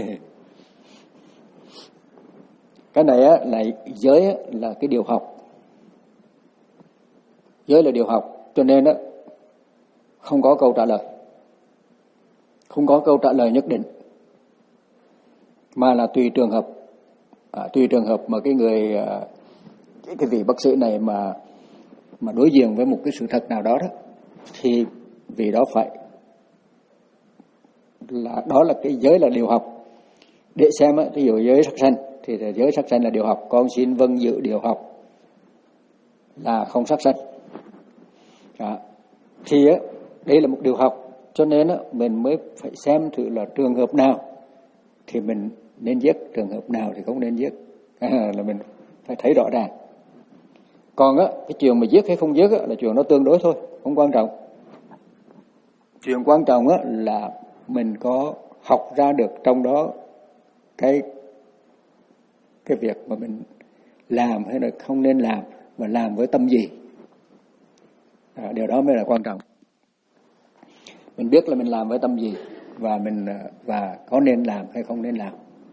Cái này á, là giới á, là cái điều học. Giới là điều học, cho nên á, không có câu trả lời. Không có câu trả lời nhất định, mà là tùy trường hợp. À, tùy trường hợp mà cái người cái, cái vị bác sĩ này mà mà đối diện với một cái sự thật nào đó đó, thì vì đó phải là đó là cái giới là điều học. Để xem á, ví dụ giới sát sanh thì giới sát sanh là điều học, con xin vâng giữ điều học là không sát sanh. Đó. Thì á, đây là một điều học. Cho nên á, mình mới phải xem thử là trường hợp nào thì mình nên giết, trường hợp nào thì không nên giết. À, là mình phải thấy rõ ràng. Còn á, cái chuyện mà giết hay không giết á, là chuyện nó tương đối thôi, không quan trọng. Chuyện quan trọng á, là mình có học ra được trong đó cái cái việc mà mình làm hay là không nên làm, và làm với tâm gì. À, điều đó mới là quan trọng. Mình biết là mình làm với tâm gì và mình và có nên làm hay không nên làm.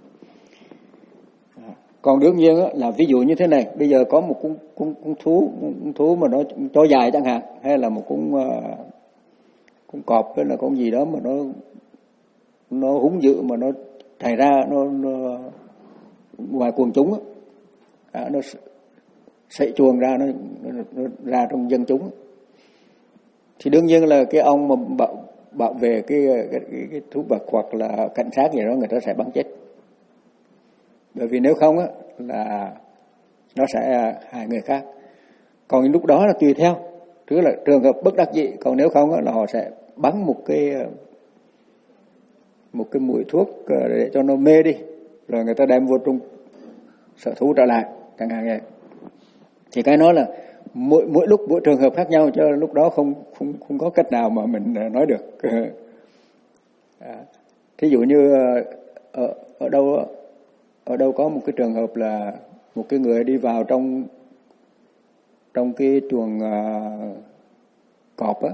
À, còn đương nhiên á, là ví dụ như thế này, bây giờ có một con con con thú con thú mà nó chó dài chẳng hạn, hay là một con uh, con cọp hay là con gì đó mà nó nó hung dữ mà nó thải ra nó, nó ngoài quần chúng á, à, nó sậy chuồng ra nó, nó, nó ra trong dân chúng á. Thì đương nhiên là cái ông mà bảo, bảo vệ cái, cái, cái, cái thú vật hoặc là cảnh sát gì đó, người ta sẽ bắn chết. Bởi vì nếu không á, là nó sẽ hại người khác. Còn lúc đó là tùy theo, tức là trường hợp bất đắc dĩ. Còn nếu không á, là họ sẽ bắn một cái một cái mũi thuốc để cho nó mê đi, rồi người ta đem vô trong sở thú trở lại chẳng hạn vậy. Thì cái nói là mỗi mỗi lúc mỗi trường hợp khác nhau, cho lúc đó không không không có cách nào mà mình nói được. À, thí dụ như ở ở đâu ở đâu có một cái trường hợp là một cái người đi vào trong trong cái chuồng uh, cọp á,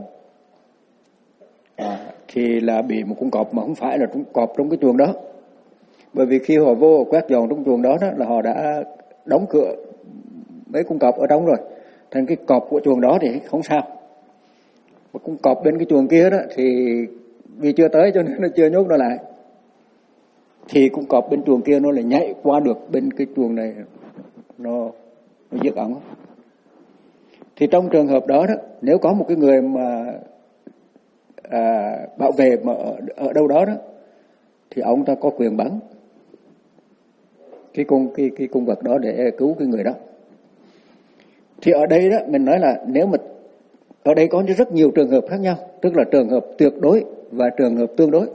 à, thì là bị một con cọp mà không phải là con cọp trong cái chuồng đó. Bởi vì khi họ vô quét dọn trong chuồng đó, đó là họ đã đóng cửa mấy con cọp ở trong rồi, thành cái cọp của chuồng đó thì không sao. Một con cọp bên cái chuồng kia đó thì vì chưa tới cho nên nó chưa nhốt nó lại, thì con cọp bên chuồng kia nó lại nhảy qua được bên cái chuồng này, nó nó giết ổng. Thì trong trường hợp đó đó, nếu có một cái người mà à, bảo vệ mà ở, ở đâu đó đó, thì ông ta có quyền bắn. cái cung cái cái cung vật đó để cứu cái người đó. Thì ở đây đó mình nói là nếu mà ở đây có rất nhiều trường hợp khác nhau, tức là trường hợp tuyệt đối và trường hợp tương đối.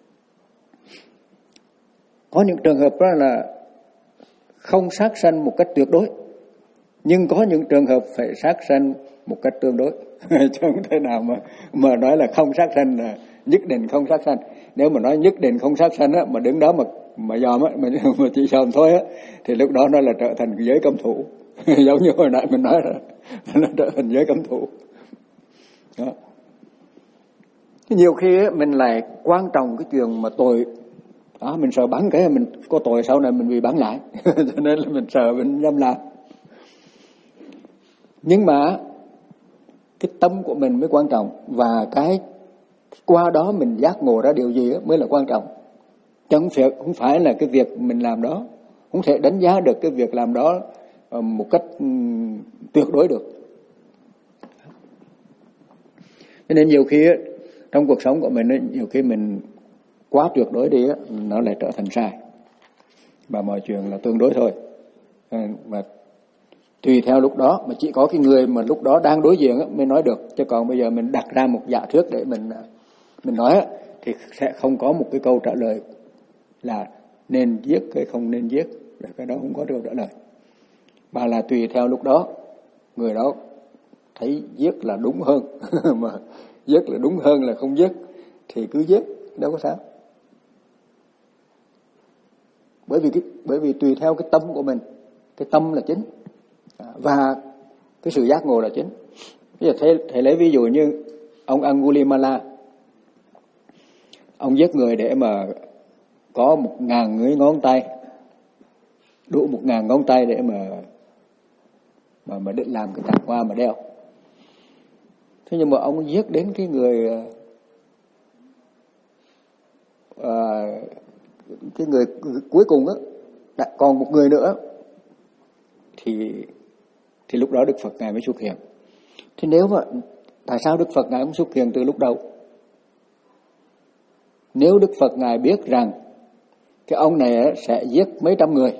Có những trường hợp đó là không sát sanh một cách tuyệt đối, nhưng có những trường hợp phải sát sanh một cách tương đối. Chứ không thể nào mà mà nói là không sát sanh là nhất định không sát sanh. Nếu mà nói nhất định không sát sanh á, mà đứng đó mà mà dòm á, mà, mà chỉ dòm thôi á, thì lúc đó nó là trở thành giới cấm thủ. Giống như hồi nãy mình nói rồi, nó trở thành giới cấm thủ. Đó. Nhiều khi á, mình lại quan trọng cái chuyện mà tội. Đó, mình sợ bắn cái mình có tội sau này mình bị bắn lại. Cho nên là mình sợ mình dám làm. Nhưng mà cái tâm của mình mới quan trọng, và cái qua đó mình giác ngộ ra điều gì mới là quan trọng. Chứ không phải, không phải là cái việc mình làm đó, không thể đánh giá được cái việc làm đó một cách um, tuyệt đối được. Cho nên nhiều khi trong cuộc sống của mình, nhiều khi mình quá tuyệt đối đi, nó lại trở thành sai. Và mọi chuyện là tương đối thôi. Và tùy theo lúc đó, mà chỉ có cái người mà lúc đó đang đối diện mới nói được. Chứ còn bây giờ mình đặt ra một giả thuyết để mình mình nói thì sẽ không có một cái câu trả lời là nên giết hay không nên giết. Cái đó không có câu trả lời. Mà là tùy theo lúc đó, người đó thấy giết là đúng hơn. Mà giết là đúng hơn là không giết thì cứ giết, đâu có sao. Bởi vì cái, bởi vì tùy theo cái tâm của mình, cái tâm là chính, và cái sự giác ngộ là chính. Bây giờ thầy, thầy lấy ví dụ như ông Angulimala, ông giết người để mà có một ngàn cái ngón tay, đủ một ngàn ngón tay để mà mà mà định làm cái tạc hoa mà đeo. Thế nhưng mà ông giết đến cái người à, cái người cuối cùng á, còn một người nữa, thì thì lúc đó Đức Phật ngài mới xuất hiện. Thế nếu mà tại sao Đức Phật ngài không xuất hiện từ lúc đầu? Nếu Đức Phật ngài biết rằng cái ông này sẽ giết mấy trăm người,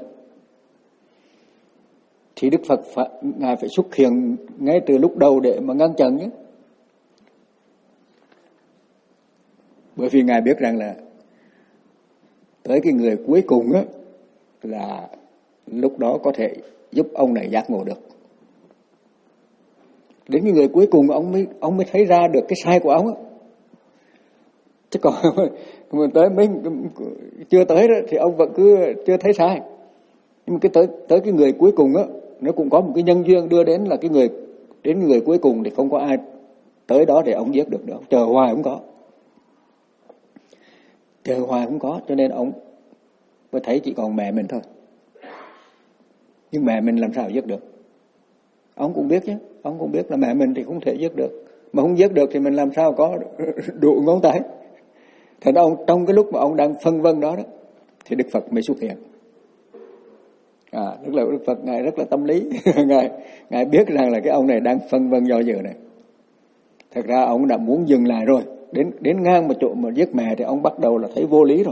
thì Đức Phật phải, ngài phải xuất hiện ngay từ lúc đầu để mà ngăn chặn nhé. Bởi vì ngài biết rằng là tới cái người cuối cùng á, là lúc đó có thể giúp ông này giác ngộ được. Đến cái người cuối cùng ông mới ông mới thấy ra được cái sai của ông á. Chứ còn mà tới mấy chưa tới đó thì ông vẫn cứ chưa thấy sai. Nhưng mà cái tới tới cái người cuối cùng á, nó cũng có một cái nhân duyên đưa đến là cái người đến người cuối cùng thì không có ai tới đó để ông giết được nữa. Chờ hoài không có. Chờ hoài không có, cho nên ông mới thấy chỉ còn mẹ mình thôi. Nhưng mẹ mình làm sao giết được? Ông cũng biết chứ, ông cũng biết là mẹ mình thì không thể giết được. Mà không giết được thì mình làm sao có đủ ngón tay. Thế nên ông trong cái lúc mà ông đang phân vân đó đó, thì Đức Phật mới xuất hiện. À, tức là Đức Phật ngài rất là tâm lý. ngài ngài biết rằng là cái ông này đang phân vân do dự này. Thật ra ông đã muốn dừng lại rồi, đến đến ngang một chỗ mà giết mẹ thì ông bắt đầu là thấy vô lý rồi.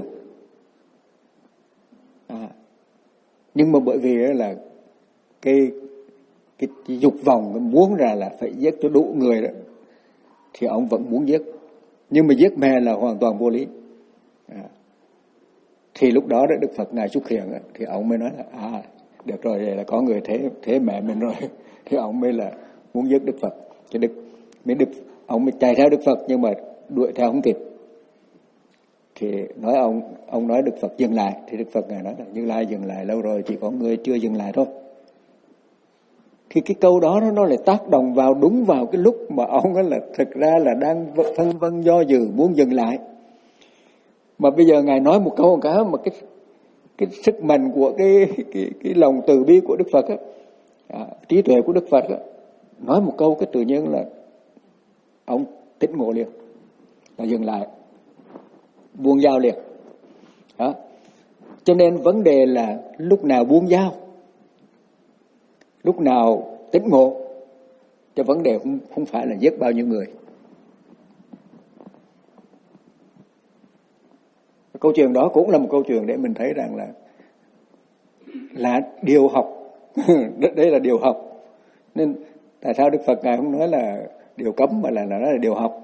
À, nhưng mà bởi vì là cái cái, cái dục vọng muốn ra là phải giết cho đủ người đó, thì ông vẫn muốn giết. Nhưng mà giết mẹ là hoàn toàn vô lý. À, thì lúc đó đó Đức Phật ngài xuất hiện thì ông mới nói là à được rồi, là có người thế thế mẹ mình rồi. Thì ông mới là muốn giết Đức Phật. Thì Đức mới Đức ông mới chạy theo Đức Phật, nhưng mà đuổi theo không kịp. Thì nói ông ông nói Đức Phật dừng lại, thì Đức Phật ngài nói là Như Lai dừng lại lâu rồi, chỉ có người chưa dừng lại thôi. Thì cái câu đó nó lại tác động vào đúng vào cái lúc mà ông ấy là thực ra là đang phân vân do dự muốn dừng lại. Mà bây giờ ngài nói một câu một cái mà cái cái sức mạnh của cái cái cái lòng từ bi của Đức Phật á, à, trí tuệ của Đức Phật á, nói một câu cái tự nhiên là ông tỉnh ngộ liền, là dừng lại, buông dao liền. Đó. Cho nên vấn đề là lúc nào buông dao, lúc nào tỉnh ngộ, cho vấn đề không không phải là giết bao nhiêu người. Câu chuyện đó cũng là một câu chuyện để mình thấy rằng là là điều học. Đây là điều học. Nên tại sao Đức Phật Ngài không nói là điều cấm mà là nói là điều học?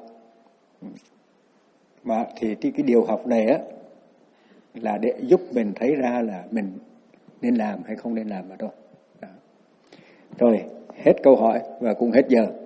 Mà thì cái, cái điều học này á là để giúp mình thấy ra là mình nên làm hay không nên làm mà thôi. Đó. Rồi, hết câu hỏi và cũng hết giờ.